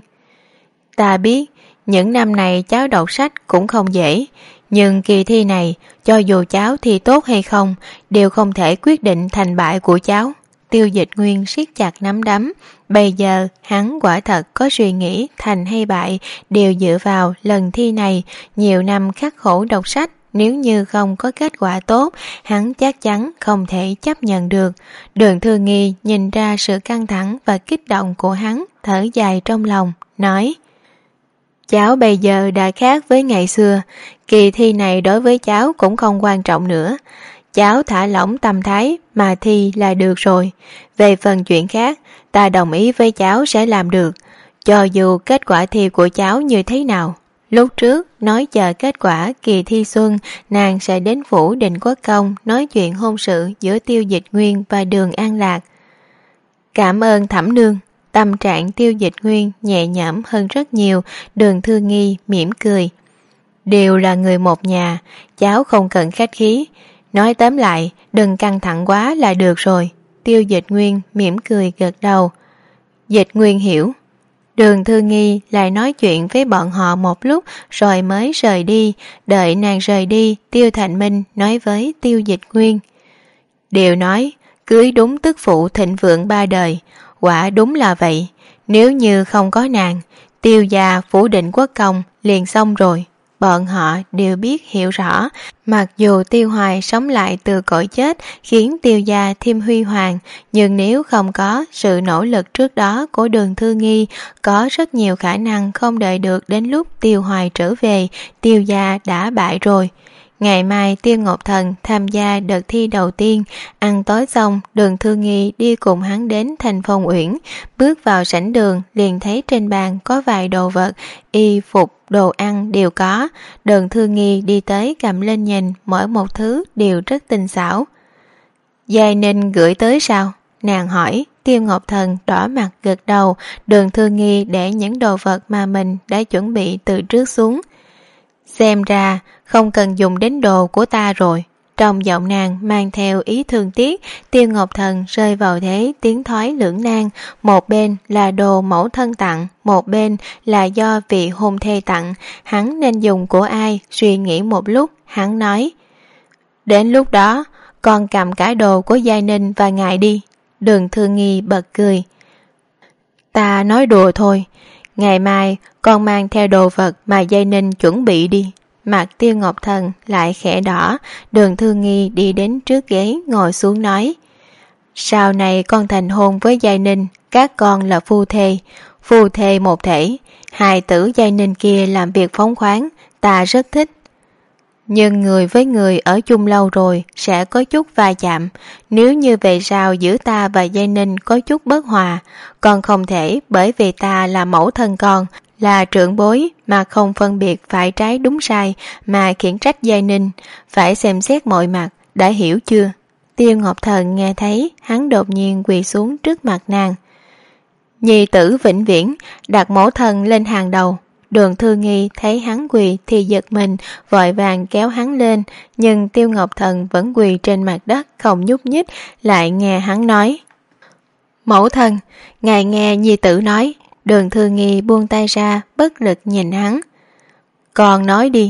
ta biết những năm này cháu đọc sách cũng không dễ, nhưng kỳ thi này cho dù cháu thi tốt hay không đều không thể quyết định thành bại của cháu. Tiêu Dịch Nguyên siết chặt nắm đấm. Bây giờ hắn quả thật có suy nghĩ thành hay bại đều dựa vào lần thi này. Nhiều năm khắc khổ đọc sách, nếu như không có kết quả tốt, hắn chắc chắn không thể chấp nhận được. Đường Thư Nghi nhìn ra sự căng thẳng và kích động của hắn, thở dài trong lòng, nói, cháu bây giờ đã khác với ngày xưa, kỳ thi này đối với cháu cũng không quan trọng nữa. Cháu thả lỏng tâm thái mà thi là được rồi. Về phần chuyện khác, ta đồng ý với cháu sẽ làm được, cho dù kết quả thi của cháu như thế nào. Lúc trước nói chờ kết quả kỳ thi xuân, nàng sẽ đến phủ Định Quốc Công nói chuyện hôn sự giữa Tiêu Dịch Nguyên và Đường An Lạc. Cảm ơn thẩm nương. Tâm trạng Tiêu Dịch Nguyên nhẹ nhõm hơn rất nhiều. Đường Thư Nghi mỉm cười, đều là người một nhà, cháu không cần khách khí. Nói tóm lại, đừng căng thẳng quá là được rồi. Tiêu Dịch Nguyên mỉm cười gật đầu. Dịch Nguyên hiểu. Đường Thư Nghi lại nói chuyện với bọn họ một lúc rồi mới rời đi. Đợi nàng rời đi, Tiêu Thành Minh nói với Tiêu Dịch Nguyên, đều nói cưới đúng tức phụ thịnh vượng ba đời, quả đúng là vậy. Nếu như không có nàng, Tiêu gia phủ Định Quốc Công liền xong rồi. Bọn họ đều biết hiểu rõ, mặc dù Tiêu Hoài sống lại từ cõi chết khiến Tiêu gia thêm huy hoàng, nhưng nếu không có sự nỗ lực trước đó của Đường Thư Nghi, có rất nhiều khả năng không đợi được đến lúc Tiêu Hoài trở về, Tiêu gia đã bại rồi. Ngày mai Tiêu Ngọc Thần tham gia đợt thi đầu tiên. Ăn tối xong, Đường Thư Nghi đi cùng hắn đến thành Phong Uyển. Bước vào sảnh đường liền thấy trên bàn có vài đồ vật, y phục, đồ ăn đều có. Đường Thư Nghi đi tới cầm lên nhìn, mỗi một thứ đều rất tinh xảo. Giai Ninh gửi tới sao? Nàng hỏi. Tiêu Ngọc Thần đỏ mặt gật đầu. Đường Thư Nghi để những đồ vật mà mình đã chuẩn bị từ trước xuống. Xem ra không cần dùng đến đồ của ta rồi. Trong giọng nàng mang theo ý thương tiếc. Tiêu Ngọc Thần rơi vào thế tiến thoái lưỡng nan. Một bên là đồ mẫu thân tặng, một bên là do vị hôn thê tặng. Hắn nên dùng của ai? Suy nghĩ một lúc, hắn nói, đến lúc đó con cầm cả đồ của Giai Ninh và ngài đi. Đường Thư Nghi bật cười, ta nói đùa thôi. Ngày mai con mang theo đồ vật mà Giai Ninh chuẩn bị đi. Mặt Tiêu Ngọc Thần lại khẽ đỏ. Đường Thư Nghi đi đến trước ghế ngồi xuống nói, sau này con thành hôn với Giai Ninh, các con là phu thê, phu thê một thể. Hài tử Giai Ninh kia làm việc phóng khoáng, ta rất thích. Nhưng người với người ở chung lâu rồi sẽ có chút va chạm. Nếu như về sau giữa ta và Giai Ninh có chút bất hòa, con không thể bởi vì ta là mẫu thân con, là trưởng bối mà không phân biệt phải trái đúng sai mà khiển trách Giai Ninh. Phải xem xét mọi mặt, đã hiểu chưa? Tiêu Ngọc Thần nghe thấy, hắn đột nhiên quỳ xuống trước mặt nàng. Nhi tử vĩnh viễn đặt mẫu thân lên hàng đầu. Đường Thư Nghi thấy hắn quỳ thì giật mình, vội vàng kéo hắn lên, nhưng Tiêu Ngọc Thần vẫn quỳ trên mặt đất không nhúc nhích, lại nghe hắn nói: Mẫu thân, ngài nghe nhi tử nói. Đường Thư Nghi buông tay ra, bất lực nhìn hắn. Con nói đi.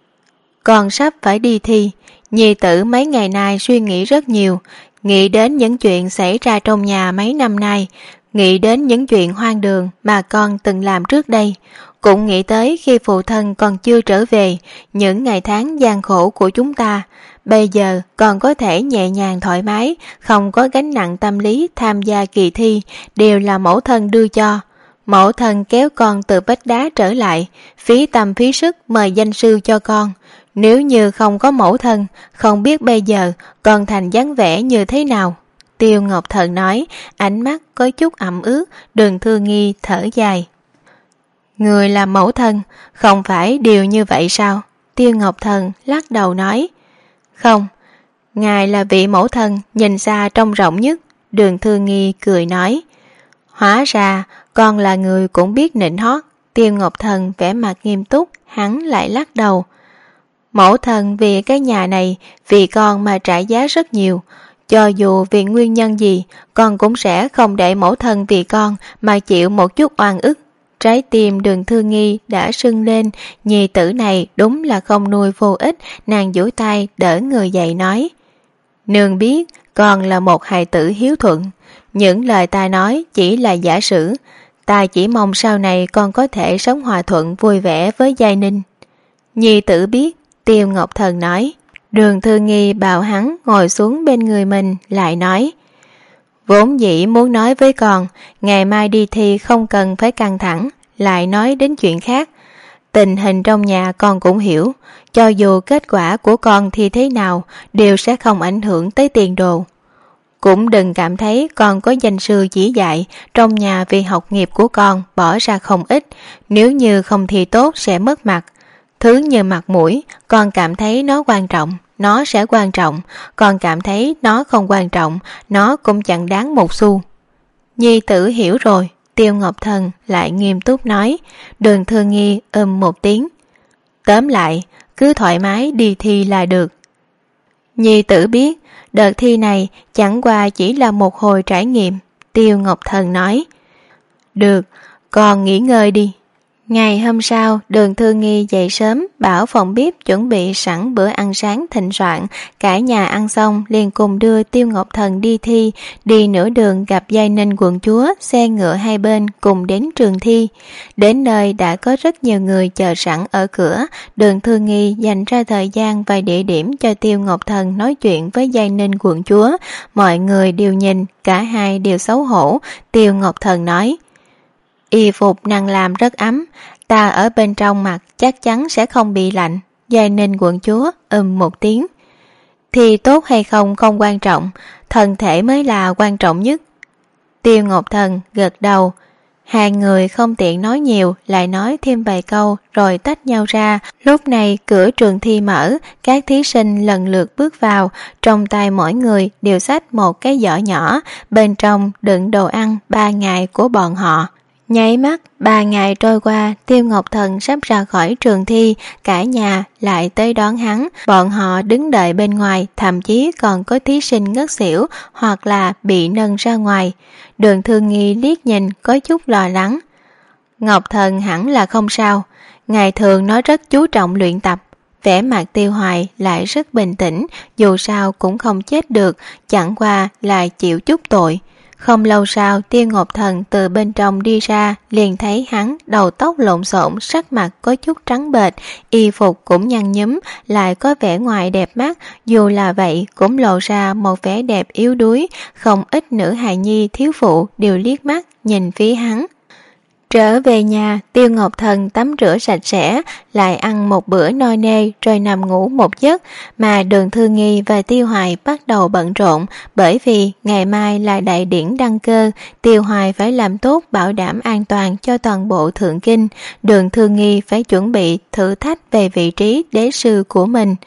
Con sắp phải đi thi. Nhi tử mấy ngày nay suy nghĩ rất nhiều, nghĩ đến những chuyện xảy ra trong nhà mấy năm nay, nghĩ đến những chuyện hoang đường mà con từng làm trước đây, cũng nghĩ tới khi phụ thân còn chưa trở về, những ngày tháng gian khổ của chúng ta. Bây giờ còn có thể nhẹ nhàng thoải mái, không có gánh nặng tâm lý tham gia kỳ thi, đều là mẫu thân đưa cho. Mẫu thân kéo con từ vách đá trở lại, phí tâm phí sức mời danh sư cho con. Nếu như không có mẫu thân, không biết bây giờ con thành dáng vẻ như thế nào. Tiêu Ngọc Thần nói, ánh mắt có chút ẩm ướt. Đường Thư Nghi thở dài. Người làm mẫu thân, không phải điều như vậy sao? Tiêu Ngọc Thần lắc đầu nói. Không, ngài là vị mẫu thân nhìn xa trông rộng nhất. Đường Thư Nghi cười nói. Hóa ra con là người cũng biết nịnh hót. Tiêu Ngọc Thần vẻ mặt nghiêm túc, hắn lại lắc đầu. Mẫu thân vì cái nhà này, vì con mà trả giá rất nhiều. Cho dù vì nguyên nhân gì, con cũng sẽ không để mẫu thân vì con mà chịu một chút oan ức. Trái tim Đường Thư Nghi đã sưng lên, nhi tử này đúng là không nuôi vô ích. Nàng duỗi tay đỡ người dậy nói. Nương biết con là một hài tử hiếu thuận, những lời ta nói chỉ là giả sử. Ta chỉ mong sau này con có thể sống hòa thuận vui vẻ với Giai Ninh. Nhi tử biết. Tiêu Ngọc Thần nói. Đường Thư Nghi bảo hắn ngồi xuống bên người mình, lại nói. Vốn dĩ muốn nói với con, ngày mai đi thi không cần phải căng thẳng, lại nói đến chuyện khác. Tình hình trong nhà con cũng hiểu, cho dù kết quả của con thì thế nào, đều sẽ không ảnh hưởng tới tiền đồ. Cũng đừng cảm thấy con có danh sư chỉ dạy, trong nhà vì học nghiệp của con bỏ ra không ít, nếu như không thi tốt sẽ mất mặt. Thứ như mặt mũi, con cảm thấy nó quan trọng, nó sẽ quan trọng, còn cảm thấy nó không quan trọng, nó cũng chẳng đáng một xu. Nhi tử hiểu rồi. Tiêu Ngọc Thần lại nghiêm túc nói. Đường Thư Nghi ừm một tiếng. Tóm lại, cứ thoải mái đi thi là được. Nhi tử biết, đợt thi này chẳng qua chỉ là một hồi trải nghiệm. Tiêu Ngọc Thần nói. Được, con nghỉ ngơi đi. Ngày hôm sau, Đường Thư Nghi dậy sớm, bảo phòng bếp chuẩn bị sẵn bữa ăn sáng thịnh soạn. Cả nhà ăn xong liền cùng đưa Tiêu Ngọc Thần đi thi. Đi nửa đường gặp Giai Ninh quận chúa, xe ngựa hai bên cùng đến trường thi. Đến nơi đã có rất nhiều người chờ sẵn ở cửa. Đường Thư Nghi dành ra thời gian và địa điểm cho Tiêu Ngọc Thần nói chuyện với Giai Ninh quận chúa. Mọi người đều nhìn, cả hai đều xấu hổ. Tiêu Ngọc Thần nói. Y phục nàng làm rất ấm, ta ở bên trong mặc chắc chắn sẽ không bị lạnh. Giai Ninh quận chúa ừm một tiếng. Thì tốt hay không không quan trọng, thân thể mới là quan trọng nhất. Tiêu Ngọc Thần gật đầu. Hai người không tiện nói nhiều, lại nói thêm vài câu rồi tách nhau ra. Lúc này cửa trường thi mở, các thí sinh lần lượt bước vào, trong tay mỗi người đều xách một cái giỏ nhỏ, bên trong đựng đồ ăn ba ngày của bọn họ. Nháy mắt, ba ngày trôi qua, Tiêu Ngọc Thần sắp ra khỏi trường thi, cả nhà lại tới đón hắn. Bọn họ đứng đợi bên ngoài, thậm chí còn có thí sinh ngất xỉu hoặc là bị nâng ra ngoài. Đường Thư Nghi liếc nhìn, có chút lo lắng. Ngọc Thần hẳn là không sao, ngày thường nó rất chú trọng luyện tập. Vẻ mặt Tiêu Hoài lại rất bình tĩnh, dù sao cũng không chết được, chẳng qua là chịu chút tội. Không lâu sau, Tiêu Ngọc Thần từ bên trong đi ra, liền thấy hắn đầu tóc lộn xộn, sắc mặt có chút trắng bệch, y phục cũng nhăn nhúm, lại có vẻ ngoài đẹp mắt, dù là vậy cũng lộ ra một vẻ đẹp yếu đuối. Không ít nữ hài nhi thiếu phụ đều liếc mắt nhìn phía hắn. Trở về nhà, Tiêu Ngọc Thần tắm rửa sạch sẽ, lại ăn một bữa no nê rồi nằm ngủ một giấc, mà Đường Thư Nghi và Tiêu Hoài bắt đầu bận rộn, bởi vì ngày mai là đại điển đăng cơ, Tiêu Hoài phải làm tốt bảo đảm an toàn cho toàn bộ thượng kinh, Đường Thư Nghi phải chuẩn bị thử thách về vị trí đế sư của mình.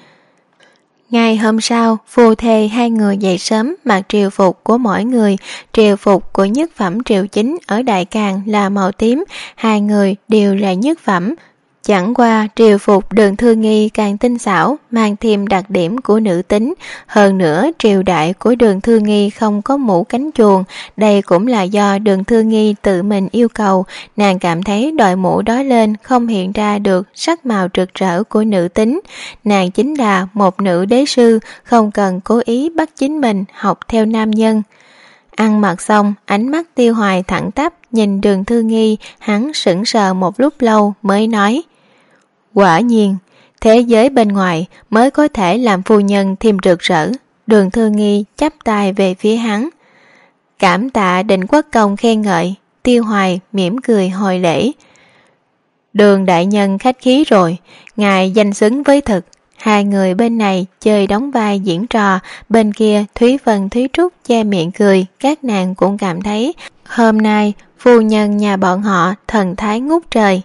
Ngày hôm sau, phu thê hai người dậy sớm mặc triều phục của mỗi người. Triều phục của nhất phẩm triều chính ở Đại Càn là màu tím, hai người đều là nhất phẩm. Chẳng qua triều phục Đường Thư Nghi càng tinh xảo, mang thêm đặc điểm của nữ tính. Hơn nữa triều đại của Đường Thư Nghi không có mũ cánh chuồn, đây cũng là do Đường Thư Nghi tự mình yêu cầu. Nàng cảm thấy đội mũ đó lên không hiện ra được sắc màu rực rỡ của nữ tính. Nàng chính là một nữ đế sư, không cần cố ý bắt chính mình học theo nam nhân. Ăn mặc xong, ánh mắt Tiêu Hoài thẳng tắp nhìn Đường Thư Nghi, hắn sững sờ một lúc lâu mới nói: quả nhiên, thế giới bên ngoài mới có thể làm phu nhân thêm rực rỡ. Đường Thư Nghi chắp tay về phía hắn. Cảm tạ Định Quốc Công khen ngợi. Tiêu Hoài mỉm cười hồi lễ. Đường đại nhân khách khí rồi, ngài danh xứng với thực. Hai người bên này chơi đóng vai diễn trò, bên kia Thúy Vân Thúy Trúc che miệng cười, các nàng cũng cảm thấy hôm nay phu nhân nhà bọn họ thần thái ngút trời.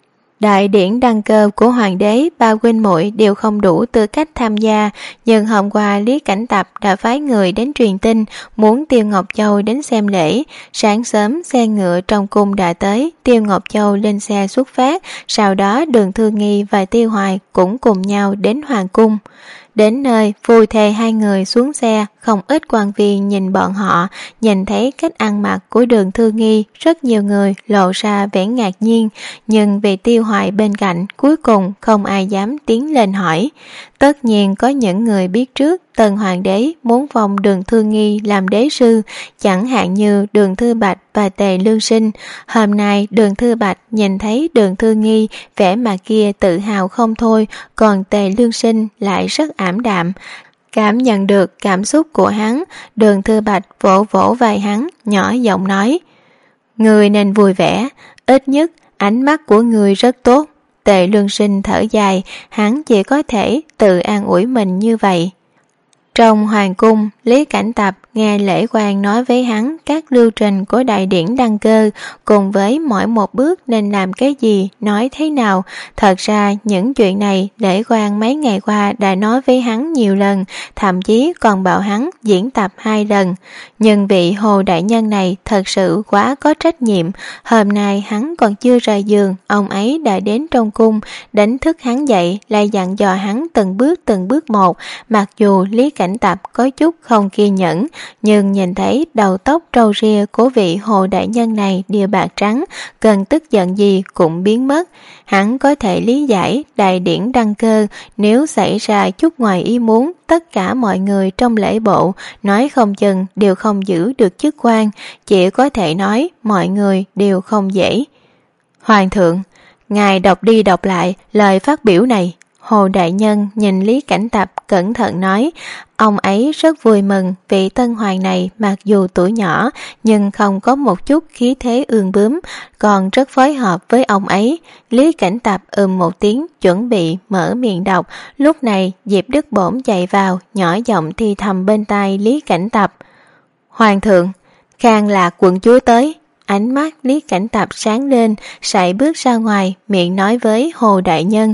Đại điển đăng cơ của hoàng đế, ba huynh muội đều không đủ tư cách tham gia, nhưng hôm qua Lý Cảnh Tập đã phái người đến truyền tin muốn Tiêu Ngọc Châu đến xem lễ. Sáng sớm xe ngựa trong cung đã tới, Tiêu Ngọc Châu lên xe xuất phát, sau đó Đường Thư Nghi và Tiêu Hoài cũng cùng nhau đến hoàng cung. Đến nơi, phu thê hai người xuống xe, không ít quan viên nhìn bọn họ, nhìn thấy cách ăn mặc của Đường Thư Nghi, rất nhiều người lộ ra vẻ ngạc nhiên, nhưng vì Tiêu Hoài bên cạnh, cuối cùng không ai dám tiến lên hỏi. Tất nhiên có những người biết trước Tần Hoàng đế muốn phong Đường Thư Nghi làm đế sư, chẳng hạn như Đường Thư Bạch và Tề Lương Sinh. Hôm nay Đường Thư Bạch nhìn thấy Đường Thư Nghi, vẻ mặt kia tự hào không thôi, còn Tề Lương Sinh lại rất ảm đạm. Cảm nhận được cảm xúc của hắn, Đường Thư Bạch vỗ vỗ vai hắn, nhỏ giọng nói: người nên vui vẻ, ít nhất ánh mắt của người rất tốt. Tề Lương Sinh thở dài, hắn chỉ có thể tự an ủi mình như vậy. Trong hoàng cung, Lý Cảnh Tập nghe lễ quan nói với hắn các lưu trình của đại điển đăng cơ, cùng với mỗi một bước nên làm cái gì, nói thế nào. Thật ra những chuyện này lễ quan mấy ngày qua đã nói với hắn nhiều lần, thậm chí còn bảo hắn diễn tập hai lần. Nhưng vị Hồ đại nhân này thật sự quá có trách nhiệm. Hôm nay hắn còn chưa rời giường, ông ấy đã đến trong cung, đánh thức hắn dậy, lại dặn dò hắn từng bước từng bước một. Mặc dù Lý Cảnh Tập có chút không kiên nhẫn, nhưng nhìn thấy đầu tóc râu ria của vị Hồ đại nhân này đều bạc trắng, cần tức giận gì cũng biến mất. Hắn có thể lý giải đại điển đăng cơ, nếu xảy ra chút ngoài ý muốn, tất cả mọi người trong lễ bộ nói không chừng đều không giữ được chức quan, chỉ có thể nói mọi người đều không dễ. Hoàng thượng, ngài đọc đi đọc lại lời phát biểu này. Hồ đại nhân nhìn Lý Cảnh Tập cẩn thận nói. Ông ấy rất vui mừng vị tân hoàng này mặc dù tuổi nhỏ nhưng không có một chút khí thế ương bướm, còn rất phối hợp với ông ấy. Lý Cảnh Tập ừm một tiếng chuẩn bị mở miệng đọc, lúc này Diệp Đức Bổn chạy vào nhỏ giọng thì thầm bên tai Lý Cảnh Tập: Hoàng thượng, Khang Lạc quận chúa tới. Ánh mắt Lý Cảnh Tập sáng lên, sải bước ra ngoài, miệng nói với Hồ đại nhân: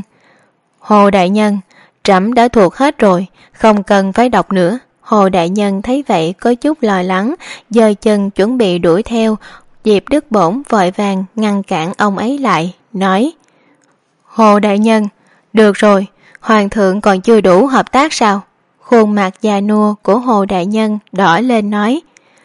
Hồ đại nhân, trẫm đã thuộc hết rồi, không cần phải đọc nữa. Hồ đại nhân thấy vậy có chút lo lắng, giơ chân chuẩn bị đuổi theo. Diệp Đức Bổn vội vàng ngăn cản ông ấy lại, nói: Hồ đại nhân, được rồi, hoàng thượng còn chưa đủ hợp tác sao? Khuôn mặt già nua của Hồ đại nhân đỏ lên nói: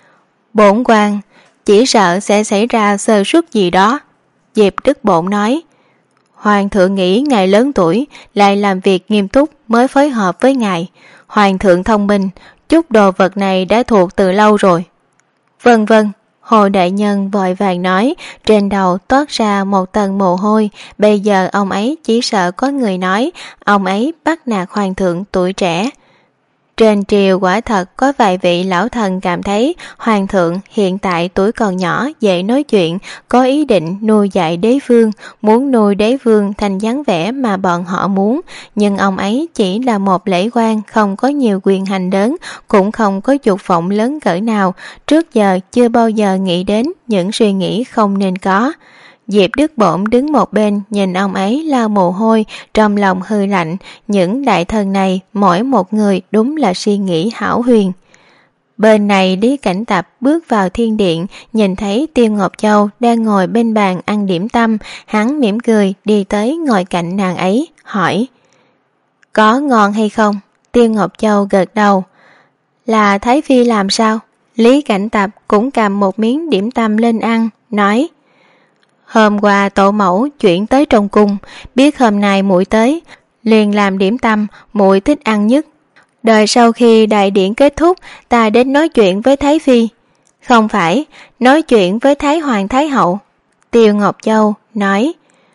Bổn quan, chỉ sợ sẽ xảy ra sơ suất gì đó. Diệp Đức Bổn nói: Hoàng thượng nghĩ ngài lớn tuổi, lại làm việc nghiêm túc mới phối hợp với ngài. Hoàng thượng thông minh, chút đồ vật này đã thuộc từ lâu rồi. Vân vân, Hồ đại nhân vội vàng nói, trên đầu toát ra một tầng mồ hôi. Bây giờ ông ấy chỉ sợ có người nói ông ấy bắt nạt hoàng thượng tuổi trẻ. Trên triều quả thật có vài vị lão thần cảm thấy hoàng thượng hiện tại tuổi còn nhỏ, dễ nói chuyện, có ý định nuôi dạy đế vương, muốn nuôi đế vương thành dáng vẻ mà bọn họ muốn. Nhưng ông ấy chỉ là một lễ quan, không có nhiều quyền hành lớn, cũng không có dục vọng lớn cỡ nào, trước giờ chưa bao giờ nghĩ đến những suy nghĩ không nên có. Diệp Đức Bổn đứng một bên nhìn ông ấy lau mồ hôi, trong lòng hư lạnh. Những đại thần này mỗi một người đúng là suy nghĩ hão huyền. Bên này Lý Cảnh Tập bước vào thiên điện, nhìn thấy Tiêu Ngọc Châu đang ngồi bên bàn ăn điểm tâm, hắn mỉm cười đi tới ngồi cạnh nàng ấy, hỏi: Có ngon hay không? Tiêu Ngọc Châu gật đầu. Là Thái Phi làm sao? Lý Cảnh Tập cũng cầm một miếng điểm tâm lên ăn, nói: Hôm qua tổ mẫu chuyển tới trong cung, biết hôm nay muội tới, liền làm điểm tâm muội thích ăn nhất. Đợi sau khi đại điển kết thúc, ta đến nói chuyện với Thái Phi. Không phải, nói chuyện với Thái Hoàng Thái Hậu. Tiêu Ngọc Châu nói: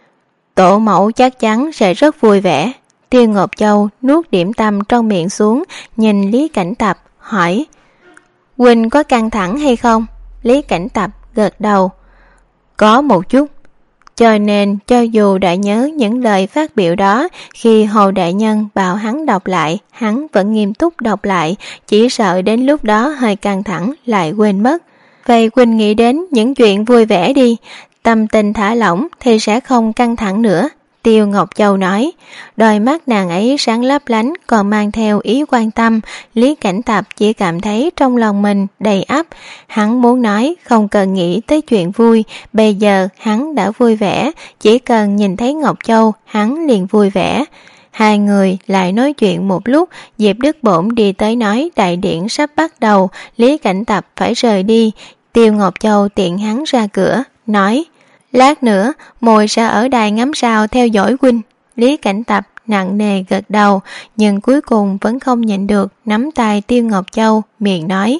Tổ mẫu chắc chắn sẽ rất vui vẻ. Tiêu Ngọc Châu nuốt điểm tâm trong miệng xuống, nhìn Lý Cảnh Tập, hỏi: Huynh có căng thẳng hay không? Lý Cảnh Tập gật đầu. Có một chút. Cho nên cho dù đã nhớ những lời phát biểu đó, khi Hồ Đại Nhân bảo hắn đọc lại, hắn vẫn nghiêm túc đọc lại, chỉ sợ đến lúc đó hơi căng thẳng lại quên mất. Vậy Huynh nghĩ đến những chuyện vui vẻ đi, tâm tình thả lỏng thì sẽ không căng thẳng nữa. Tiêu Ngọc Châu nói. Đôi mắt nàng ấy sáng lấp lánh, còn mang theo ý quan tâm. Lý Cảnh Tập chỉ cảm thấy trong lòng mình đầy ắp. Hắn muốn nói không cần nghĩ tới chuyện vui, bây giờ hắn đã vui vẻ, chỉ cần nhìn thấy Ngọc Châu hắn liền vui vẻ. Hai người lại nói chuyện một lúc, Diệp Đức Bổn đi tới nói đại điển sắp bắt đầu, Lý Cảnh Tập phải rời đi. Tiêu Ngọc Châu tiện hắn ra cửa, nói: Lát nữa muội sẽ ở đài ngắm sao theo dõi huynh. Lý Cảnh Tập nặng nề gật đầu, nhưng cuối cùng vẫn không nhịn được, nắm tay Tiêu Ngọc Châu, miệng nói: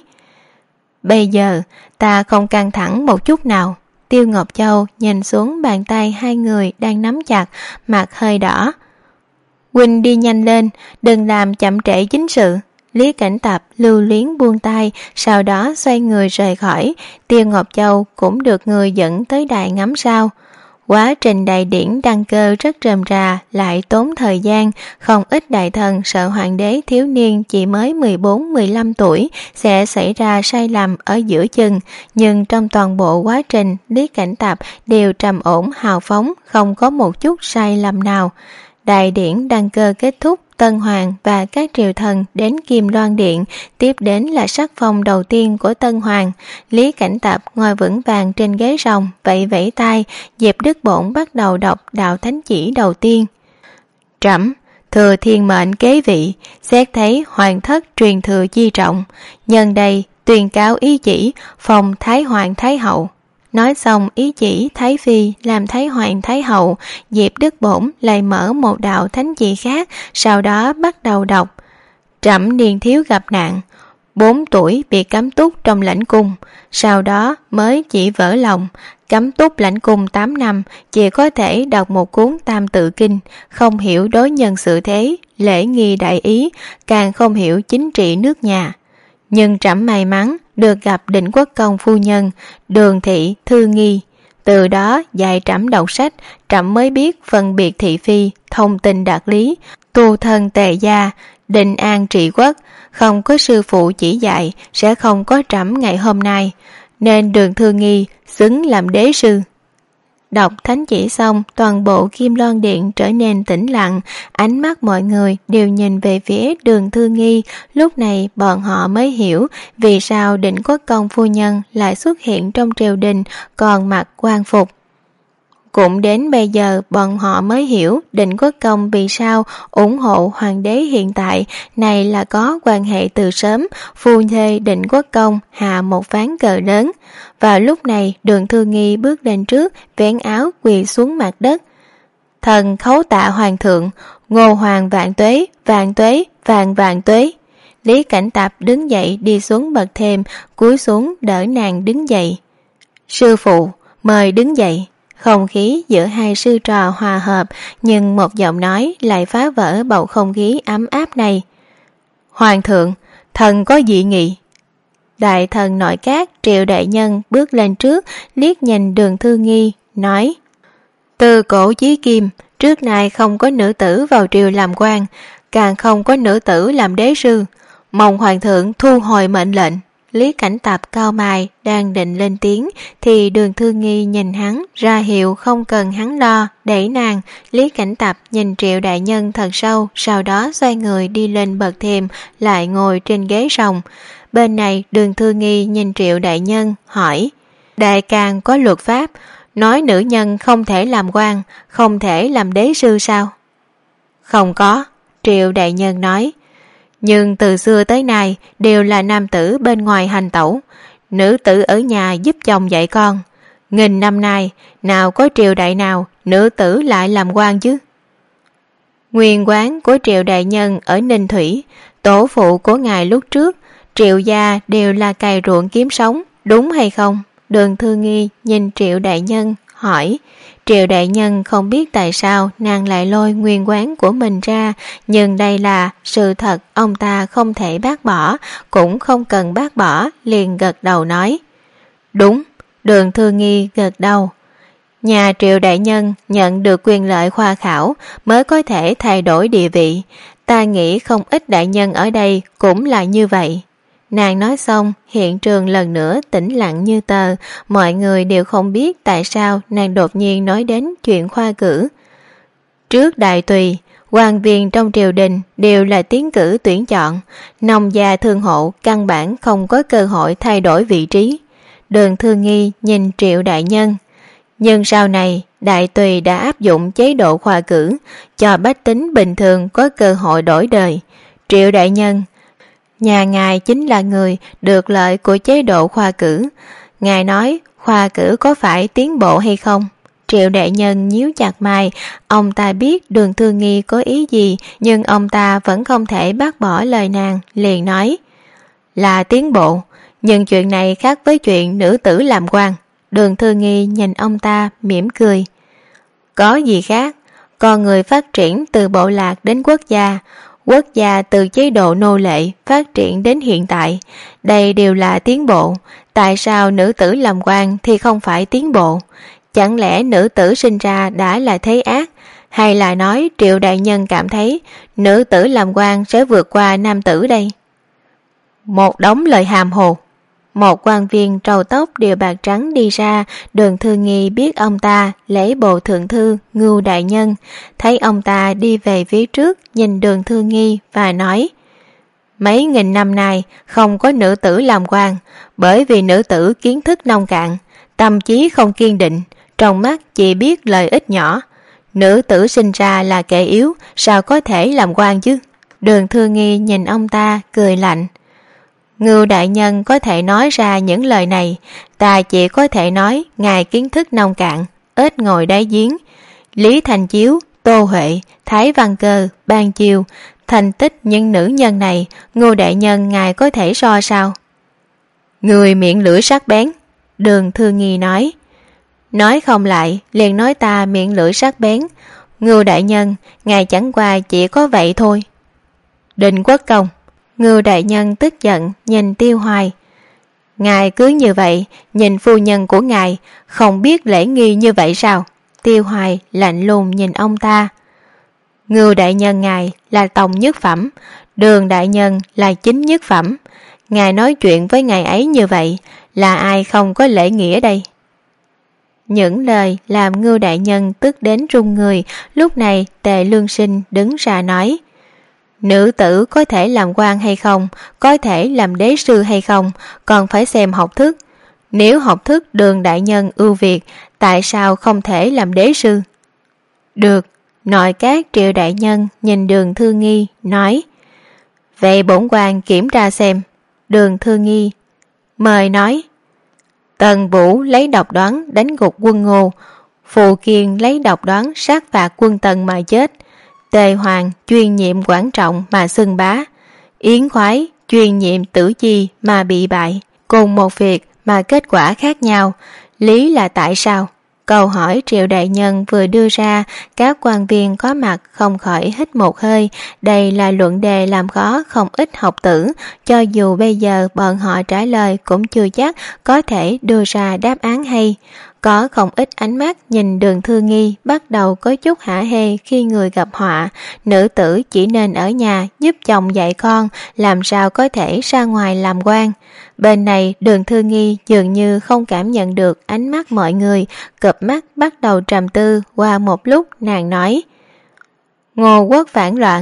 Bây giờ ta không căng thẳng một chút nào. Tiêu Ngọc Châu nhìn xuống bàn tay hai người đang nắm chặt, mặt hơi đỏ. Huynh đi nhanh lên, đừng làm chậm trễ chính sự. Lý Cảnh Tập lưu luyến buông tay, sau đó xoay người rời khỏi. Tiêu Ngọc Châu cũng được người dẫn tới đài ngắm sao. Quá trình đại điển đăng cơ rất rườm rà, lại tốn thời gian, không ít đại thần sợ hoàng đế thiếu niên chỉ mới mười bốn mười lăm tuổi sẽ xảy ra sai lầm ở giữa chừng, nhưng trong toàn bộ quá trình Lý Cảnh Tập đều trầm ổn hào phóng, không có một chút sai lầm nào. Đại điển đăng cơ kết thúc, Tân Hoàng và các triều thần đến Kim Loan Điện, tiếp đến là sắc phong đầu tiên của Tân Hoàng. Lý Cảnh Tập ngồi vững vàng trên ghế rồng, vẫy vẫy tay. Diệp Đức Bổn bắt đầu đọc đạo thánh chỉ đầu tiên. Trẫm thừa thiên mệnh kế vị, xét thấy hoàng thất truyền thừa chi trọng, nhân đây tuyên cáo ý chỉ phong Thái Hoàng Thái Hậu. Nói xong ý chỉ Thái Phi làm Thái Hoàng Thái Hậu, Diệp Đức Bổn lại mở một đạo thánh chỉ khác, sau đó bắt đầu đọc. Trẫm niên thiếu gặp nạn, bốn tuổi bị cấm túc trong lãnh cung, sau đó mới chỉ vỡ lòng, cấm túc lãnh cung tám năm, chỉ có thể đọc một cuốn Tam Tự Kinh, không hiểu đối nhân xử thế, lễ nghi đại ý, càng không hiểu chính trị nước nhà. Nhưng trẫm may mắn được gặp Định Quốc Công phu nhân Đường Thị Thư Nghi, từ đó dạy trẫm đọc sách, trẫm mới biết phân biệt thị phi, thông tình đạt lý, tu thân tề gia, định an trị quốc. Không có sư phụ chỉ dạy sẽ không có trẫm ngày hôm nay, nên Đường Thư Nghi xứng làm đế sư. Đọc thánh chỉ xong, toàn bộ Kim Loan Điện trở nên tĩnh lặng, ánh mắt mọi người đều nhìn về phía Đường Thư Nghi. Lúc này bọn họ mới hiểu vì sao Định Quốc Công phu nhân lại xuất hiện trong triều đình còn mặc quan phục. Cũng đến bây giờ bọn họ mới hiểu Định Quốc Công vì sao ủng hộ hoàng đế hiện tại này là có quan hệ từ sớm. Phu thê Định Quốc Công hạ một ván cờ lớn. Vào lúc này Đường Thư Nghi bước lên trước, vén áo quỳ xuống mặt đất. Thần khấu tạ hoàng thượng, Ngô Hoàng vạn tuế, vạn tuế, vạn vạn tuế. Lý Cảnh Tập đứng dậy đi xuống bậc thềm, cúi xuống đỡ nàng đứng dậy. Sư phụ, mời đứng dậy. Không khí giữa hai sư trò hòa hợp, nhưng một giọng nói lại phá vỡ bầu không khí ấm áp này. Hoàng thượng, thần có dị nghị. Đại thần nội các Triệu đại nhân bước lên trước, liếc nhìn Đường Thư Nghi, nói: Từ cổ chí kim, trước nay không có nữ tử vào triều làm quan, càng không có nữ tử làm đế sư. Mong hoàng thượng thu hồi mệnh lệnh. Lý Cảnh Tập cao mày đang định lên tiếng thì Đường Thư Nghi nhìn hắn ra hiệu không cần hắn lo, đẩy nàng. Lý Cảnh Tập nhìn Triệu đại nhân thật sâu, sau đó xoay người đi lên bậc thềm, lại ngồi trên ghế rồng. Bên này Đường Thư Nghi nhìn Triệu đại nhân hỏi, đại càng có luật pháp nói nữ nhân không thể làm quan, không thể làm đế sư sao? Không có, Triệu đại nhân nói, nhưng từ xưa tới nay đều là nam tử bên ngoài hành tẩu, nữ tử ở nhà giúp chồng dạy con. Nghìn năm nay nào có triều đại nào nữ tử lại làm quan chứ? Nguyên quán của Triệu đại nhân ở Ninh Thủy, tổ phụ của ngài lúc trước, Triệu gia đều là cày ruộng kiếm sống, đúng hay không? Đường Thư Nghi nhìn Triệu đại nhân hỏi. Triệu đại nhân không biết tại sao nàng lại lôi nguyên quán của mình ra, nhưng đây là sự thật, ông ta không thể bác bỏ, cũng không cần bác bỏ, liền gật đầu nói. Đúng. Đường Thư Nghi gật đầu. Nhà Triệu đại nhân nhận được quyền lợi khoa khảo mới có thể thay đổi địa vị, ta nghĩ không ít đại nhân ở đây cũng là như vậy. Nàng nói xong, hiện trường lần nữa tĩnh lặng như tờ, mọi người đều không biết tại sao nàng đột nhiên nói đến chuyện khoa cử. Trước đại tùy, quan viên trong triều đình đều là tiến cử tuyển chọn, nông gia thương hộ căn bản không có cơ hội thay đổi vị trí. Đường Thư Nghi nhìn Triệu đại nhân. Nhưng sau này, đại tùy đã áp dụng chế độ khoa cử, cho bách tính bình thường có cơ hội đổi đời. Triệu đại nhân, nhà ngài chính là người được lợi của chế độ khoa cử. Ngài nói khoa cử có phải tiến bộ hay không? Triệu đại nhân nhíu chặt mày, ông ta biết Đường Thư Nghi có ý gì, nhưng ông ta vẫn không thể bác bỏ lời nàng, liền nói. Là tiến bộ, nhưng chuyện này khác với chuyện nữ tử làm quan. Đường Thư Nghi nhìn ông ta mỉm cười. Có gì khác? Con người phát triển từ bộ lạc đến quốc gia, quốc gia từ chế độ nô lệ phát triển đến hiện tại, đây đều là tiến bộ. Tại sao nữ tử làm quan thì không phải tiến bộ? Chẳng lẽ nữ tử sinh ra đã là thế ác? Hay là nói Triệu đại nhân cảm thấy nữ tử làm quan sẽ vượt qua nam tử đây? Một đống lời hàm hồ. Một quan viên trầu tóc đều bạc trắng đi ra. Đường Thư Nghi biết ông ta lễ bộ thượng thư Ngưu đại nhân, thấy ông ta đi về phía trước, nhìn Đường Thư Nghi và nói, mấy nghìn năm nay không có nữ tử làm quan, bởi vì nữ tử kiến thức nông cạn, tâm trí không kiên định, trong mắt chỉ biết lợi ích nhỏ. Nữ tử sinh ra là kẻ yếu, sao có thể làm quan chứ? Đường Thư Nghi nhìn ông ta cười lạnh. Ngưu đại nhân có thể nói ra những lời này, ta chỉ có thể nói ngài kiến thức nông cạn, ít ngồi đáy giếng. Lý Thành Chiếu, Tô Huệ, Thái Văn Cơ, Ban Chiêu, thành tích những nữ nhân này, Ngưu đại nhân ngài có thể so sao? Người miệng lưỡi sắc bén, Đường Thư Nghi nói. Nói không lại, liền nói ta miệng lưỡi sắc bén. Ngưu đại nhân, ngài chẳng qua chỉ có vậy thôi. Định Quốc Công. Ngưu đại nhân tức giận nhìn Tiêu Hoài. Ngài cứ như vậy nhìn phu nhân của ngài, không biết lễ nghi như vậy sao? Tiêu Hoài lạnh lùng nhìn ông ta. Ngưu đại nhân ngài là tòng nhất phẩm, Đường đại nhân là chính nhất phẩm. Ngài nói chuyện với ngài ấy như vậy, là ai không có lễ nghĩa đây? Những lời làm Ngưu đại nhân tức đến run người. Lúc này Tề Lương Sinh đứng ra nói, nữ tử có thể làm quan hay không, có thể làm đế sư hay không, còn phải xem học thức. Nếu học thức Đường đại nhân ưu việt, tại sao không thể làm đế sư? Được. Nội các Triệu đại nhân nhìn Đường Thư Nghi nói, vậy bổn quan kiểm tra xem. Đường Thư Nghi mời nói. Tần Vũ lấy độc đoán đánh gục quân Ngô, Phù Kiên lấy độc đoán sát phạt quân Tần mà chết, Tề Hoàng chuyên nhiệm Quản Trọng mà xưng bá, Yến Khoái chuyên nhiệm Tử Chi mà bị bại. Cùng một việc mà kết quả khác nhau, lý là tại sao? Câu hỏi Triệu đại nhân vừa đưa ra, các quan viên có mặt không khỏi hít một hơi. Đây là luận đề làm khó không ít học tử, cho dù bây giờ bọn họ trả lời cũng chưa chắc có thể đưa ra đáp án hay. Có không ít ánh mắt nhìn Đường Thư Nghi bắt đầu có chút hả hê khi người gặp họa. Nữ tử chỉ nên ở nhà giúp chồng dạy con, làm sao có thể ra ngoài làm quan. Bên này Đường Thư Nghi dường như không cảm nhận được ánh mắt mọi người, cụp mắt bắt đầu trầm tư. Qua một lúc nàng nói, Ngô quốc phản loạn,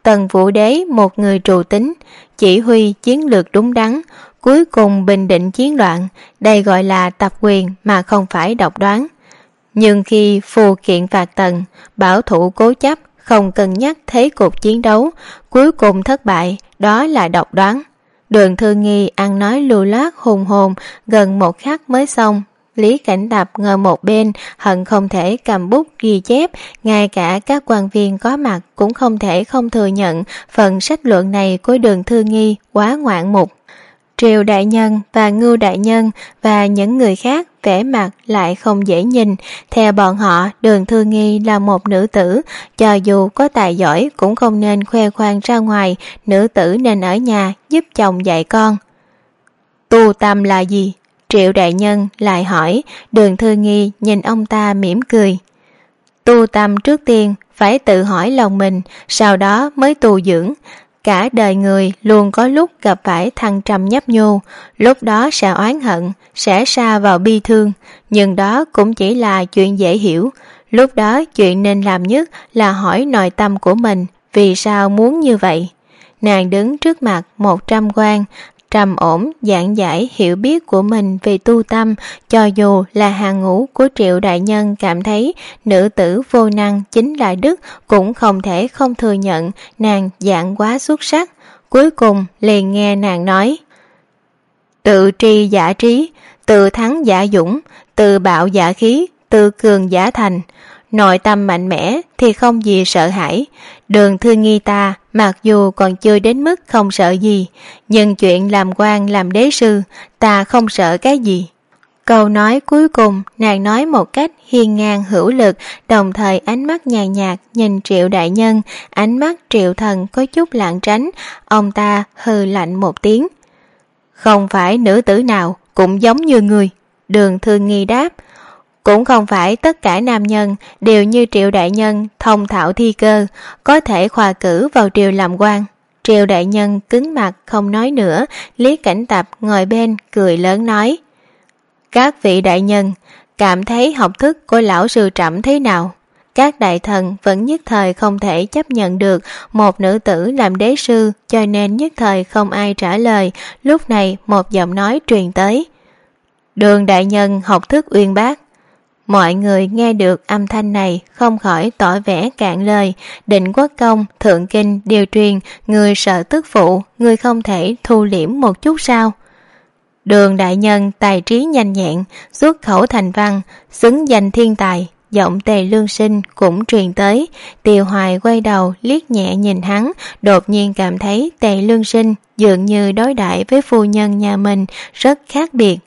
Tần Vũ Đế một người trù tính, chỉ huy chiến lược đúng đắn, cuối cùng bình định chiến loạn. Đây gọi là tập quyền mà không phải độc đoán. Nhưng khi phù kiện phạt tần, bảo thủ cố chấp, không cân nhắc thế cục chiến đấu, cuối cùng thất bại, đó là độc đoán. Đường Thư Nghi ăn nói lưu loát hùng hồn, gần một khắc mới xong. Lý Cảnh Tập ngồi một bên, hận không thể cầm bút ghi chép, ngay cả các quan viên có mặt cũng không thể không thừa nhận phần sách luận này của Đường Thư Nghi quá ngoạn mục. Triều đại nhân và Ngưu đại nhân và những người khác vẻ mặt lại không dễ nhìn. Theo bọn họ, Đường Thư Nghi là một nữ tử, cho dù có tài giỏi cũng không nên khoe khoang ra ngoài, nữ tử nên ở nhà giúp chồng dạy con. Tu tâm là gì? Triệu đại nhân lại hỏi. Đường Thư Nghi nhìn ông ta mỉm cười. Tu tâm trước tiên phải tự hỏi lòng mình, sau đó mới tu dưỡng. Cả đời người luôn có lúc gặp phải thăng trầm nhấp nhô, lúc đó sẽ oán hận, sẽ sa vào bi thương, nhưng đó cũng chỉ là chuyện dễ hiểu. Lúc đó chuyện nên làm nhất là hỏi nội tâm của mình, vì sao muốn như vậy. Nàng đứng trước mặt một trăm quan, trầm ổn giảng giải hiểu biết của mình về tu tâm, cho dù là hàng ngũ của Triệu đại nhân cảm thấy nữ tử vô năng chính là đức, cũng không thể không thừa nhận nàng giảng quá xuất sắc. Cuối cùng liền nghe nàng nói: tự tri giả trí, tự thắng giả dũng, tự bạo giả khí, tự cường giả thành. Nội tâm mạnh mẽ thì không gì sợ hãi. Đường Thư Nghi ta mặc dù còn chưa đến mức không sợ gì, nhưng chuyện làm quan làm đế sư ta không sợ cái gì. Câu nói cuối cùng nàng nói một cách hiên ngang hữu lực, đồng thời ánh mắt nhàn nhạt nhìn Triệu đại nhân. Ánh mắt Triệu thần có chút lảng tránh, ông ta hừ lạnh một tiếng. Không phải nữ tử nào cũng giống như người. Đường Thư Nghi đáp. Cũng không phải tất cả nam nhân đều như Triệu đại nhân thông thạo thi cơ, có thể khoa cử vào triều làm quan. Triệu đại nhân cứng mặt không nói nữa. Lý Cảnh Tập ngồi bên cười lớn nói: các vị đại nhân cảm thấy học thức của lão sư Trẫm thế nào? Các đại thần vẫn nhất thời không thể chấp nhận được một nữ tử làm đế sư, cho nên nhất thời không ai trả lời. Lúc này một giọng nói truyền tới: Đường đại nhân học thức uyên bác. Mọi người nghe được âm thanh này không khỏi tỏ vẻ cạn lời. Định Quốc công, thượng kinh đều truyền người sợ tức phụ, người không thể thu liễm một chút sao? Đường đại nhân tài trí nhanh nhẹn, xuất khẩu thành văn, xứng danh thiên tài. Giọng Tề Lương Sinh cũng truyền tới. Tiều Hoài quay đầu liếc nhẹ nhìn hắn, đột nhiên cảm thấy Tề Lương Sinh dường như đối đãi với phu nhân nhà mình rất khác biệt.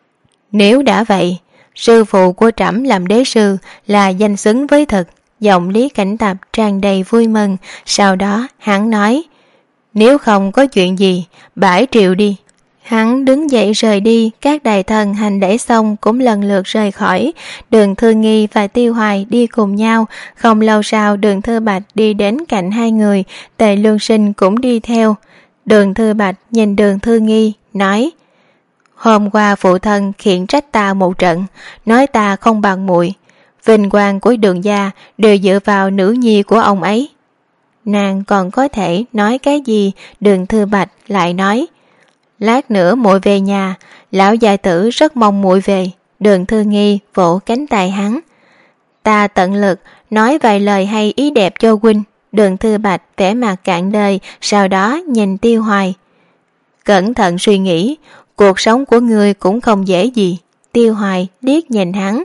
Nếu đã vậy, sư phụ của Trẫm làm đế sư là danh xứng với thực. Giọng Lý Cảnh Tập tràn đầy vui mừng. Sau đó hắn nói: nếu không có chuyện gì, bãi triều đi. Hắn đứng dậy rời đi. Các đại thần hành lễ xong cũng lần lượt rời khỏi. Đường Thư Nghi và Tiêu Hoài đi cùng nhau. Không lâu sau Đường Thư Bạch đi đến cạnh hai người. Tề Lương Sinh cũng đi theo. Đường Thư Bạch nhìn Đường Thư Nghi nói: hôm qua phụ thân khiển trách ta một trận, nói ta không bằng muội. Vinh quang của Đường gia đều dựa vào nữ nhi của ông ấy. Nàng còn có thể nói cái gì? Đường Thư Bạch lại nói: lát nữa muội về nhà, lão gia tử rất mong muội về. Đường Thư Nghi vỗ cánh tay hắn: ta tận lực nói vài lời hay ý đẹp cho huynh. Đường Thư Bạch vẻ mặt cạn lời, sau đó nhìn Tiêu Hoài: cẩn thận suy nghĩ, cuộc sống của ngươi cũng không dễ gì. Tiêu Hoài liếc nhìn hắn: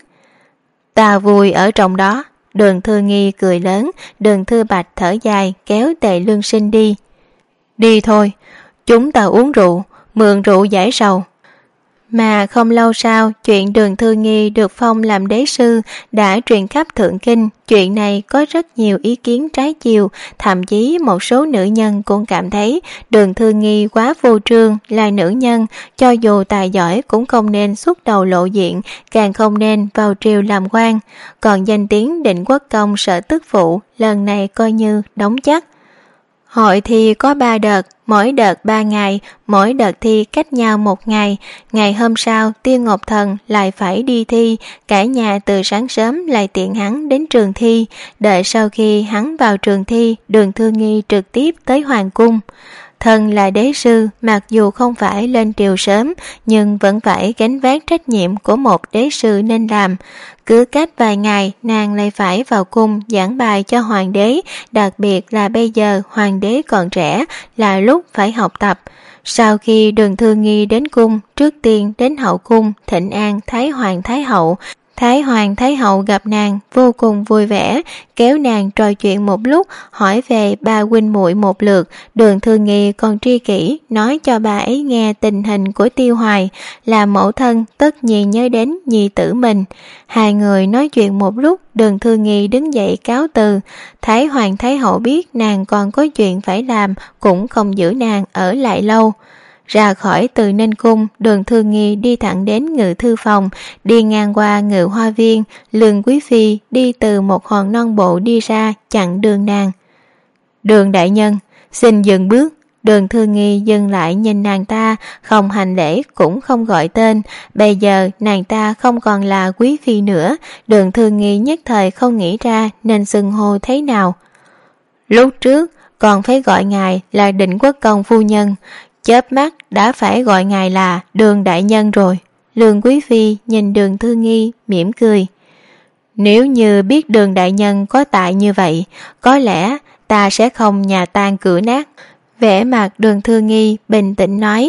ta vui ở trong đó. Đường Thư Nghi cười lớn. Đường Thư Bạch thở dài kéo Tề Lương Sinh đi. đi thôi, chúng ta uống rượu, mượn rượu giải sầu. Mà không lâu sau, chuyện Đường Thư Nghi được phong làm đế sư đã truyền khắp thượng kinh. Chuyện này có rất nhiều ý kiến trái chiều, thậm chí một số nữ nhân cũng cảm thấy Đường Thư Nghi quá vô trương, là nữ nhân, cho dù tài giỏi cũng không nên xuất đầu lộ diện, càng không nên vào triều làm quan. Còn danh tiếng Định Quốc công sợ tức phụ lần này coi như đóng chắc. Hội thi có ba đợt, mỗi đợt ba ngày, mỗi đợt thi cách nhau một ngày. Ngày hôm sau, Tiêu Ngọc Thần lại phải đi thi, cả nhà từ sáng sớm lại tiện hắn đến trường thi. Đợi sau khi hắn vào trường thi, Đường Thư Nghi trực tiếp tới hoàng cung. Thần là đế sư, mặc dù không phải lên triều sớm, nhưng vẫn phải gánh vác trách nhiệm của một đế sư nên làm. Cứ cách vài ngày, nàng lại phải vào cung giảng bài cho hoàng đế, đặc biệt là bây giờ hoàng đế còn trẻ, là lúc phải học tập. Sau khi Đường Thư Nghi đến cung, trước tiên đến hậu cung thịnh an Thái Hoàng Thái Hậu. Thái Hoàng Thái Hậu gặp nàng vô cùng vui vẻ, kéo nàng trò chuyện một lúc, hỏi về ba huynh muội một lượt. Đường Thư Nghi còn tri kỷ nói cho bà ấy nghe tình hình của Tiêu Hoài, là mẫu thân tất nhiên nhớ đến nhi tử mình. Hai người nói chuyện một lúc, Đường Thư Nghi đứng dậy cáo từ. Thái Hoàng Thái Hậu biết nàng còn có chuyện phải làm, cũng không giữ nàng ở lại lâu. Ra khỏi Từ Ninh cung, Đường Thư Nghi đi thẳng đến Ngự thư phòng, đi ngang qua Ngự hoa viên. Lương Quý Phi đi từ một hòn non bộ đi ra, chặn đường nàng. Đường đại nhân, xin dừng bước. Đường Thư Nghi dừng lại nhìn nàng ta, không hành lễ cũng không gọi tên. Bây giờ nàng ta không còn là Quý Phi nữa. Đường Thư Nghi nhất thời không nghĩ ra nên xưng hô thế nào. Lúc trước còn phải gọi ngài là Định Quốc công phu nhân, chớp mắt đã phải gọi ngài là Đường đại nhân rồi. Lương Quý Phi nhìn Đường Thư Nghi mỉm cười. Nếu như biết Đường đại nhân có tại như vậy, có lẽ ta sẽ không nhà tan cửa nát. Vẻ mặt Đường Thư Nghi bình tĩnh nói,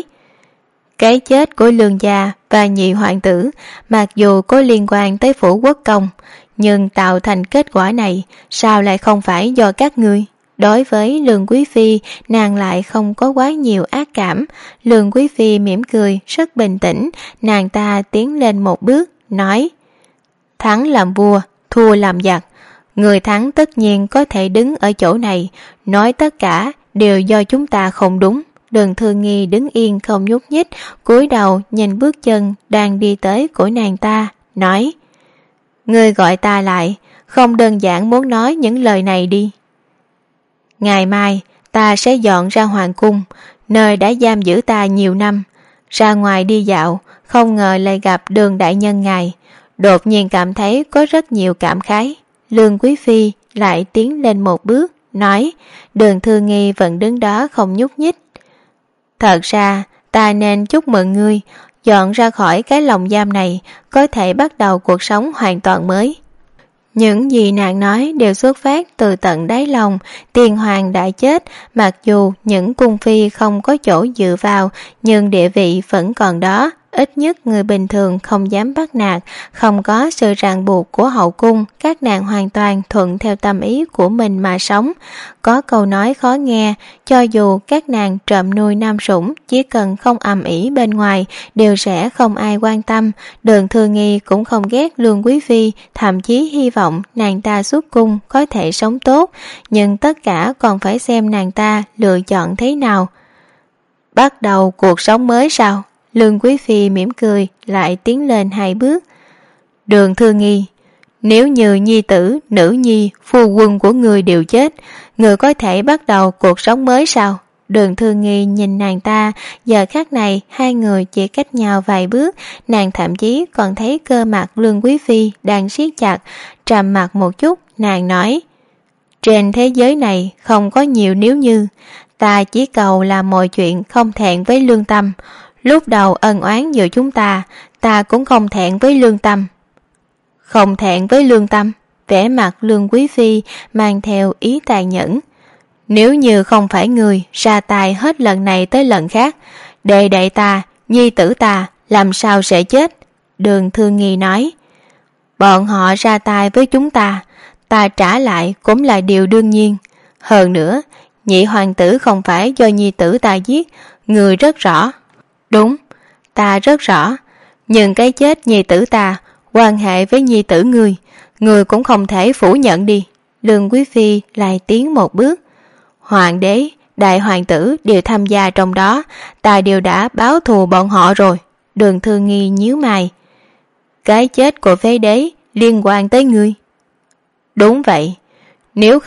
cái chết của Lương gia và nhị hoàng tử mặc dù có liên quan tới Phủ Quốc công, nhưng tạo thành kết quả này sao lại không phải do các ngươi? Đối với Lương Quý Phi, nàng lại không có quá nhiều ác cảm. Lương Quý Phi mỉm cười, rất bình tĩnh. Nàng ta tiến lên một bước, nói, thắng làm vua, thua làm giặc. Người thắng tất nhiên có thể đứng ở chỗ này, nói tất cả đều do chúng ta không đúng. Đường Thư Nghi đứng yên không nhúc nhích, cúi đầu nhìn bước chân đang đi tới của nàng ta, nói, ngươi gọi ta lại, không đơn giản muốn nói những lời này đi. Ngày mai ta sẽ dọn ra hoàng cung, nơi đã giam giữ ta nhiều năm. Ra ngoài đi dạo, không ngờ lại gặp Đường đại nhân ngài, đột nhiên cảm thấy có rất nhiều cảm khái. Lương Quý Phi lại tiến lên một bước, nói. Đường Thư Nghi vẫn đứng đó không nhúc nhích. Thật ra ta nên chúc mừng ngươi dọn ra khỏi cái lồng giam này, có thể bắt đầu cuộc sống hoàn toàn mới. Những gì nàng nói đều xuất phát từ tận đáy lòng. Tiền hoàng đã chết, mặc dù những cung phi không có chỗ dựa vào, nhưng địa vị vẫn còn đó. Ít nhất người bình thường không dám bắt nạt, không có sự ràng buộc của hậu cung, các nàng hoàn toàn thuận theo tâm ý của mình mà sống. Có câu nói khó nghe, cho dù các nàng trộm nuôi nam sủng, chỉ cần không ầm ĩ bên ngoài, đều sẽ không ai quan tâm. Đường Thư Nghi cũng không ghét Lương Quý Phi, thậm chí hy vọng nàng ta xuất cung có thể sống tốt, nhưng tất cả còn phải xem nàng ta lựa chọn thế nào. Bắt đầu cuộc sống mới sao? Lương Quý Phi mỉm cười, lại tiến lên hai bước. Đường Thư Nghi, nếu như nhi tử, nữ nhi, phu quân của người đều chết, người có thể bắt đầu cuộc sống mới sao? Đường Thư Nghi nhìn nàng ta, giờ khắc này hai người chỉ cách nhau vài bước, nàng thậm chí còn thấy cơ mặt Lương Quý Phi đang siết chặt. Trầm mặt một chút, nàng nói, trên thế giới này không có nhiều nếu như, ta chỉ cầu là mọi chuyện không thẹn với lương tâm. Lúc đầu ân oán giữa chúng ta, ta cũng không thẹn với lương tâm. Không thẹn với lương tâm? Vẻ mặt Lương Quý Phi mang theo ý tàn nhẫn. Nếu như không phải người ra tay hết lần này tới lần khác, đệ đệ ta, nhi tử ta làm sao sẽ chết? Đường Thư Nghi nói, bọn họ ra tay với chúng ta, ta trả lại cũng là điều đương nhiên. Hơn nữa, nhị hoàng tử không phải do nhi tử ta giết, người rất rõ. Đúng, ta rất rõ, nhưng cái chết nhi tử ta quan hệ với nhi tử ngươi, ngươi cũng không thể phủ nhận đi. Lương Quý Phi lại tiến một bước. Hoàng đế, đại hoàng tử đều tham gia trong đó, ta đều đã báo thù bọn họ rồi. Đường Thư Nghi nhíu mày. Cái chết của phế đế liên quan tới ngươi? Đúng vậy, nếu không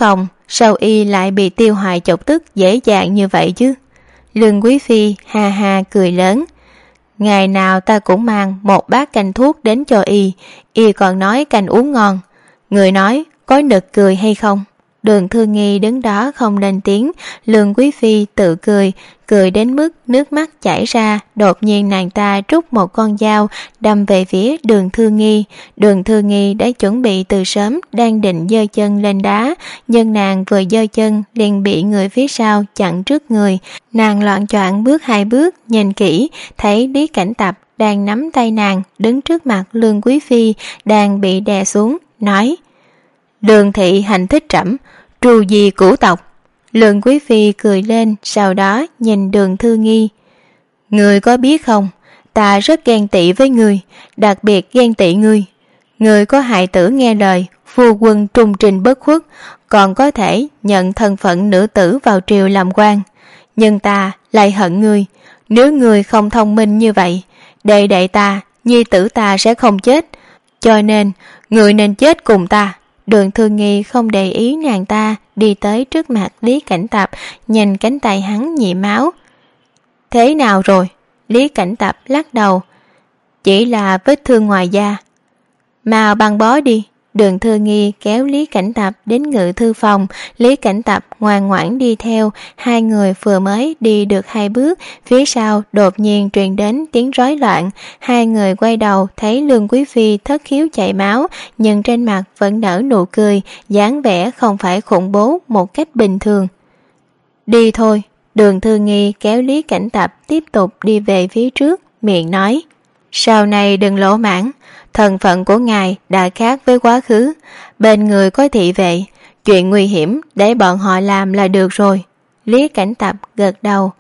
sao y lại bị Tiêu Hoài chọc tức dễ dàng như vậy chứ? Lương Quý Phi ha ha cười lớn. Ngày nào ta cũng mang một bát canh thuốc đến cho y, y còn nói canh uống ngon. Người nói có nực cười hay không? Đường Thư Nghi đứng đó không lên tiếng. Lương Quý Phi tự cười, cười đến mức nước mắt chảy ra. Đột nhiên nàng ta rút một con dao đâm về phía Đường Thư Nghi. Đường Thư Nghi đã chuẩn bị từ sớm, đang định giơ chân lên đá, nhưng nàng vừa giơ chân liền bị người phía sau chặn trước người. Nàng loạng choạng bước hai bước, nhìn kỹ thấy Lý Cảnh Tập đang nắm tay nàng đứng trước mặt Lương Quý Phi đang bị đè xuống, nói: Lương thị hành thích trẫm, trù gì cửu tộc. Lương Quý Phi cười lên, sau đó nhìn Đường Thư Nghi. Người có biết không, ta rất ghen tị với người, đặc biệt ghen tị ngươi. Người có hài tử nghe lời, phu quân trung trình bất khuất, còn có thể nhận thân phận nữ tử vào triều làm quan. Nhưng ta lại hận ngươi. Nếu ngươi không thông minh như vậy, đệ đệ ta, nhi tử ta sẽ không chết. Cho nên người nên chết cùng ta. Đường Thư Nghi không để ý nàng ta, đi tới trước mặt Lý Cảnh Tập, nhìn cánh tay hắn nhị máu. Thế nào rồi? Lý Cảnh Tập lắc đầu. Chỉ là vết thương ngoài da. Mau băng bó đi. Đường Thư Nghi kéo Lý Cảnh Tập đến ngự thư phòng. Lý Cảnh Tập ngoan ngoãn đi theo. Hai người vừa mới đi được hai bước, phía sau đột nhiên truyền đến tiếng rối loạn. Hai người quay đầu thấy Lương Quý Phi thất khiếu chảy máu, nhưng trên mặt vẫn nở nụ cười, dáng vẻ không phải khủng bố một cách bình thường. Đi thôi. Đường Thư Nghi kéo Lý Cảnh Tập tiếp tục đi về phía trước, miệng nói: Sau này đừng lỗ mãn, thân phận của ngài đã khác với quá khứ, bên người có thị vệ, chuyện nguy hiểm để bọn họ làm là được rồi. Lý Cảnh Tập gật đầu.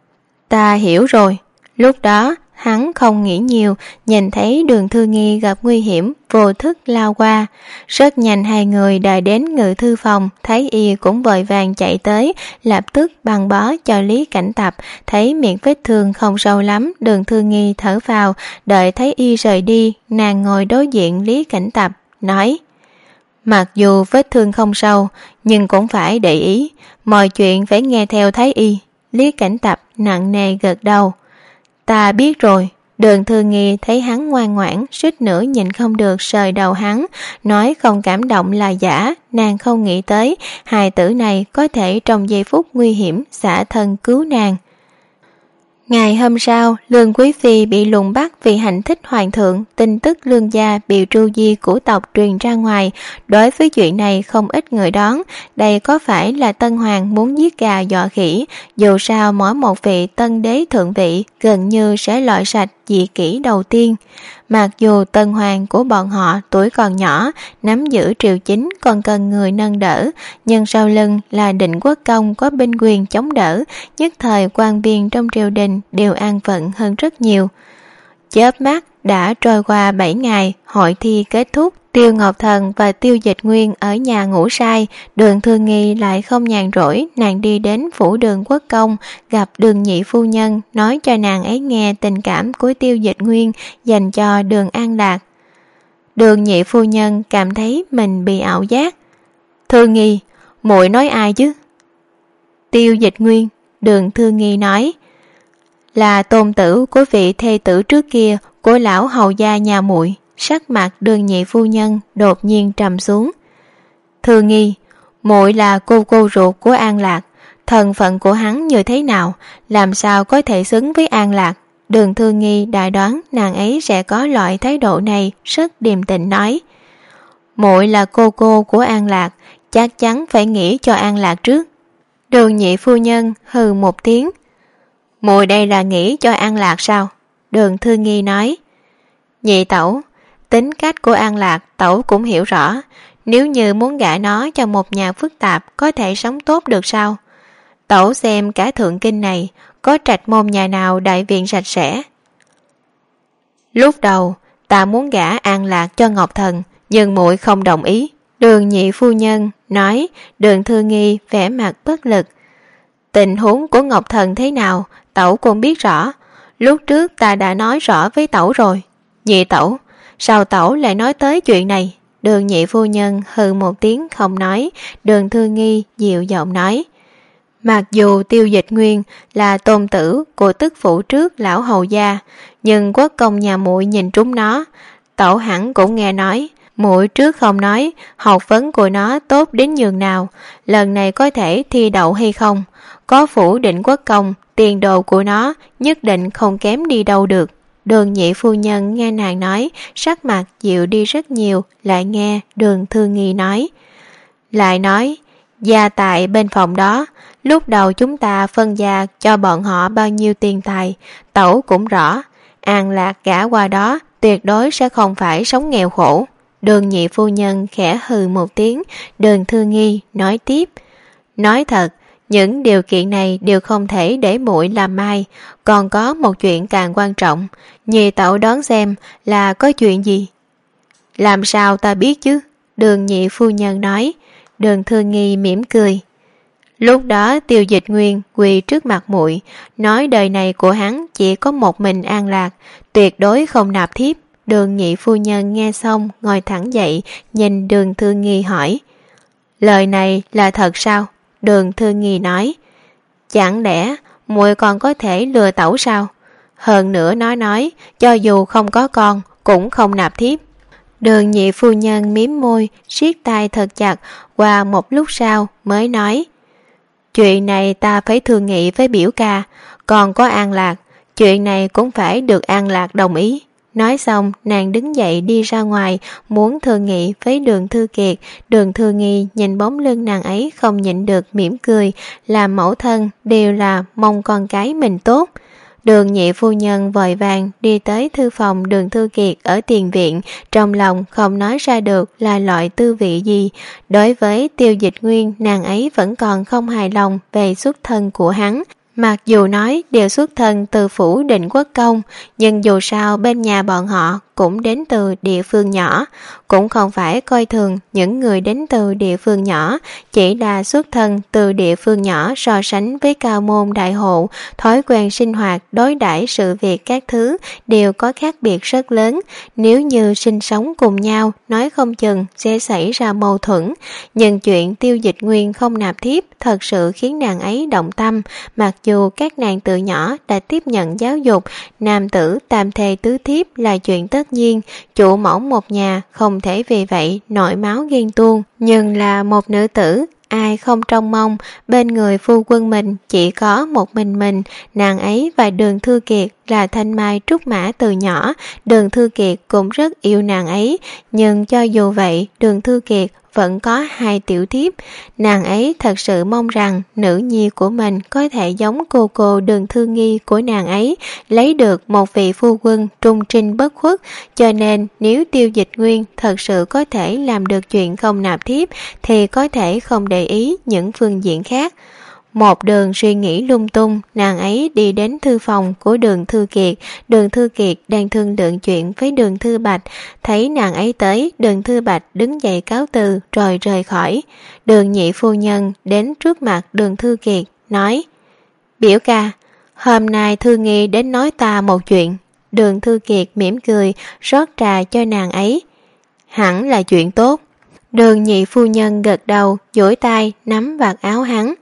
Ta hiểu rồi. Lúc đó hắn không nghĩ nhiều, nhìn thấy Đường Thư Nghi gặp nguy hiểm, vô thức lao qua. Rất nhanh hai người đã đến ngự thư phòng, thấy y cũng vội vàng chạy tới, lập tức băng bó cho Lý Cảnh Tập. Thấy miệng vết thương không sâu lắm, Đường Thư Nghi thở vào, đợi thấy y rời đi, nàng ngồi đối diện Lý Cảnh Tập, nói: Mặc dù vết thương không sâu, nhưng cũng phải để ý, mọi chuyện phải nghe theo Thái y. Lý Cảnh Tập nặng nề gật đầu. Ta biết rồi. Đường Thư Nghi thấy hắn ngoan ngoãn, suýt nữa nhìn không được sờ đầu hắn, nói không cảm động là giả. Nàng không nghĩ tới hài tử này có thể trong giây phút nguy hiểm xả thân cứu nàng. Ngày hôm sau, Lương Quý Phi bị lùng bắt vì hành thích hoàng thượng. Tin tức Lương gia bị tru di của tộc truyền ra ngoài. Đối với chuyện này không ít người đoán đây có phải là Tân Hoàng muốn giết gà dọa khỉ. Dù sao mỗi một vị tân đế thượng vị gần như sẽ loại sạch dị kỷ đầu tiên. Mặc dù Tân Hoàng của bọn họ tuổi còn nhỏ, nắm giữ triều chính còn cần người nâng đỡ, nhưng sau lưng là Định Quốc Công có binh quyền chống đỡ, nhất thời quan viên trong triều đình đều an phận hơn rất nhiều. Chớp mắt đã trôi qua bảy ngày, hội thi kết thúc. Tiêu Ngọc Thần và Tiêu Dịch Nguyên ở nhà ngủ say. Đường Thư Nghi lại không nhàn rỗi, nàng đi đến phủ Đường Quốc Công, gặp Đường nhị phu nhân, nói cho nàng ấy nghe tình cảm của Tiêu Dịch Nguyên dành cho Đường An Lạc. Đường nhị phu nhân cảm thấy mình bị ảo giác. Thư Nghi, muội nói ai chứ? Tiêu Dịch Nguyên. Đường Thư Nghi nói: Là tôn tử của vị thê tử trước kia của lão hầu gia nhà muội. Sắc mặt Đường nhị phu nhân đột nhiên trầm xuống. Thư Nghi, muội là cô cô ruột của An Lạc, thân phận của hắn như thế nào, làm sao có thể xứng với An Lạc? Đường Thư Nghi đã đoán nàng ấy sẽ có loại thái độ này, rất điềm tĩnh nói: Muội là cô cô của An Lạc, chắc chắn phải nghĩ cho An Lạc trước. Đường nhị phu nhân hừ một tiếng. Muội đây là nghĩ cho An Lạc sao? Đường Thư Nghi nói: Nhị tẩu, tính cách của An Lạc tẩu cũng hiểu rõ, nếu như muốn gả nó cho một nhà phức tạp có thể sống tốt được sao? Tẩu xem cả thượng kinh này có trạch môn nhà nào đại viện sạch sẽ. Lúc đầu ta muốn gả An Lạc cho Ngọc Thần, nhưng muội không đồng ý. Đường nhị phu nhân nói. Đường Thư Nghi vẻ mặt bất lực. Tình huống của Ngọc Thần thế nào tẩu cũng biết rõ, lúc trước ta đã nói rõ với tẩu rồi. Nhị tẩu, sao tẩu lại nói tới chuyện này? Đường nhị phu nhân hừ một tiếng không nói. Đường Thư Nghi dịu giọng nói: Mặc dù Tiêu Dịch Nguyên là tôn tử của tức phụ trước lão hầu gia, nhưng quốc công nhà muội nhìn trúng nó. Tẩu hẳn cũng nghe nói, muội trước không nói học vấn của nó tốt đến nhường nào, lần này có thể thi đậu hay không. Có phủ định quốc công, tiền đồ của nó nhất định không kém đi đâu được. Đường nhị phu nhân nghe nàng nói, sắc mặt dịu đi rất nhiều. Lại nghe Đường Thư Nghi nói, lại nói gia tại bên phòng đó, lúc đầu chúng ta phân gia cho bọn họ bao nhiêu tiền tài, tẩu cũng rõ. An Lạc gả qua đó tuyệt đối sẽ không phải sống nghèo khổ. Đường nhị phu nhân khẽ hừ một tiếng. Đường Thư Nghi nói tiếp, nói thật, những điều kiện này đều không thể để muội làm mai. Còn có một chuyện càng quan trọng, nhị tẩu đoán xem là có chuyện gì. Làm sao ta biết chứ? Đường nhị phu nhân nói. Đường Thư Nghi mỉm cười. Lúc đó Tiêu Dịch Nguyên quỳ trước mặt muội, nói đời này của hắn chỉ có một mình An Lạc, tuyệt đối không nạp thiếp. Đường nhị phu nhân nghe xong ngồi thẳng dậy, nhìn Đường Thư Nghi hỏi, lời này là thật sao? Đường Thư Nghi nói, chẳng lẽ muội còn có thể lừa tẩu sao? Hơn nữa nói nói, cho dù không có con cũng không nạp thiếp. Đường nhị phu nhân mím môi, siết tay thật chặt, qua một lúc sau mới nói, chuyện này ta phải thương nghị với biểu ca, còn có An Lạc, chuyện này cũng phải được An Lạc đồng ý. Nói xong nàng đứng dậy đi ra ngoài, muốn thương nghị với Đường Thư Kiệt. Đường Thư Nghi nhìn bóng lưng nàng ấy không nhịn được mỉm cười, làm mẫu thân đều là mong con cái mình tốt. Đường nhị phu nhân vội vàng đi tới thư phòng Đường Thư Kiệt ở tiền viện, trong lòng không nói ra được là loại tư vị gì. Đối với Tiêu Dịch Nguyên, nàng ấy vẫn còn không hài lòng về xuất thân của hắn. Mặc dù nói đều xuất thân từ phủ Định Quốc công, nhưng dù sao bên nhà bọn họ cũng đến từ địa phương nhỏ, cũng không phải coi thường những người đến từ địa phương nhỏ, chỉ là xuất thân từ địa phương nhỏ so sánh với cao môn đại hộ, thói quen sinh hoạt, đối đãi sự việc các thứ đều có khác biệt rất lớn. Nếu như sinh sống cùng nhau, nói không chừng sẽ xảy ra mâu thuẫn. Nhưng chuyện Tiêu Dịch Nguyên không nạp thiếp thật sự khiến nàng ấy động tâm. Mặc dù các nàng từ nhỏ đã tiếp nhận giáo dục, nam tử tam thê tứ thiếp là chuyện tất nhiên, chủ mẫu một nhà không thể vì vậy nổi máu ghen tuông, nhưng là một nữ tử, ai không trông mong bên người phu quân mình chỉ có một mình mình. Nàng ấy và Đường Thư Kiệt là thanh mai trúc mã từ nhỏ, Đường Thư Kiệt cũng rất yêu nàng ấy, nhưng cho dù vậy Đường Thư Kiệt vẫn có hai tiểu thiếp. Nàng ấy thật sự mong rằng nữ nhi của mình có thể giống cô cô Đường Thư Nghi của nàng ấy, lấy được một vị phu quân trung trinh bất khuất. Cho nên nếu Tiêu Dịch Nguyên thật sự có thể làm được chuyện không nạp thiếp thì có thể không để ý những phương diện khác. Một đường suy nghĩ lung tung, nàng ấy đi đến thư phòng của Đường Thư Kiệt. Đường Thư Kiệt đang thương lượng chuyện với Đường Thư Bạch, thấy nàng ấy tới, Đường Thư Bạch đứng dậy cáo từ rồi rời khỏi. Đường nhị phu nhân đến trước mặt Đường Thư Kiệt nói, biểu ca, hôm nay Thư Nghi đến nói ta một chuyện. Đường Thư Kiệt mỉm cười rót trà cho nàng ấy, hẳn là chuyện tốt. Đường nhị phu nhân gật đầu, duỗi tay nắm vạt áo hắn.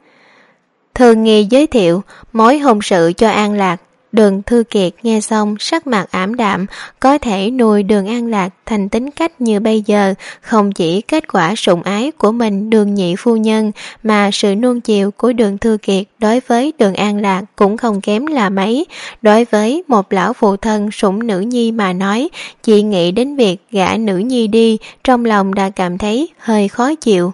Thư Nghi giới thiệu mối hôn sự cho An Lạc. Đường Thư Kiệt nghe xong sắc mặt ảm đạm, có thể nuôi Đường An Lạc thành tính cách như bây giờ không chỉ kết quả sủng ái của mình Đường nhị phu nhân, mà sự nuông chiều của Đường Thư Kiệt đối với Đường An Lạc cũng không kém là mấy. Đối với một lão phụ thân sủng nữ nhi mà nói, chỉ nghĩ đến việc gả nữ nhi đi, trong lòng đã cảm thấy hơi khó chịu.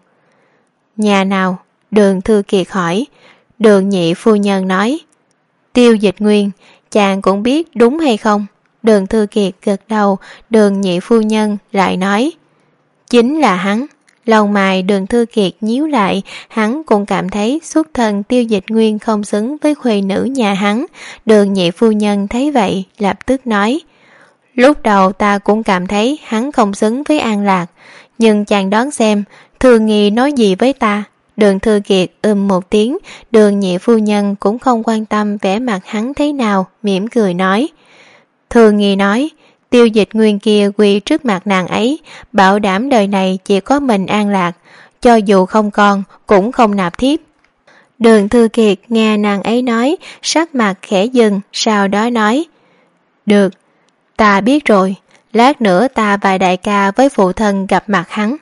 Nhà nào? Đường Thư Kiệt hỏi. Đường nhị phu nhân nói, Tiêu Dịch Nguyên, chàng cũng biết đúng hay không? Đường Thư Kiệt gật đầu. Đường nhị phu nhân lại nói, chính là hắn. Lông mày Đường Thư Kiệt nhíu lại, hắn cũng cảm thấy xuất thân Tiêu Dịch Nguyên không xứng với khuê nữ nhà hắn. Đường nhị phu nhân thấy vậy lập tức nói, lúc đầu ta cũng cảm thấy hắn không xứng với An Lạc, nhưng chàng đoán xem Thư Nghi nói gì với ta? Đường Thư Kiệt ừm một tiếng. Đường nhị phu nhân cũng không quan tâm vẻ mặt hắn thế nào, mỉm cười nói, Thư Nghi nói Tiêu Dịch Nguyên kia quỳ trước mặt nàng ấy, bảo đảm đời này chỉ có mình An Lạc, cho dù không con cũng không nạp thiếp. Đường Thư Kiệt nghe nàng ấy nói, sắc mặt khẽ dừng, sau đó nói: Được, ta biết rồi, lát nữa ta và đại ca với phụ thân gặp mặt hắn.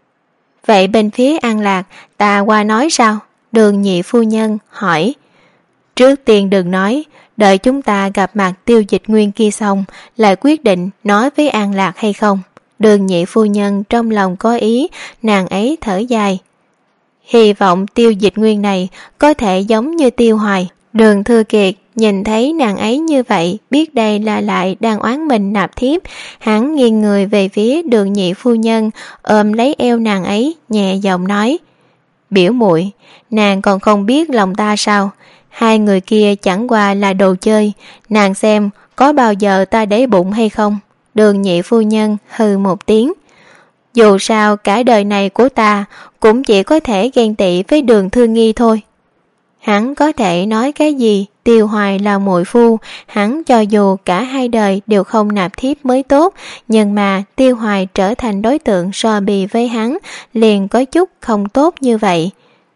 Vậy bên phía An Lạc ta qua nói sao? Đường nhị phu nhân hỏi. Trước tiên đừng nói, đợi chúng ta gặp mặt Tiêu Dịch Nguyên kia xong lại quyết định nói với An Lạc hay không. Đường nhị phu nhân trong lòng có ý, nàng ấy thở dài. Hy vọng Tiêu Dịch Nguyên này có thể giống như Tiêu Hoài. Đường Thư Kiệt nhìn thấy nàng ấy như vậy, biết đây là lại đang oán mình nạp thiếp, hắn nghiêng người về phía đường nhị phu nhân, ôm lấy eo nàng ấy, nhẹ giọng nói: Biểu muội, nàng còn không biết lòng ta sao? Hai người kia chẳng qua là đồ chơi, nàng xem có bao giờ ta để bụng hay không? Đường nhị phu nhân hừ một tiếng. Dù sao cả đời này của ta cũng chỉ có thể ghen tị với Đường Thư Nghi thôi. Hắn có thể nói cái gì? Tiêu Hoài là muội phu, hắn cho dù cả hai đời đều không nạp thiếp mới tốt, nhưng mà Tiêu Hoài trở thành đối tượng so bì với hắn, liền có chút không tốt như vậy.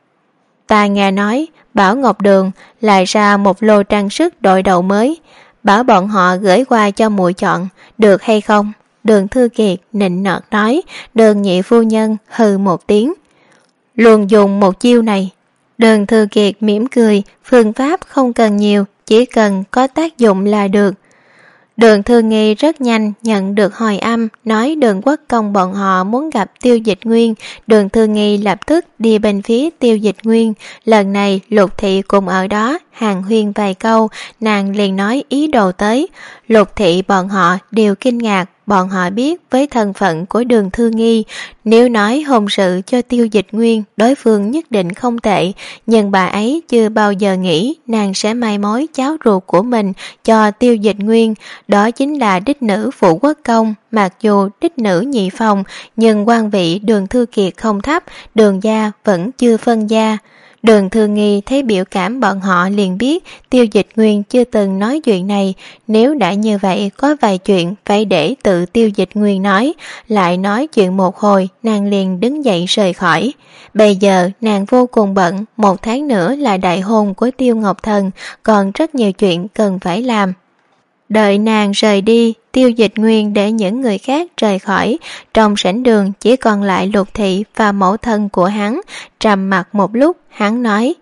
Ta nghe nói Bảo Ngọc Đường lại ra một lô trang sức đội đầu mới, bảo bọn họ gửi qua cho muội chọn, được hay không? Đường Thư Kiệt nịnh nọt nói. Đường nhị phu nhân hừ một tiếng. Luôn dùng một chiêu này. Đường Thư Kiệt mỉm cười, phương pháp không cần nhiều, chỉ cần có tác dụng là được. Đường Thư Nghi rất nhanh nhận được hồi âm, nói Đường Quốc Công bọn họ muốn gặp Tiêu Dịch Nguyên. Đường Thư Nghi lập tức đi bên phía Tiêu Dịch Nguyên. Lần này Lục Thị cùng ở đó, hàn huyên vài câu, nàng liền nói ý đồ tới. Lục Thị bọn họ đều kinh ngạc, bọn họ biết với thân phận của Đường Thư Nghi, nếu nói hôn sự cho Tiêu Dịch Nguyên, đối phương nhất định không tệ, nhưng bà ấy chưa bao giờ nghĩ nàng sẽ mai mối cháu ruột của mình cho Tiêu Dịch Nguyên. Đó chính là đích nữ Phụ Quốc Công, mặc dù đích nữ nhị phòng, nhưng quan vị Đường Thư Kiệt không thấp, Đường gia vẫn chưa phân gia. Đường Thư Nghi thấy biểu cảm bọn họ liền biết Tiêu Dịch Nguyên chưa từng nói chuyện này, nếu đã như vậy có vài chuyện phải để tự Tiêu Dịch Nguyên nói. Lại nói chuyện một hồi, nàng liền đứng dậy rời khỏi. Bây giờ nàng vô cùng bận, một tháng nữa là đại hôn của Tiêu Ngọc Thần, còn rất nhiều chuyện cần phải làm. Đợi nàng rời đi, Tiêu Dịch Nguyên để những người khác rời khỏi, trong sảnh đường chỉ còn lại Lục Thị và mẫu thân của hắn. Trầm mặc một lúc, hắn nói: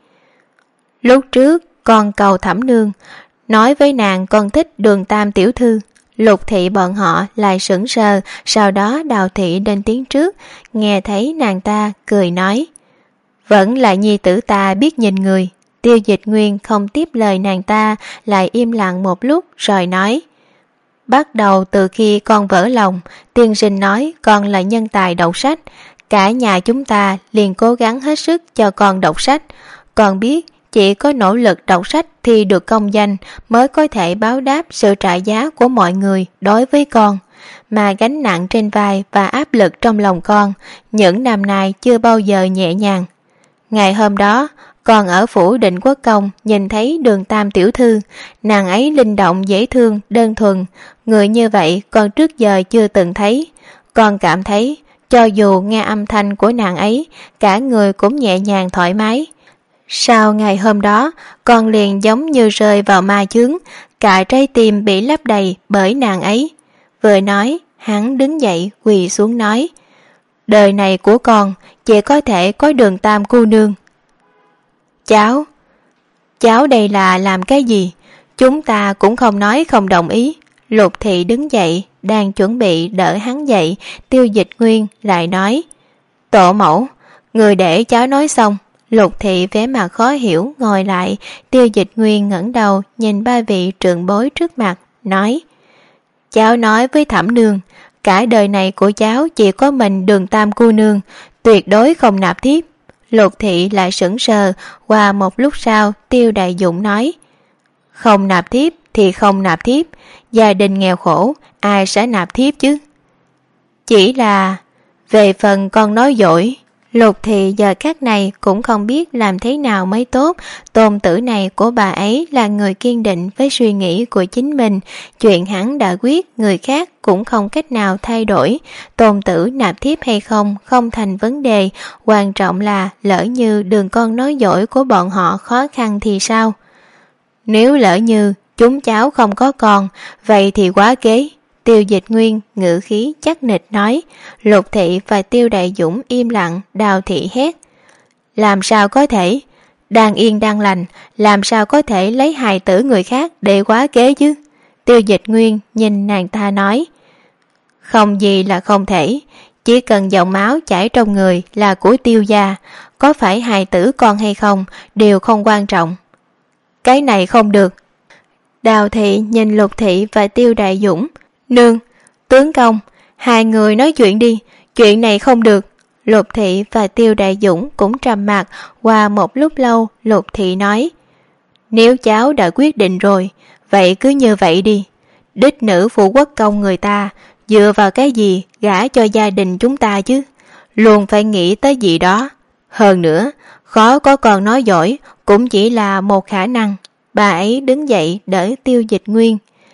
Lúc trước con cầu Thẩm Nương, nói với nàng con thích Đường Tam tiểu thư. Lục Thị bọn họ lại sững sờ, sau đó Đào Thị lên tiếng trước, nghe thấy nàng ta cười nói: Vẫn là nhi tử ta biết nhìn người. Tiêu Dịch Nguyên không tiếp lời nàng ta, lại im lặng một lúc rồi nói: Bắt đầu từ khi con vỡ lòng, tiên sinh nói con là nhân tài đọc sách, cả nhà chúng ta liền cố gắng hết sức cho con đọc sách. Con biết chỉ có nỗ lực đọc sách thì được công danh mới có thể báo đáp sự trả giá của mọi người đối với con. Mà gánh nặng trên vai và áp lực trong lòng con những năm nay chưa bao giờ nhẹ nhàng. Ngày hôm đó còn ở phủ Định Quốc Công nhìn thấy Đường Tam tiểu thư, nàng ấy linh động dễ thương, đơn thuần, người như vậy con trước giờ chưa từng thấy. Con cảm thấy cho dù nghe âm thanh của nàng ấy, cả người cũng nhẹ nhàng thoải mái. Sau ngày hôm đó, con liền giống như rơi vào ma chướng, cả trái tim bị lấp đầy bởi nàng ấy. Vừa nói, hắn đứng dậy quỳ xuống nói: Đời này của con chỉ có thể có Đường Tam cô nương. Cháu, cháu đây là làm cái gì? Chúng ta cũng không nói không đồng ý. Lục Thị đứng dậy, đang chuẩn bị đỡ hắn dậy, Tiêu Dịch Nguyên lại nói: Tổ mẫu, người để cháu nói xong. Lục Thị vẻ mặt khó hiểu ngồi lại. Tiêu Dịch Nguyên ngẩng đầu nhìn ba vị trưởng bối trước mặt, nói: Cháu nói với Thẩm Nương, cả đời này của cháu chỉ có mình Đường Tam cô nương, tuyệt đối không nạp thiếp. Lục Thị lại sững sờ, qua một lúc sau Tiêu Đại Dũng nói: Không nạp thiếp thì không nạp thiếp, gia đình nghèo khổ ai sẽ nạp thiếp chứ? Chỉ là về phần con nói dối. Lục Thị giờ khắc này cũng không biết làm thế nào mới tốt. Tôn tử này của bà ấy là người kiên định với suy nghĩ của chính mình. Chuyện hắn đã quyết, người khác cũng không cách nào thay đổi. Tôn tử nạp thiếp hay không không thành vấn đề, quan trọng là lỡ như đường con nói dỗi của bọn họ khó khăn thì sao? Nếu lỡ như chúng cháu không có con, vậy thì quá kế. Tiêu Dịch Nguyên ngữ khí chắc nịch nói. Lục Thị và Tiêu Đại Dũng im lặng. Đào Thị hét: làm sao có thể? Đang yên đang lành, làm sao có thể lấy hài tử người khác để quá kế chứ? Tiêu Dịch Nguyên nhìn nàng ta nói: không gì là không thể, chỉ cần dòng máu chảy trong người là của Tiêu gia, có phải hài tử con hay không đều không quan trọng. Cái này không được. Đào Thị nhìn Lục Thị và Tiêu Đại Dũng: nương, tướng công, hai người nói chuyện đi, chuyện này không được. Lục Thị và Tiêu Đại Dũng cũng trầm mặc. Qua một lúc lâu, Lục Thị nói: nếu cháu đã quyết định rồi, vậy cứ như vậy đi. Đích nữ phụ quốc công người ta dựa vào cái gì gả cho gia đình chúng ta chứ? Luôn phải nghĩ tới gì đó. Hơn nữa, khó có con nói giỏi cũng chỉ là một khả năng. Bà ấy đứng dậy đỡ Tiêu Dịch Nguyên.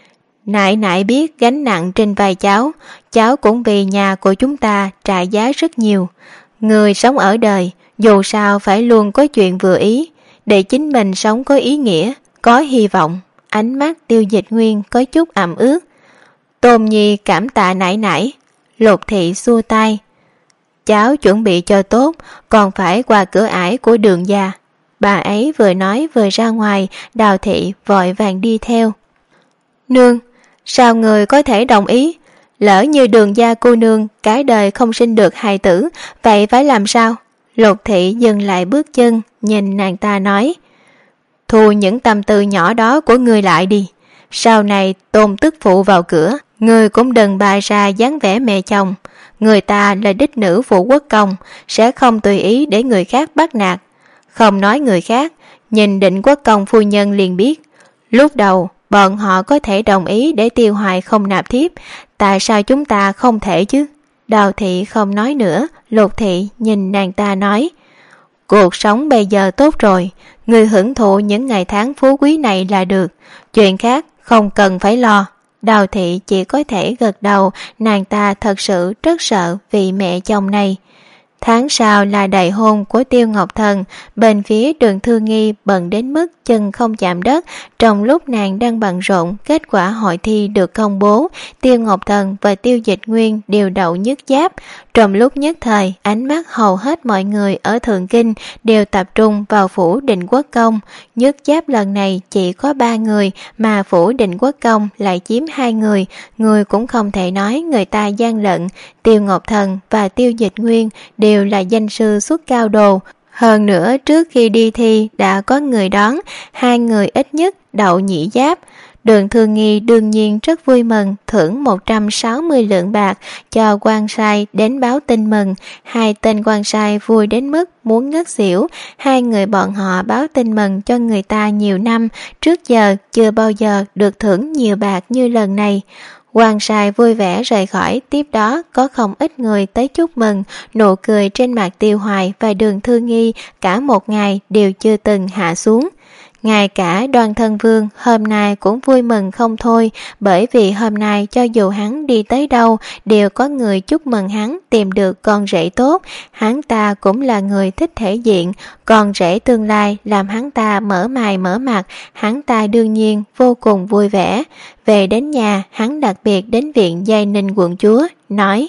Nại nại biết gánh nặng trên vai cháu, cháu cũng vì nhà của chúng ta trả giá rất nhiều. Người sống ở đời, dù sao phải luôn có chuyện vừa ý, để chính mình sống có ý nghĩa, có hy vọng. Ánh mắt Tiêu Dịch Nguyên có chút ẩm ướt. Tôn Nhi cảm tạ nải nải. Lục Thị xua tay. Cháu chuẩn bị cho tốt, còn phải qua cửa ải của Đường gia. Bà ấy vừa nói vừa ra ngoài. Đào Thị vội vàng đi theo. Nương, sao người có thể đồng ý? Lỡ như Đường gia cô nương cái đời không sinh được hài tử, vậy phải làm sao? Lục Thị dừng lại bước chân, nhìn nàng ta nói: thu những tâm tư nhỏ đó của ngươi lại đi. Sau này Tôn tức phụ vào cửa, ngươi cũng đừng bày ra dáng vẻ mẹ chồng. Người ta là đích nữ phụ quốc công, sẽ không tùy ý để người khác bắt nạt. Không nói người khác, nhìn Định quốc công phu nhân liền biết. Lúc đầu bọn họ có thể đồng ý để Tiêu Hoài không nạp thiếp, tại sao chúng ta không thể chứ? Đào Thị không nói nữa. Lục Thị nhìn nàng ta nói: cuộc sống bây giờ tốt rồi, người hưởng thụ những ngày tháng phú quý này là được, chuyện khác không cần phải lo. Đào Thị chỉ có thể gật đầu. Nàng ta thật sự rất sợ vị mẹ chồng này. Tháng sau là đại hôn của Tiêu Ngọc Thần. Bên phía Đường Thư Nghi bận đến mức chân không chạm đất. Trong lúc nàng đang bận rộn, kết quả hội thi được công bố. Tiêu Ngọc Thần và Tiêu Dịch Nguyên đều đậu nhất giáp. Trong lúc nhất thời, ánh mắt hầu hết mọi người ở Thượng Kinh đều tập trung vào phủ Định Quốc công. Nhất giáp lần này chỉ có ba người, mà phủ Định Quốc công lại chiếm hai người. Người cũng không thể nói người ta gian lận. Tiêu Ngọc Thần và Tiêu Dịch Nguyên đều là danh sư xuất cao đồ. Hơn nữa trước khi đi thi đã có người đón, hai người ít nhất đậu nhị giáp. Đường Thư Nghi đương nhiên rất vui mừng, thưởng một trăm sáu mươi lượng bạc cho quan sai đến báo tin mừng. Hai tên quan sai vui đến mức muốn ngất xỉu. Hai người bọn họ báo tin mừng cho người ta nhiều năm, trước giờ chưa bao giờ được thưởng nhiều bạc như lần này. Quan sai vui vẻ rời khỏi. Tiếp đó có không ít người tới chúc mừng. Nụ cười trên mặt Tiêu Hoài và Đường Thư Nghi cả một ngày đều chưa từng hạ xuống. Ngay cả Đoan Thân Vương hôm nay cũng vui mừng không thôi, bởi vì hôm nay cho dù hắn đi tới đâu đều có người chúc mừng hắn tìm được con rể tốt. Hắn ta cũng là người thích thể diện, con rể tương lai làm hắn ta mở mày mở mặt, hắn ta đương nhiên vô cùng vui vẻ. Về đến nhà, hắn đặc biệt đến viện Giai Ninh quận chúa, nói: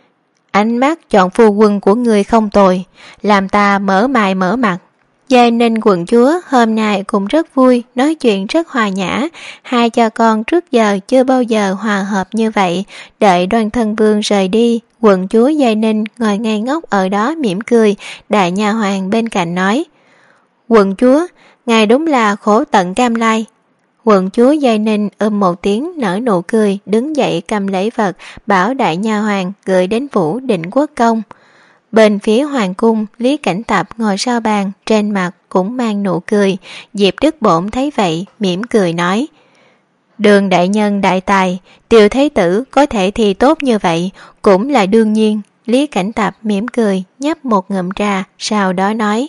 ánh mắt chọn phu quân của người không tồi, làm ta mở mày mở mặt. Giai Ninh quận chúa hôm nay cũng rất vui, nói chuyện rất hòa nhã. Hai cha con trước giờ chưa bao giờ hòa hợp như vậy. Đợi Đoan Thân Vương rời đi, quận chúa Giai Ninh ngồi ngây ngốc ở đó mỉm cười. Đại nha hoàn bên cạnh nói: quận chúa, ngài đúng là khổ tận cam lai. Quận chúa Giai Ninh ưm một tiếng nở nụ cười, đứng dậy cầm lấy vật, bảo đại nha hoàn gửi đến phủ Định Quốc công. Bên phía hoàng cung, Lý Cảnh Tập ngồi sau bàn, trên mặt cũng mang nụ cười. Diệp Đức Bổn thấy vậy, mỉm cười nói: Đường đại nhân đại tài, Tiêu Thế Tử có thể thi tốt như vậy cũng là đương nhiên. Lý Cảnh Tập mỉm cười nhấp một ngụm trà, sau đó nói: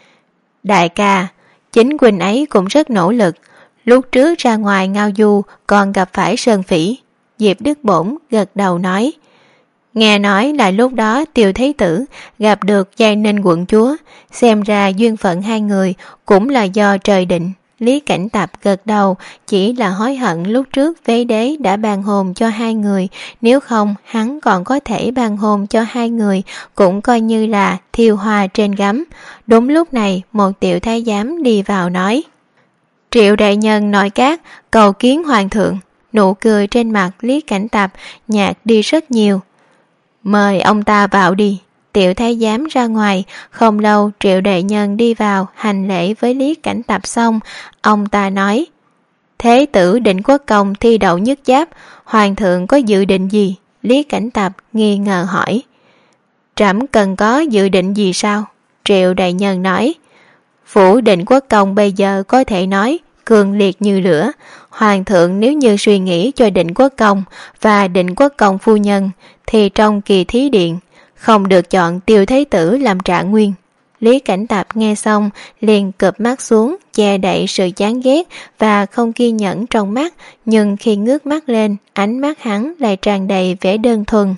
Đại ca, chính huynh ấy cũng rất nỗ lực. Lúc trước ra ngoài ngao du còn gặp phải Sơn Phỉ. Diệp Đức Bổn gật đầu nói: Nghe nói là lúc đó Tiêu Thế Tử gặp được Giai Ninh quận chúa, xem ra duyên phận hai người cũng là do trời định. Lý Cảnh Tập gật đầu, chỉ là hối hận lúc trước Vế Đế đã ban hôn cho hai người, nếu không hắn còn có thể ban hôn cho hai người, cũng coi như là thiêu hoa trên gấm. Đúng lúc này một tiểu thái giám đi vào nói: Triệu đại nhân nội các cầu kiến hoàng thượng. Nụ cười trên mặt Lý Cảnh Tập nhạt đi rất nhiều. Mời ông ta vào đi. Tiểu thái giám ra ngoài, không lâu Triệu đại nhân đi vào hành lễ với Lý Cảnh Tập xong, ông ta nói: Thế tử Định Quốc Công thi đậu nhất giáp, hoàng thượng có dự định gì? Lý Cảnh Tập nghi ngờ hỏi. Trẫm cần có dự định gì sao? Triệu đại nhân nói: Phủ Định Quốc Công bây giờ có thể nói cường liệt như lửa. Hoàng thượng nếu như suy nghĩ cho Định Quốc Công và Định Quốc Công phu nhân thì trong kỳ thí điện không được chọn Tiêu Thế Tử làm trạng nguyên. Lý Cảnh Tập nghe xong liền cụp mắt xuống, che đậy sự chán ghét và không kiên nhẫn trong mắt, nhưng khi ngước mắt lên, ánh mắt hắn lại tràn đầy vẻ đơn thuần.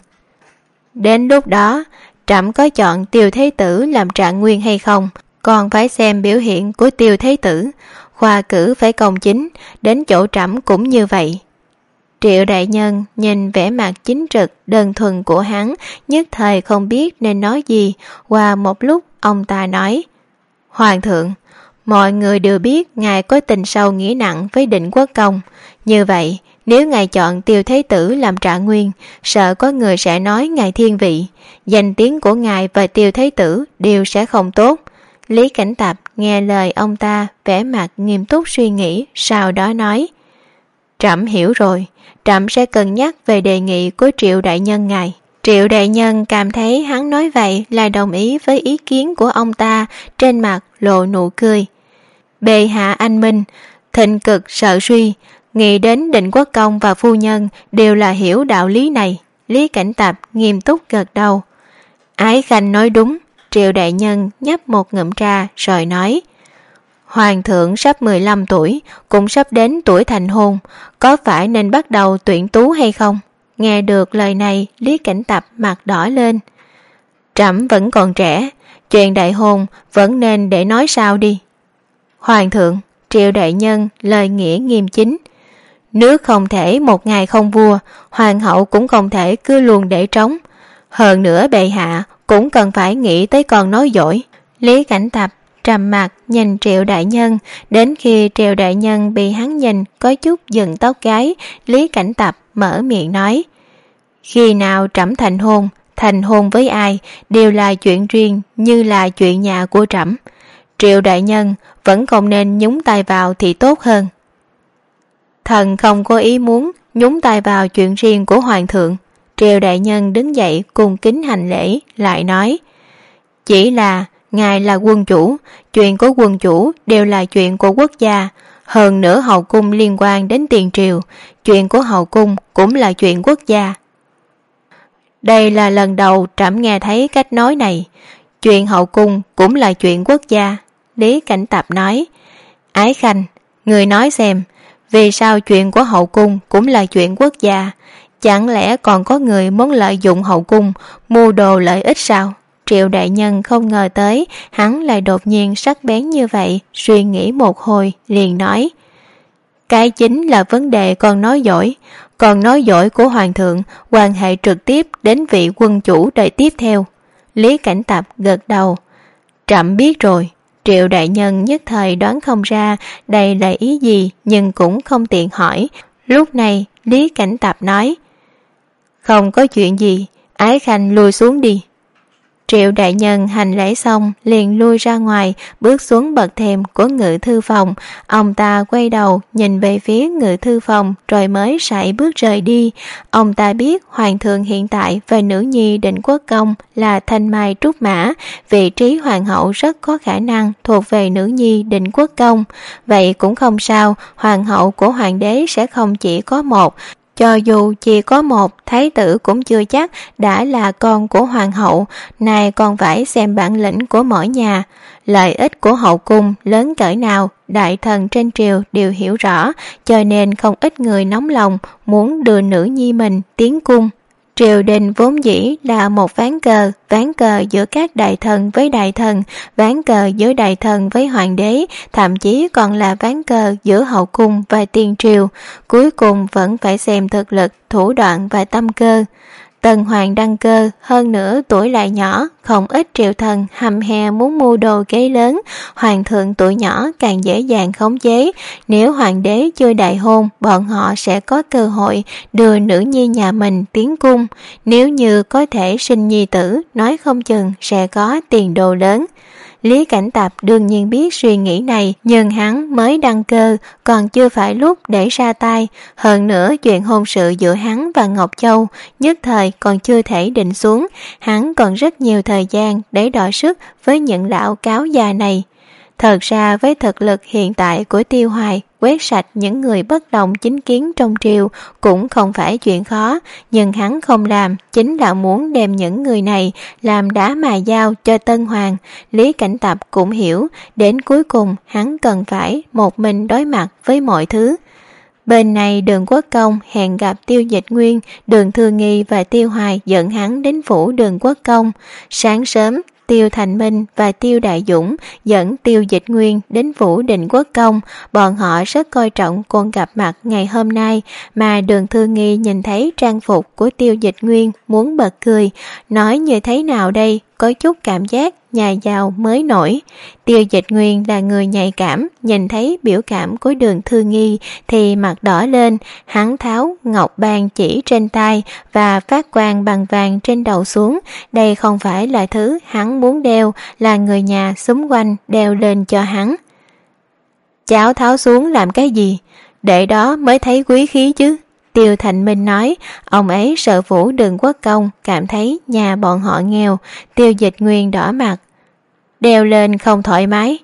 Đến lúc đó, trẫm có chọn Tiêu Thế Tử làm trạng nguyên hay không, còn phải xem biểu hiện của Tiêu Thế Tử. Khoa cử phải công chính, đến chỗ trẫm cũng như vậy. Triệu đại nhân nhìn vẻ mặt chính trực đơn thuần của hắn, nhất thời không biết nên nói gì. Qua một lúc ông ta nói: Hoàng thượng, mọi người đều biết ngài có tình sâu nghĩa nặng với Định Quốc Công. Như vậy nếu ngài chọn Tiêu Thế Tử làm trạng nguyên, sợ có người sẽ nói ngài thiên vị, danh tiếng của ngài và Tiêu Thế Tử đều sẽ không tốt. Lý Cảnh Tập nghe lời ông ta, vẻ mặt nghiêm túc suy nghĩ, sau đó nói: Trẫm hiểu rồi, trẫm sẽ cân nhắc về đề nghị của Triệu đại nhân ngài. Triệu đại nhân cảm thấy hắn nói vậy là đồng ý với ý kiến của ông ta, trên mặt lộ nụ cười. Bệ hạ anh minh, thịnh cực sợ suy, nghĩ đến Định Quốc Công và phu nhân đều là hiểu đạo lý này. Lý Cảnh Tập nghiêm túc gật đầu. Ái Khanh nói đúng. Triệu đại nhân nhấp một ngụm trà rồi nói: Hoàng thượng sắp mười lăm tuổi, cũng sắp đến tuổi thành hôn, có phải nên bắt đầu tuyển tú hay không? Nghe được lời này, Lý Cảnh Tập mặt đỏ lên. Trẫm vẫn còn trẻ, chuyện đại hôn vẫn nên để nói sau đi. Hoàng thượng, Triệu đại nhân lời nghĩa nghiêm chính. Nước không thể một ngày không vua, hoàng hậu cũng không thể cứ luôn để trống. Hơn nữa bệ hạ cũng cần phải nghĩ tới con nói dối. Lý Cảnh Tập trầm mặt nhìn Triệu đại nhân, đến khi Triệu đại nhân bị hắn nhìn có chút dựng tóc gáy, Lý Cảnh Tập mở miệng nói: Khi nào trẫm thành hôn, thành hôn với ai đều là chuyện riêng như là chuyện nhà của trẫm. Triệu đại nhân vẫn không nên nhúng tay vào thì tốt hơn. Thần không có ý muốn nhúng tay vào chuyện riêng của hoàng thượng. Triệu đại nhân đứng dậy cung kính hành lễ, lại nói: Chỉ là ngài là quân chủ, chuyện của quân chủ đều là chuyện của quốc gia. Hơn nữa hậu cung liên quan đến tiền triều, chuyện của hậu cung cũng là chuyện quốc gia. Đây là lần đầu trẫm nghe thấy cách nói này. Chuyện hậu cung cũng là chuyện quốc gia. Lý Cảnh Tập nói: Ái Khanh, người nói xem, vì sao chuyện của hậu cung cũng là chuyện quốc gia? Chẳng lẽ còn có người muốn lợi dụng hậu cung mưu đồ lợi ích sao? Triệu đại nhân không ngờ tới hắn lại đột nhiên sắc bén như vậy, suy nghĩ một hồi liền nói: Cái chính là vấn đề con nói dối. Còn nói dối của hoàng thượng quan hệ trực tiếp đến vị quân chủ đời tiếp theo. Lý Cảnh Tập gật đầu. Trẫm biết rồi. Triệu đại nhân nhất thời đoán không ra đây là ý gì, nhưng cũng không tiện hỏi. Lúc này Lý Cảnh Tập nói: Không có chuyện gì, Ái Khanh lui xuống đi. Triệu đại nhân hành lễ xong liền lui ra ngoài, bước xuống bậc thềm của ngự thư phòng. Ông ta quay đầu nhìn về phía ngự thư phòng rồi mới sải bước rời đi. Ông ta biết hoàng thượng hiện tại và nữ nhi Định Quốc Công là thanh mai trúc mã, vị trí hoàng hậu rất có khả năng thuộc về nữ nhi Định Quốc Công. Vậy cũng không sao, hoàng hậu của hoàng đế sẽ không chỉ có một. Cho dù chỉ có một, thái tử cũng chưa chắc đã là con của hoàng hậu, nay còn phải xem bản lĩnh của mỗi nhà. Lợi ích của hậu cung lớn cỡ nào, đại thần trên triều đều hiểu rõ, cho nên không ít người nóng lòng muốn đưa nữ nhi mình tiến cung. Triều đình vốn dĩ là một ván cờ, ván cờ giữa các đại thần với đại thần, ván cờ giữa đại thần với hoàng đế, thậm chí còn là ván cờ giữa hậu cung và tiền triều. Cuối cùng vẫn phải xem thực lực, thủ đoạn và tâm cơ. Tần hoàng đăng cơ, hơn nữa tuổi lại nhỏ, không ít triệu thần hầm hè muốn mưu đồ kế lớn, hoàng thượng tuổi nhỏ càng dễ dàng khống chế. Nếu hoàng đế chưa đại hôn, bọn họ sẽ có cơ hội đưa nữ nhi nhà mình tiến cung. Nếu như có thể sinh nhi tử, nói không chừng sẽ có tiền đồ lớn. Lý Cảnh Tập đương nhiên biết suy nghĩ này, nhưng hắn mới đăng cơ, còn chưa phải lúc để ra tay. Hơn nữa chuyện hôn sự giữa hắn và Ngọc Châu nhất thời còn chưa thể định xuống, hắn còn rất nhiều thời gian để đọ sức với những lão cáo già này. Thật ra với thực lực hiện tại của Tiêu Hoài, quét sạch những người bất đồng chính kiến trong triều cũng không phải chuyện khó, nhưng hắn không làm chính là muốn đem những người này làm đá mài dao cho Tân Hoàng. Lý Cảnh Tập cũng hiểu, đến cuối cùng hắn cần phải một mình đối mặt với mọi thứ. Bên này Đường Quốc Công hẹn gặp Tiêu Dịch Nguyên, Đường Thư Nghi và Tiêu Hoài dẫn hắn đến phủ Đường Quốc Công. Sáng sớm, Tiêu Thành Minh và Tiêu Đại Dũng dẫn Tiêu Dịch Nguyên đến phủ Định Quốc Công. Bọn họ rất coi trọng cuộc gặp mặt ngày hôm nay, mà Đường Thư Nghi nhìn thấy trang phục của Tiêu Dịch Nguyên muốn bật cười, nói như thế nào đây, có chút cảm giác nhà giàu mới nổi. Tiêu Dịch Nguyên là người nhạy cảm, nhìn thấy biểu cảm của Đường Thư Nghi thì mặt đỏ lên, hắn tháo ngọc ban chỉ trên tay và phát quang bằng vàng trên đầu xuống. Đây không phải là thứ hắn muốn đeo, là người nhà xúm quanh đeo lên cho hắn. Cháu tháo xuống làm cái gì? Để đó mới thấy quý khí chứ. Tiêu Thành Minh nói, ông ấy sợ phủ Đường Quốc Công cảm thấy nhà bọn họ nghèo. Tiêu Dịch Nguyên đỏ mặt, đeo lên không thoải mái.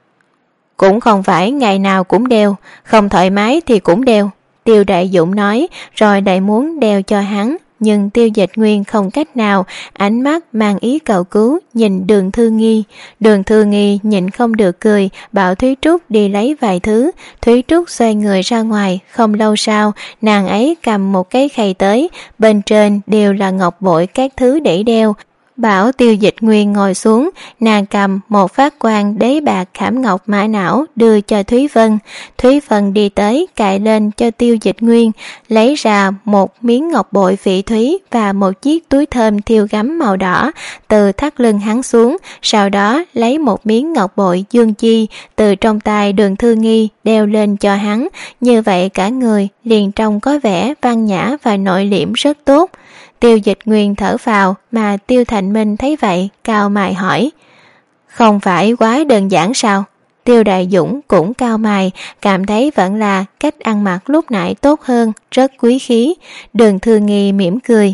Cũng không phải ngày nào cũng đeo, không thoải mái thì cũng đeo. Tiêu Đại Dũng nói, rồi lại muốn đeo cho hắn, nhưng Tiêu Dịch Nguyên không cách nào, ánh mắt mang ý cầu cứu nhìn Đường Thư Nghi. Đường Thư Nghi nhịn không được cười, bảo Thúy Trúc đi lấy vài thứ. Thúy Trúc xoay người ra ngoài, không lâu sau nàng ấy cầm một cái khay tới, bên trên đều là ngọc bội các thứ để đeo. Bảo Tiêu Dịch Nguyên ngồi xuống, nàng cầm một phát quan đế bạc khảm ngọc mã não đưa cho Thúy Vân. Thúy Vân đi tới cài lên cho Tiêu Dịch Nguyên, lấy ra một miếng ngọc bội phỉ thúy và một chiếc túi thơm thiêu gấm màu đỏ từ thắt lưng hắn xuống, sau đó lấy một miếng ngọc bội dương chi từ trong tay Đường Thư Nghi đeo lên cho hắn. Như vậy cả người liền trông có vẻ văn nhã và nội liễm rất tốt. Tiêu Dịch Nguyên thở phào, mà Tiêu Thành Minh thấy vậy cau mày hỏi, không phải quá đơn giản sao? Tiêu Đại Dũng cũng cau mày, cảm thấy vẫn là cách ăn mặc lúc nãy tốt hơn, rất quý khí. Đường Thư Nghi mỉm cười,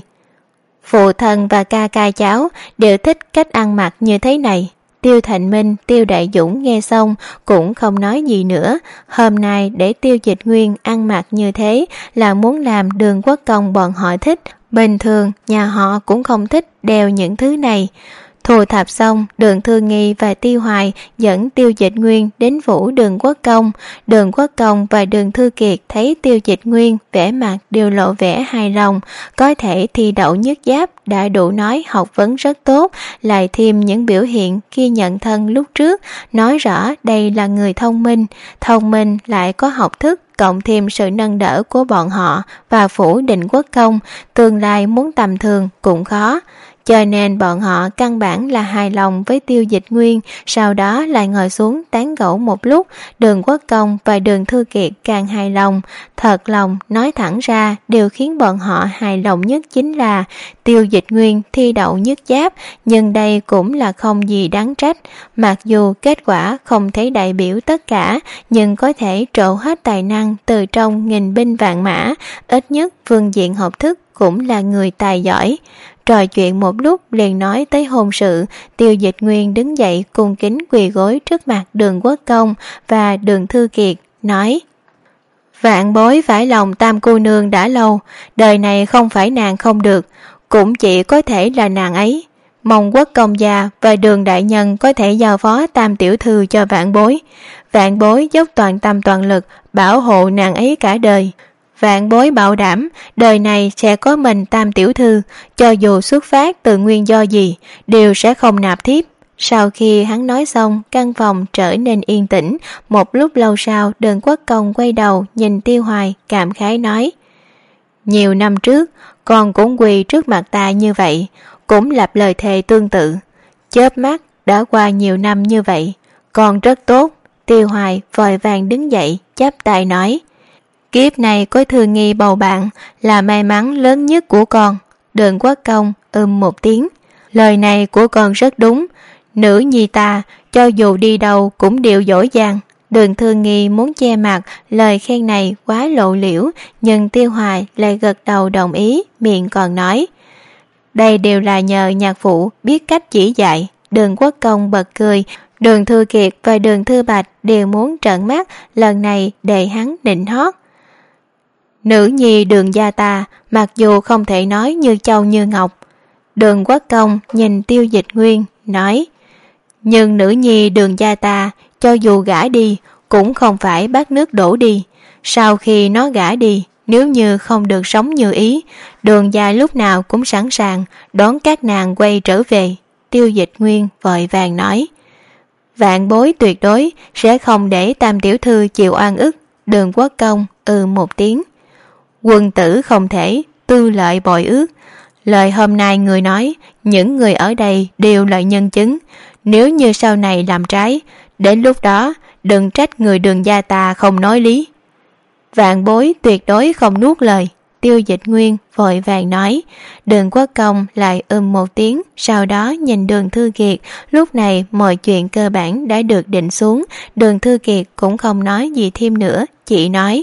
phụ thân và ca ca cháu đều thích cách ăn mặc như thế này. Tiêu Thành Minh, Tiêu Đại Dũng nghe xong cũng không nói gì nữa. Hôm nay để Tiêu Dịch Nguyên ăn mặc như thế là muốn làm Đường Quốc Công bọn họ thích. Bình thường nhà họ cũng không thích đeo những thứ này. Thu thập xong, Đường Thư Nghi và Tiêu Hoài dẫn Tiêu Dịch Nguyên đến phủ Đường Quốc Công. Đường Quốc Công và Đường Thư Kiệt thấy Tiêu Dịch Nguyên vẻ mặt đều lộ vẻ hài lòng, có thể thi đậu nhất giáp đã đủ nói học vấn rất tốt, lại thêm những biểu hiện khi nhận thân lúc trước, nói rõ đây là người thông minh, thông minh lại có học thức, cộng thêm sự nâng đỡ của bọn họ và phủ Định Quốc Công, tương lai muốn tầm thường cũng khó. Cho nên bọn họ căn bản là hài lòng với Tiêu Dịch Nguyên, sau đó lại ngồi xuống tán gẫu một lúc. Đường Quốc Công và Đường Thư Kiệt càng hài lòng. Thật lòng nói thẳng ra, điều khiến bọn họ hài lòng nhất chính là Tiêu Dịch Nguyên thi đậu nhất giáp, nhưng đây cũng là không gì đáng trách. Mặc dù kết quả không thể đại biểu tất cả, nhưng có thể trổ hết tài năng từ trong nghìn binh vạn mã, ít nhất phương diện học thức cũng là người tài giỏi. Trò chuyện một lúc liền nói tới hôn sự. Tiêu Dịch Nguyên đứng dậy cung kính quỳ gối trước mặt Đường Quốc Công và Đường Thư Kiệt, nói, Vạn bối phải lòng Tam cô nương đã lâu, đời này không phải nàng không được, cũng chỉ có thể là nàng ấy. Mong Quốc công gia và Đường đại nhân có thể giao phó Tam tiểu thư cho vạn bối. Vạn bối dốc toàn tâm toàn lực bảo hộ nàng ấy cả đời. Vạn bối bảo đảm đời này sẽ có mình Tam tiểu thư, cho dù xuất phát từ nguyên do gì đều sẽ không nạp thiếp. Sau khi hắn nói xong, căn phòng trở nên yên tĩnh. Một lúc lâu sau, Đường Quốc công quay đầu nhìn Tiêu Hoài, cảm khái nói: nhiều năm trước con cũng quỳ trước mặt ta như vậy, cũng lập lời thề tương tự. Chớp mắt đã qua nhiều năm như vậy, con rất tốt. Tiêu Hoài vội vàng đứng dậy chắp tay nói: kiếp này có Thư Nghi bầu bạn là may mắn lớn nhất của con. Đường Quốc công ừm một tiếng. Lời này của con rất đúng. Nữ nhi ta cho dù đi đâu cũng đều dỗi dàng. Đường Thư Nghi muốn che mặt lời khen này quá lộ liễu, nhưng Tiêu Hoài lại gật đầu đồng ý, miệng còn nói: đây đều là nhờ nhạc phụ biết cách chỉ dạy. Đường Quốc công bật cười. Đường Thư Kiệt và Đường Thư Bạch đều muốn trợn mắt, lần này để hắn nịnh hót. Nữ nhi Đường gia ta mặc dù không thể nói như châu như ngọc. Đường Quốc công nhìn Tiêu Dịch Nguyên nói: nhưng nữ nhi Đường gia ta cho dù gả đi cũng không phải bát nước đổ đi. Sau khi nó gả đi, nếu như không được sống như ý, Đường gia lúc nào cũng sẵn sàng đón các nàng quay trở về. Tiêu Dịch Nguyên vội vàng nói: vạn bối tuyệt đối sẽ không để Tam tiểu thư chịu oan ức. Đường Quốc công ừ một tiếng. Quân tử không thể tư lợi bội ước. Lời hôm nay người nói, những người ở đây đều là nhân chứng. Nếu như sau này làm trái, đến lúc đó đừng trách người Đường gia ta không nói lý. Vạn bối tuyệt đối không nuốt lời. Tiêu Dịch Nguyên vội vàng nói. Đường Quốc công lại ừm một tiếng, sau đó nhìn Đường Thư Kiệt. Lúc này mọi chuyện cơ bản đã được định xuống. Đường Thư Kiệt cũng không nói gì thêm nữa, chỉ nói: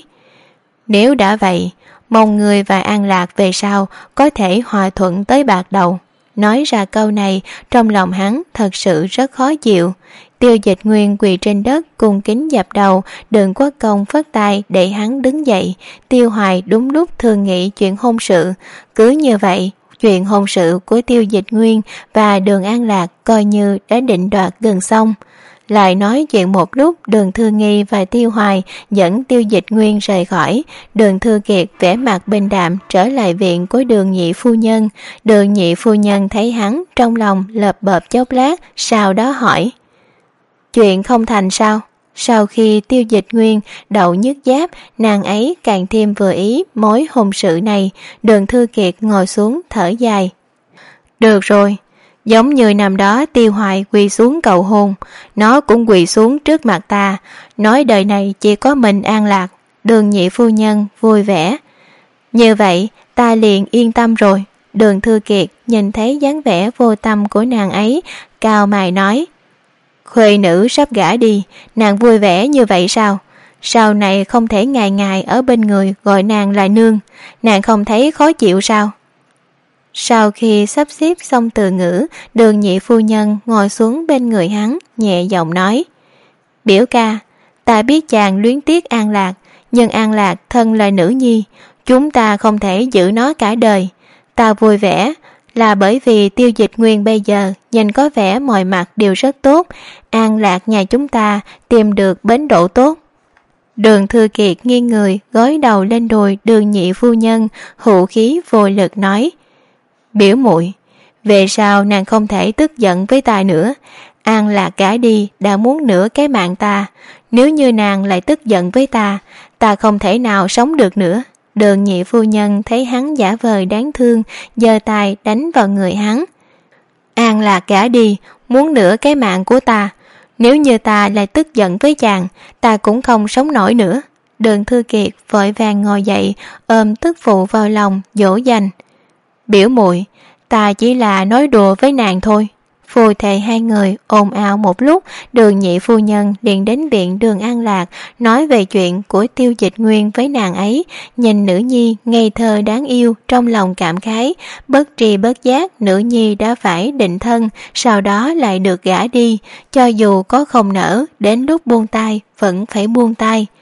nếu đã vậy, mong người và An Lạc về sau có thể hòa thuận tới bạc đầu. Nói ra câu này, trong lòng hắn thật sự rất khó chịu. Tiêu Dịch Nguyên quỳ trên đất cung kính dập đầu. Đường Quốc công phất tay để hắn đứng dậy. Tiêu Hoài đúng lúc thường nghĩ chuyện hôn sự. Cứ như vậy, chuyện hôn sự của Tiêu Dịch Nguyên và Đường An Lạc coi như đã định đoạt gần xong. Lại nói chuyện một lúc, Đường Thư Nghi và Tiêu Hoài dẫn Tiêu Dịch Nguyên rời khỏi. Đường Thư Kiệt vẻ mặt bình đạm trở lại viện của Đường nhị phu nhân. Đường nhị phu nhân thấy hắn, trong lòng lợp bợp chốc lát, sau đó hỏi: chuyện không thành sao? Sau khi Tiêu Dịch Nguyên đậu nhất giáp, nàng ấy càng thêm vừa ý mối hôn sự này. Đường Thư Kiệt ngồi xuống thở dài: được rồi, giống như năm đó Tiêu Hoài quỳ xuống cầu hôn, nó cũng quỳ xuống trước mặt ta, nói đời này chỉ có mình An Lạc. Đường nhị phu nhân vui vẻ: như vậy ta liền yên tâm rồi. Đường Thư Kiệt nhìn thấy dáng vẻ vô tâm của nàng ấy, cao mày nói: khuê nữ sắp gả đi, nàng vui vẻ như vậy sao? Sau này không thể ngày ngày ở bên người gọi nàng là nương, nàng không thấy khó chịu sao? Sau khi sắp xếp xong từ ngữ, Đường nhị phu nhân ngồi xuống bên người hắn, nhẹ giọng nói: biểu ca, ta biết chàng luyến tiếc An Lạc, nhưng An Lạc thân là nữ nhi, chúng ta không thể giữ nó cả đời. Ta vui vẻ là bởi vì Tiêu Dịch Nguyên bây giờ nhìn có vẻ mọi mặt đều rất tốt, An Lạc nhà chúng ta tìm được bến đỗ tốt. Đường Thư Kiệt nghiêng người gối đầu lên đùi Đường nhị phu nhân, hữu khí vô lực nói: biểu muội, về sau nàng không thể tức giận với ta nữa. An Lạc cả đi đã muốn nửa cái mạng ta, nếu như nàng lại tức giận với ta, ta không thể nào sống được nữa. Đường nhị phu nhân thấy hắn giả vờ đáng thương, giơ tay đánh vào người hắn. An Lạc cả đi muốn nửa cái mạng của ta, nếu như ta lại tức giận với chàng, ta cũng không sống nổi nữa. Đường Thư Kiệt vội vàng ngồi dậy, ôm tức phụ vào lòng dỗ dành: biểu muội, ta chỉ là nói đùa với nàng thôi. Phu thề hai người ồn ào một lúc, Đường nhị phu nhân liền đến viện Đường An Lạc, nói về chuyện của Tiêu Dịch Nguyên với nàng ấy. Nhìn nữ nhi ngây thơ đáng yêu, trong lòng cảm khái, bất tri bất giác nữ nhi đã phải định thân, sau đó lại được gả đi, cho dù có không nỡ, đến lúc buông tay vẫn phải buông tay.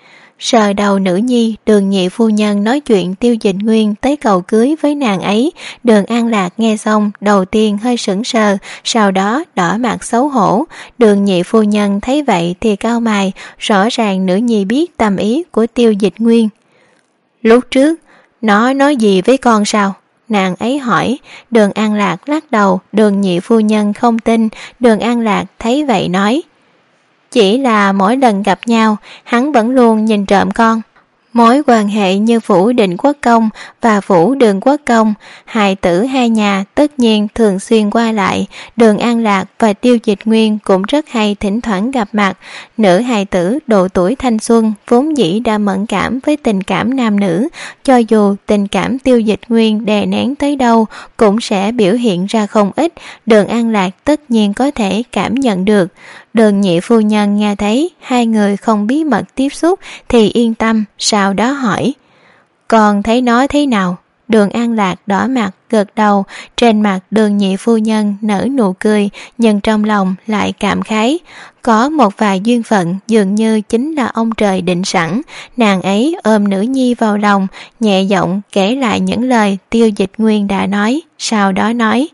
Sờ đầu nữ nhi, Đường nhị phu nhân nói chuyện Tiêu Dịch Nguyên tới cầu cưới với nàng ấy. Đường An Lạc nghe xong, đầu tiên hơi sững sờ, sau đó đỏ mặt xấu hổ. Đường nhị phu nhân thấy vậy thì cau mày, rõ ràng nữ nhi biết tâm ý của Tiêu Dịch Nguyên. Lúc trước, nó nói gì với con sao? Nàng ấy hỏi. Đường An Lạc lắc đầu. Đường nhị phu nhân không tin. Đường An Lạc thấy vậy nói, chỉ là mỗi lần gặp nhau, hắn vẫn luôn nhìn trộm con. Mối quan hệ như Phủ Định Quốc Công và Phủ Đường Quốc Công, hài tử hai nhà tất nhiên thường xuyên qua lại. Đường An Lạc và Tiêu Dịch Nguyên cũng rất hay thỉnh thoảng gặp mặt. Nữ hài tử độ tuổi thanh xuân vốn dĩ đã mẫn cảm với tình cảm nam nữ, cho dù tình cảm Tiêu Dịch Nguyên đè nén tới đâu cũng sẽ biểu hiện ra không ít. Đường An Lạc tất nhiên có thể cảm nhận được. Đường nhị phu nhân nghe thấy hai người không bí mật tiếp xúc thì yên tâm, sau đó hỏi, con thấy nó thế nào? Đường An Lạc đỏ mặt gật đầu. Trên mặt Đường nhị phu nhân nở nụ cười, nhưng trong lòng lại cảm khái. Có một vài duyên phận dường như chính là ông trời định sẵn. Nàng ấy ôm nữ nhi vào lòng, nhẹ giọng kể lại những lời Tiêu Dịch Nguyên đã nói, sau đó nói,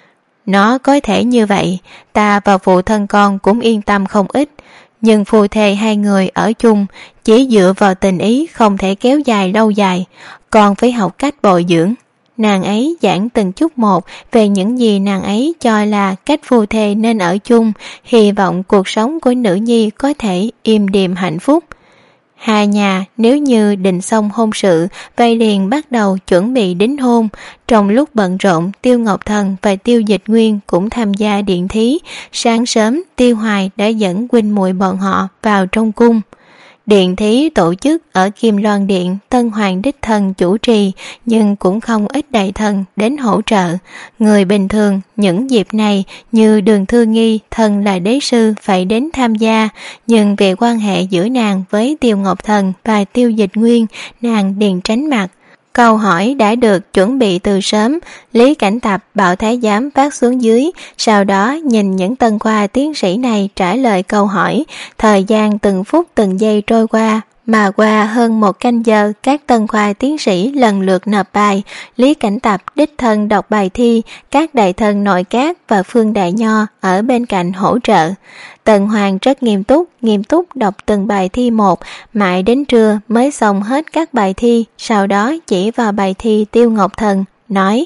nó có thể như vậy, ta và phụ thân con cũng yên tâm không ít. Nhưng phu thê hai người ở chung chỉ dựa vào tình ý không thể kéo dài lâu dài, còn phải học cách bồi dưỡng. Nàng ấy giảng từng chút một về những gì nàng ấy cho là cách phu thê nên ở chung, hy vọng cuộc sống của nữ nhi có thể im điềm hạnh phúc. Hai nhà nếu như định xong hôn sự, vậy liền bắt đầu chuẩn bị đính hôn. Trong lúc bận rộn, Tiêu Ngọc Thần và Tiêu Dịch Nguyên cũng tham gia điện thí. Sáng sớm, Tiêu Hoài đã dẫn huynh muội bọn họ vào trong cung. Điện thí tổ chức ở Kim Loan Điện, Tân Hoàng đích thân chủ trì, nhưng cũng không ít đại thần đến hỗ trợ. Người bình thường những dịp này như Đường Thư Nghi thân là đế sư phải đến tham gia, nhưng về quan hệ giữa nàng với Tiêu Ngọc Thần và Tiêu Dịch Nguyên, nàng liền tránh mặt. Câu hỏi đã được chuẩn bị từ sớm. Lý Cảnh Tập bảo thái giám phát xuống dưới, sau đó nhìn những tân khoa tiến sĩ này trả lời câu hỏi. Thời gian từng phút từng giây trôi qua, mà qua hơn một canh giờ, các tân khoa tiến sĩ lần lượt nộp bài. Lý Cảnh Tập đích thân đọc bài thi, các đại thần nội các và Phương Đại Nho ở bên cạnh hỗ trợ. Tần Hoàng rất nghiêm túc, nghiêm túc đọc từng bài thi một, mãi đến trưa mới xong hết các bài thi, sau đó chỉ vào bài thi Tiêu Ngọc Thần, nói,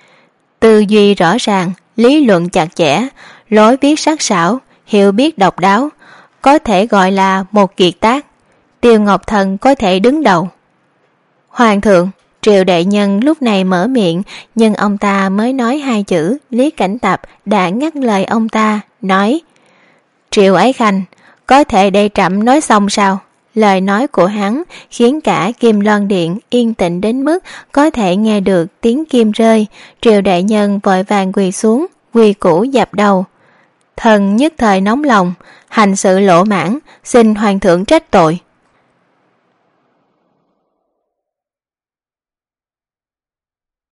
tư duy rõ ràng, lý luận chặt chẽ, lối viết sắc sảo, hiểu biết độc đáo, có thể gọi là một kiệt tác. Tiêu Ngọc Thần có thể đứng đầu. Hoàng thượng, Triệu đại nhân lúc này mở miệng, nhưng ông ta mới nói hai chữ, Lý Cảnh Tập đã ngắt lời ông ta, nói, Triệu Ái Khanh, có thể để trẫm nói xong sao? Lời nói của hắn khiến cả Kim Loan Điện yên tĩnh đến mức có thể nghe được tiếng kim rơi. Triệu đại nhân vội vàng quỳ xuống, quỳ củ dập đầu. Thần nhất thời nóng lòng, hành sự lỗ mãn, xin hoàng thượng trách tội.